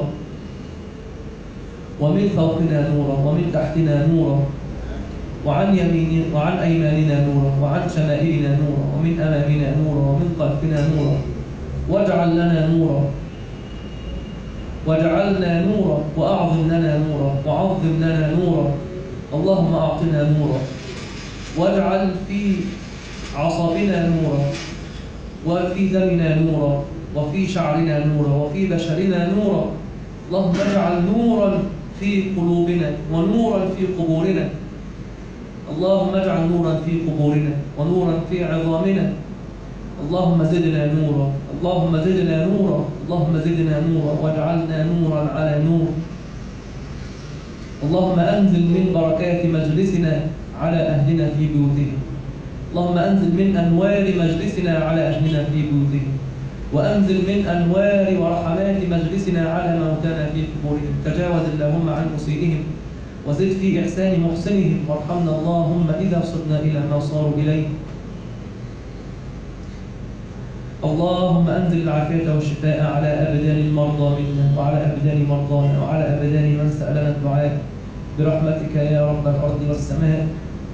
ومن فوقنا نورا، ومن تحتنا نورا، وعن يمين وعن أيماننا نورا، وعن شمائلنا نورا، ومن أمامنا نورا، ومن خلفنا نورا. واجعل لنا نورا، واجعلنا نورا، وأعظم لنا نورا، وعظم لنا نورا. اللهم أعطنا نورا، واجعل في عصابنا نورا، وفي دمنا نورا، وفي شعرنا نورا، وفي بشرنا نورا. اللهم اجعل نورا في قلوبنا، ونورا في قبورنا. اللهم اجعل نورا في قبورنا، ونورا في عظامنا. اللهم زدنا نورا، اللهم زدنا نورا، اللهم زدنا نورا، واجعلنا نورا على نور. اللهم أنزل من بركات مجلسنا على أهلنا في بيوتهم. اللهم أنزل من أنوار مجلسنا على أهلنا في بيوتهم، وأنزل من أنوار ورحمات مجلسنا على موتانا في قبورهم. تجاوز اللهم عن مسيئهم، وزد في إحسان محسنهم، وارحمنا اللهم إذا صرنا إلى ما صاروا إليه. اللهم أنزل العافية والشفاء على أبدان المرضى المرضى منا وعلى أبدان مرضانا وعلى أبدان من سألنا الدعاء برحمتك يا رب الأرض والسماء.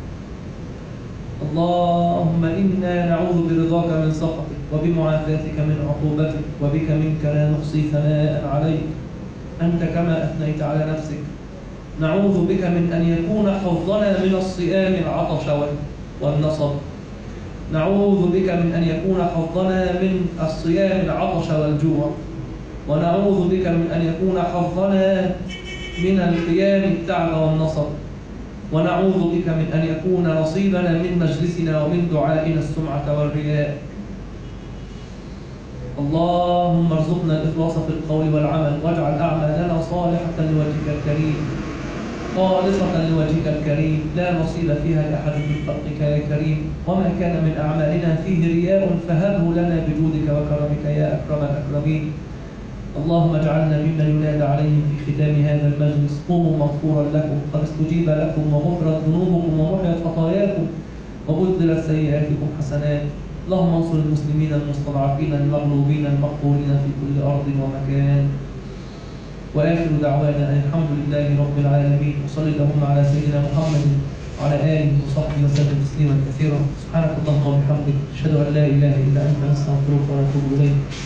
اللهم إنا نعوذ برضاك من سخطك وبمعافاتك من عقوبتك وبك منك لا نحصي ثناء عليك أنت كما أثنيت على نفسك. نعوذ بك من أن يكون حظنا من الصيام العطش والنصب. نعوذ بك من أن يكون حظنا من الصيام العطش والجوع. ونعوذ بك من أن يكون حظنا من القيام التعب والنصب. ونعوذ بك من أن يكون نصيبنا من مجلسنا ومن دعائنا السمعة والرياء. اللهم ارزقنا الإخلاص في القول والعمل واجعل أعمالنا صالحة لوجهك الكريم خالصة لوجهك الكريم لا نصيب فيها لأحد من خلقك يا كريم. وما كان من أعمالنا فيه رياء فهبه لنا بجودك وكرمك يا أكرم الأكرمين. اللهم اجعلنا ممن ينادى عليهم في ختام هذا المجلس قوموا مغفورا لكم قد استجيب لكم وغفرت ذنوبكم ومحيت خطاياكم وبدلت سيئاتكم حسنات. اللهم انصر المسلمين المستضعفين المغلوبين المقهورين في كل أرض ومكان. وآخر دعوانا أن الحمد لله رب العالمين وصلى اللهم على سيدنا محمد وعلى آله وصحبه وسلم تسليما كثيرا. سبحانك اللهم وبحمدك أشهد أن لا إله إلا أنت نستغفرك ونتوب إليك.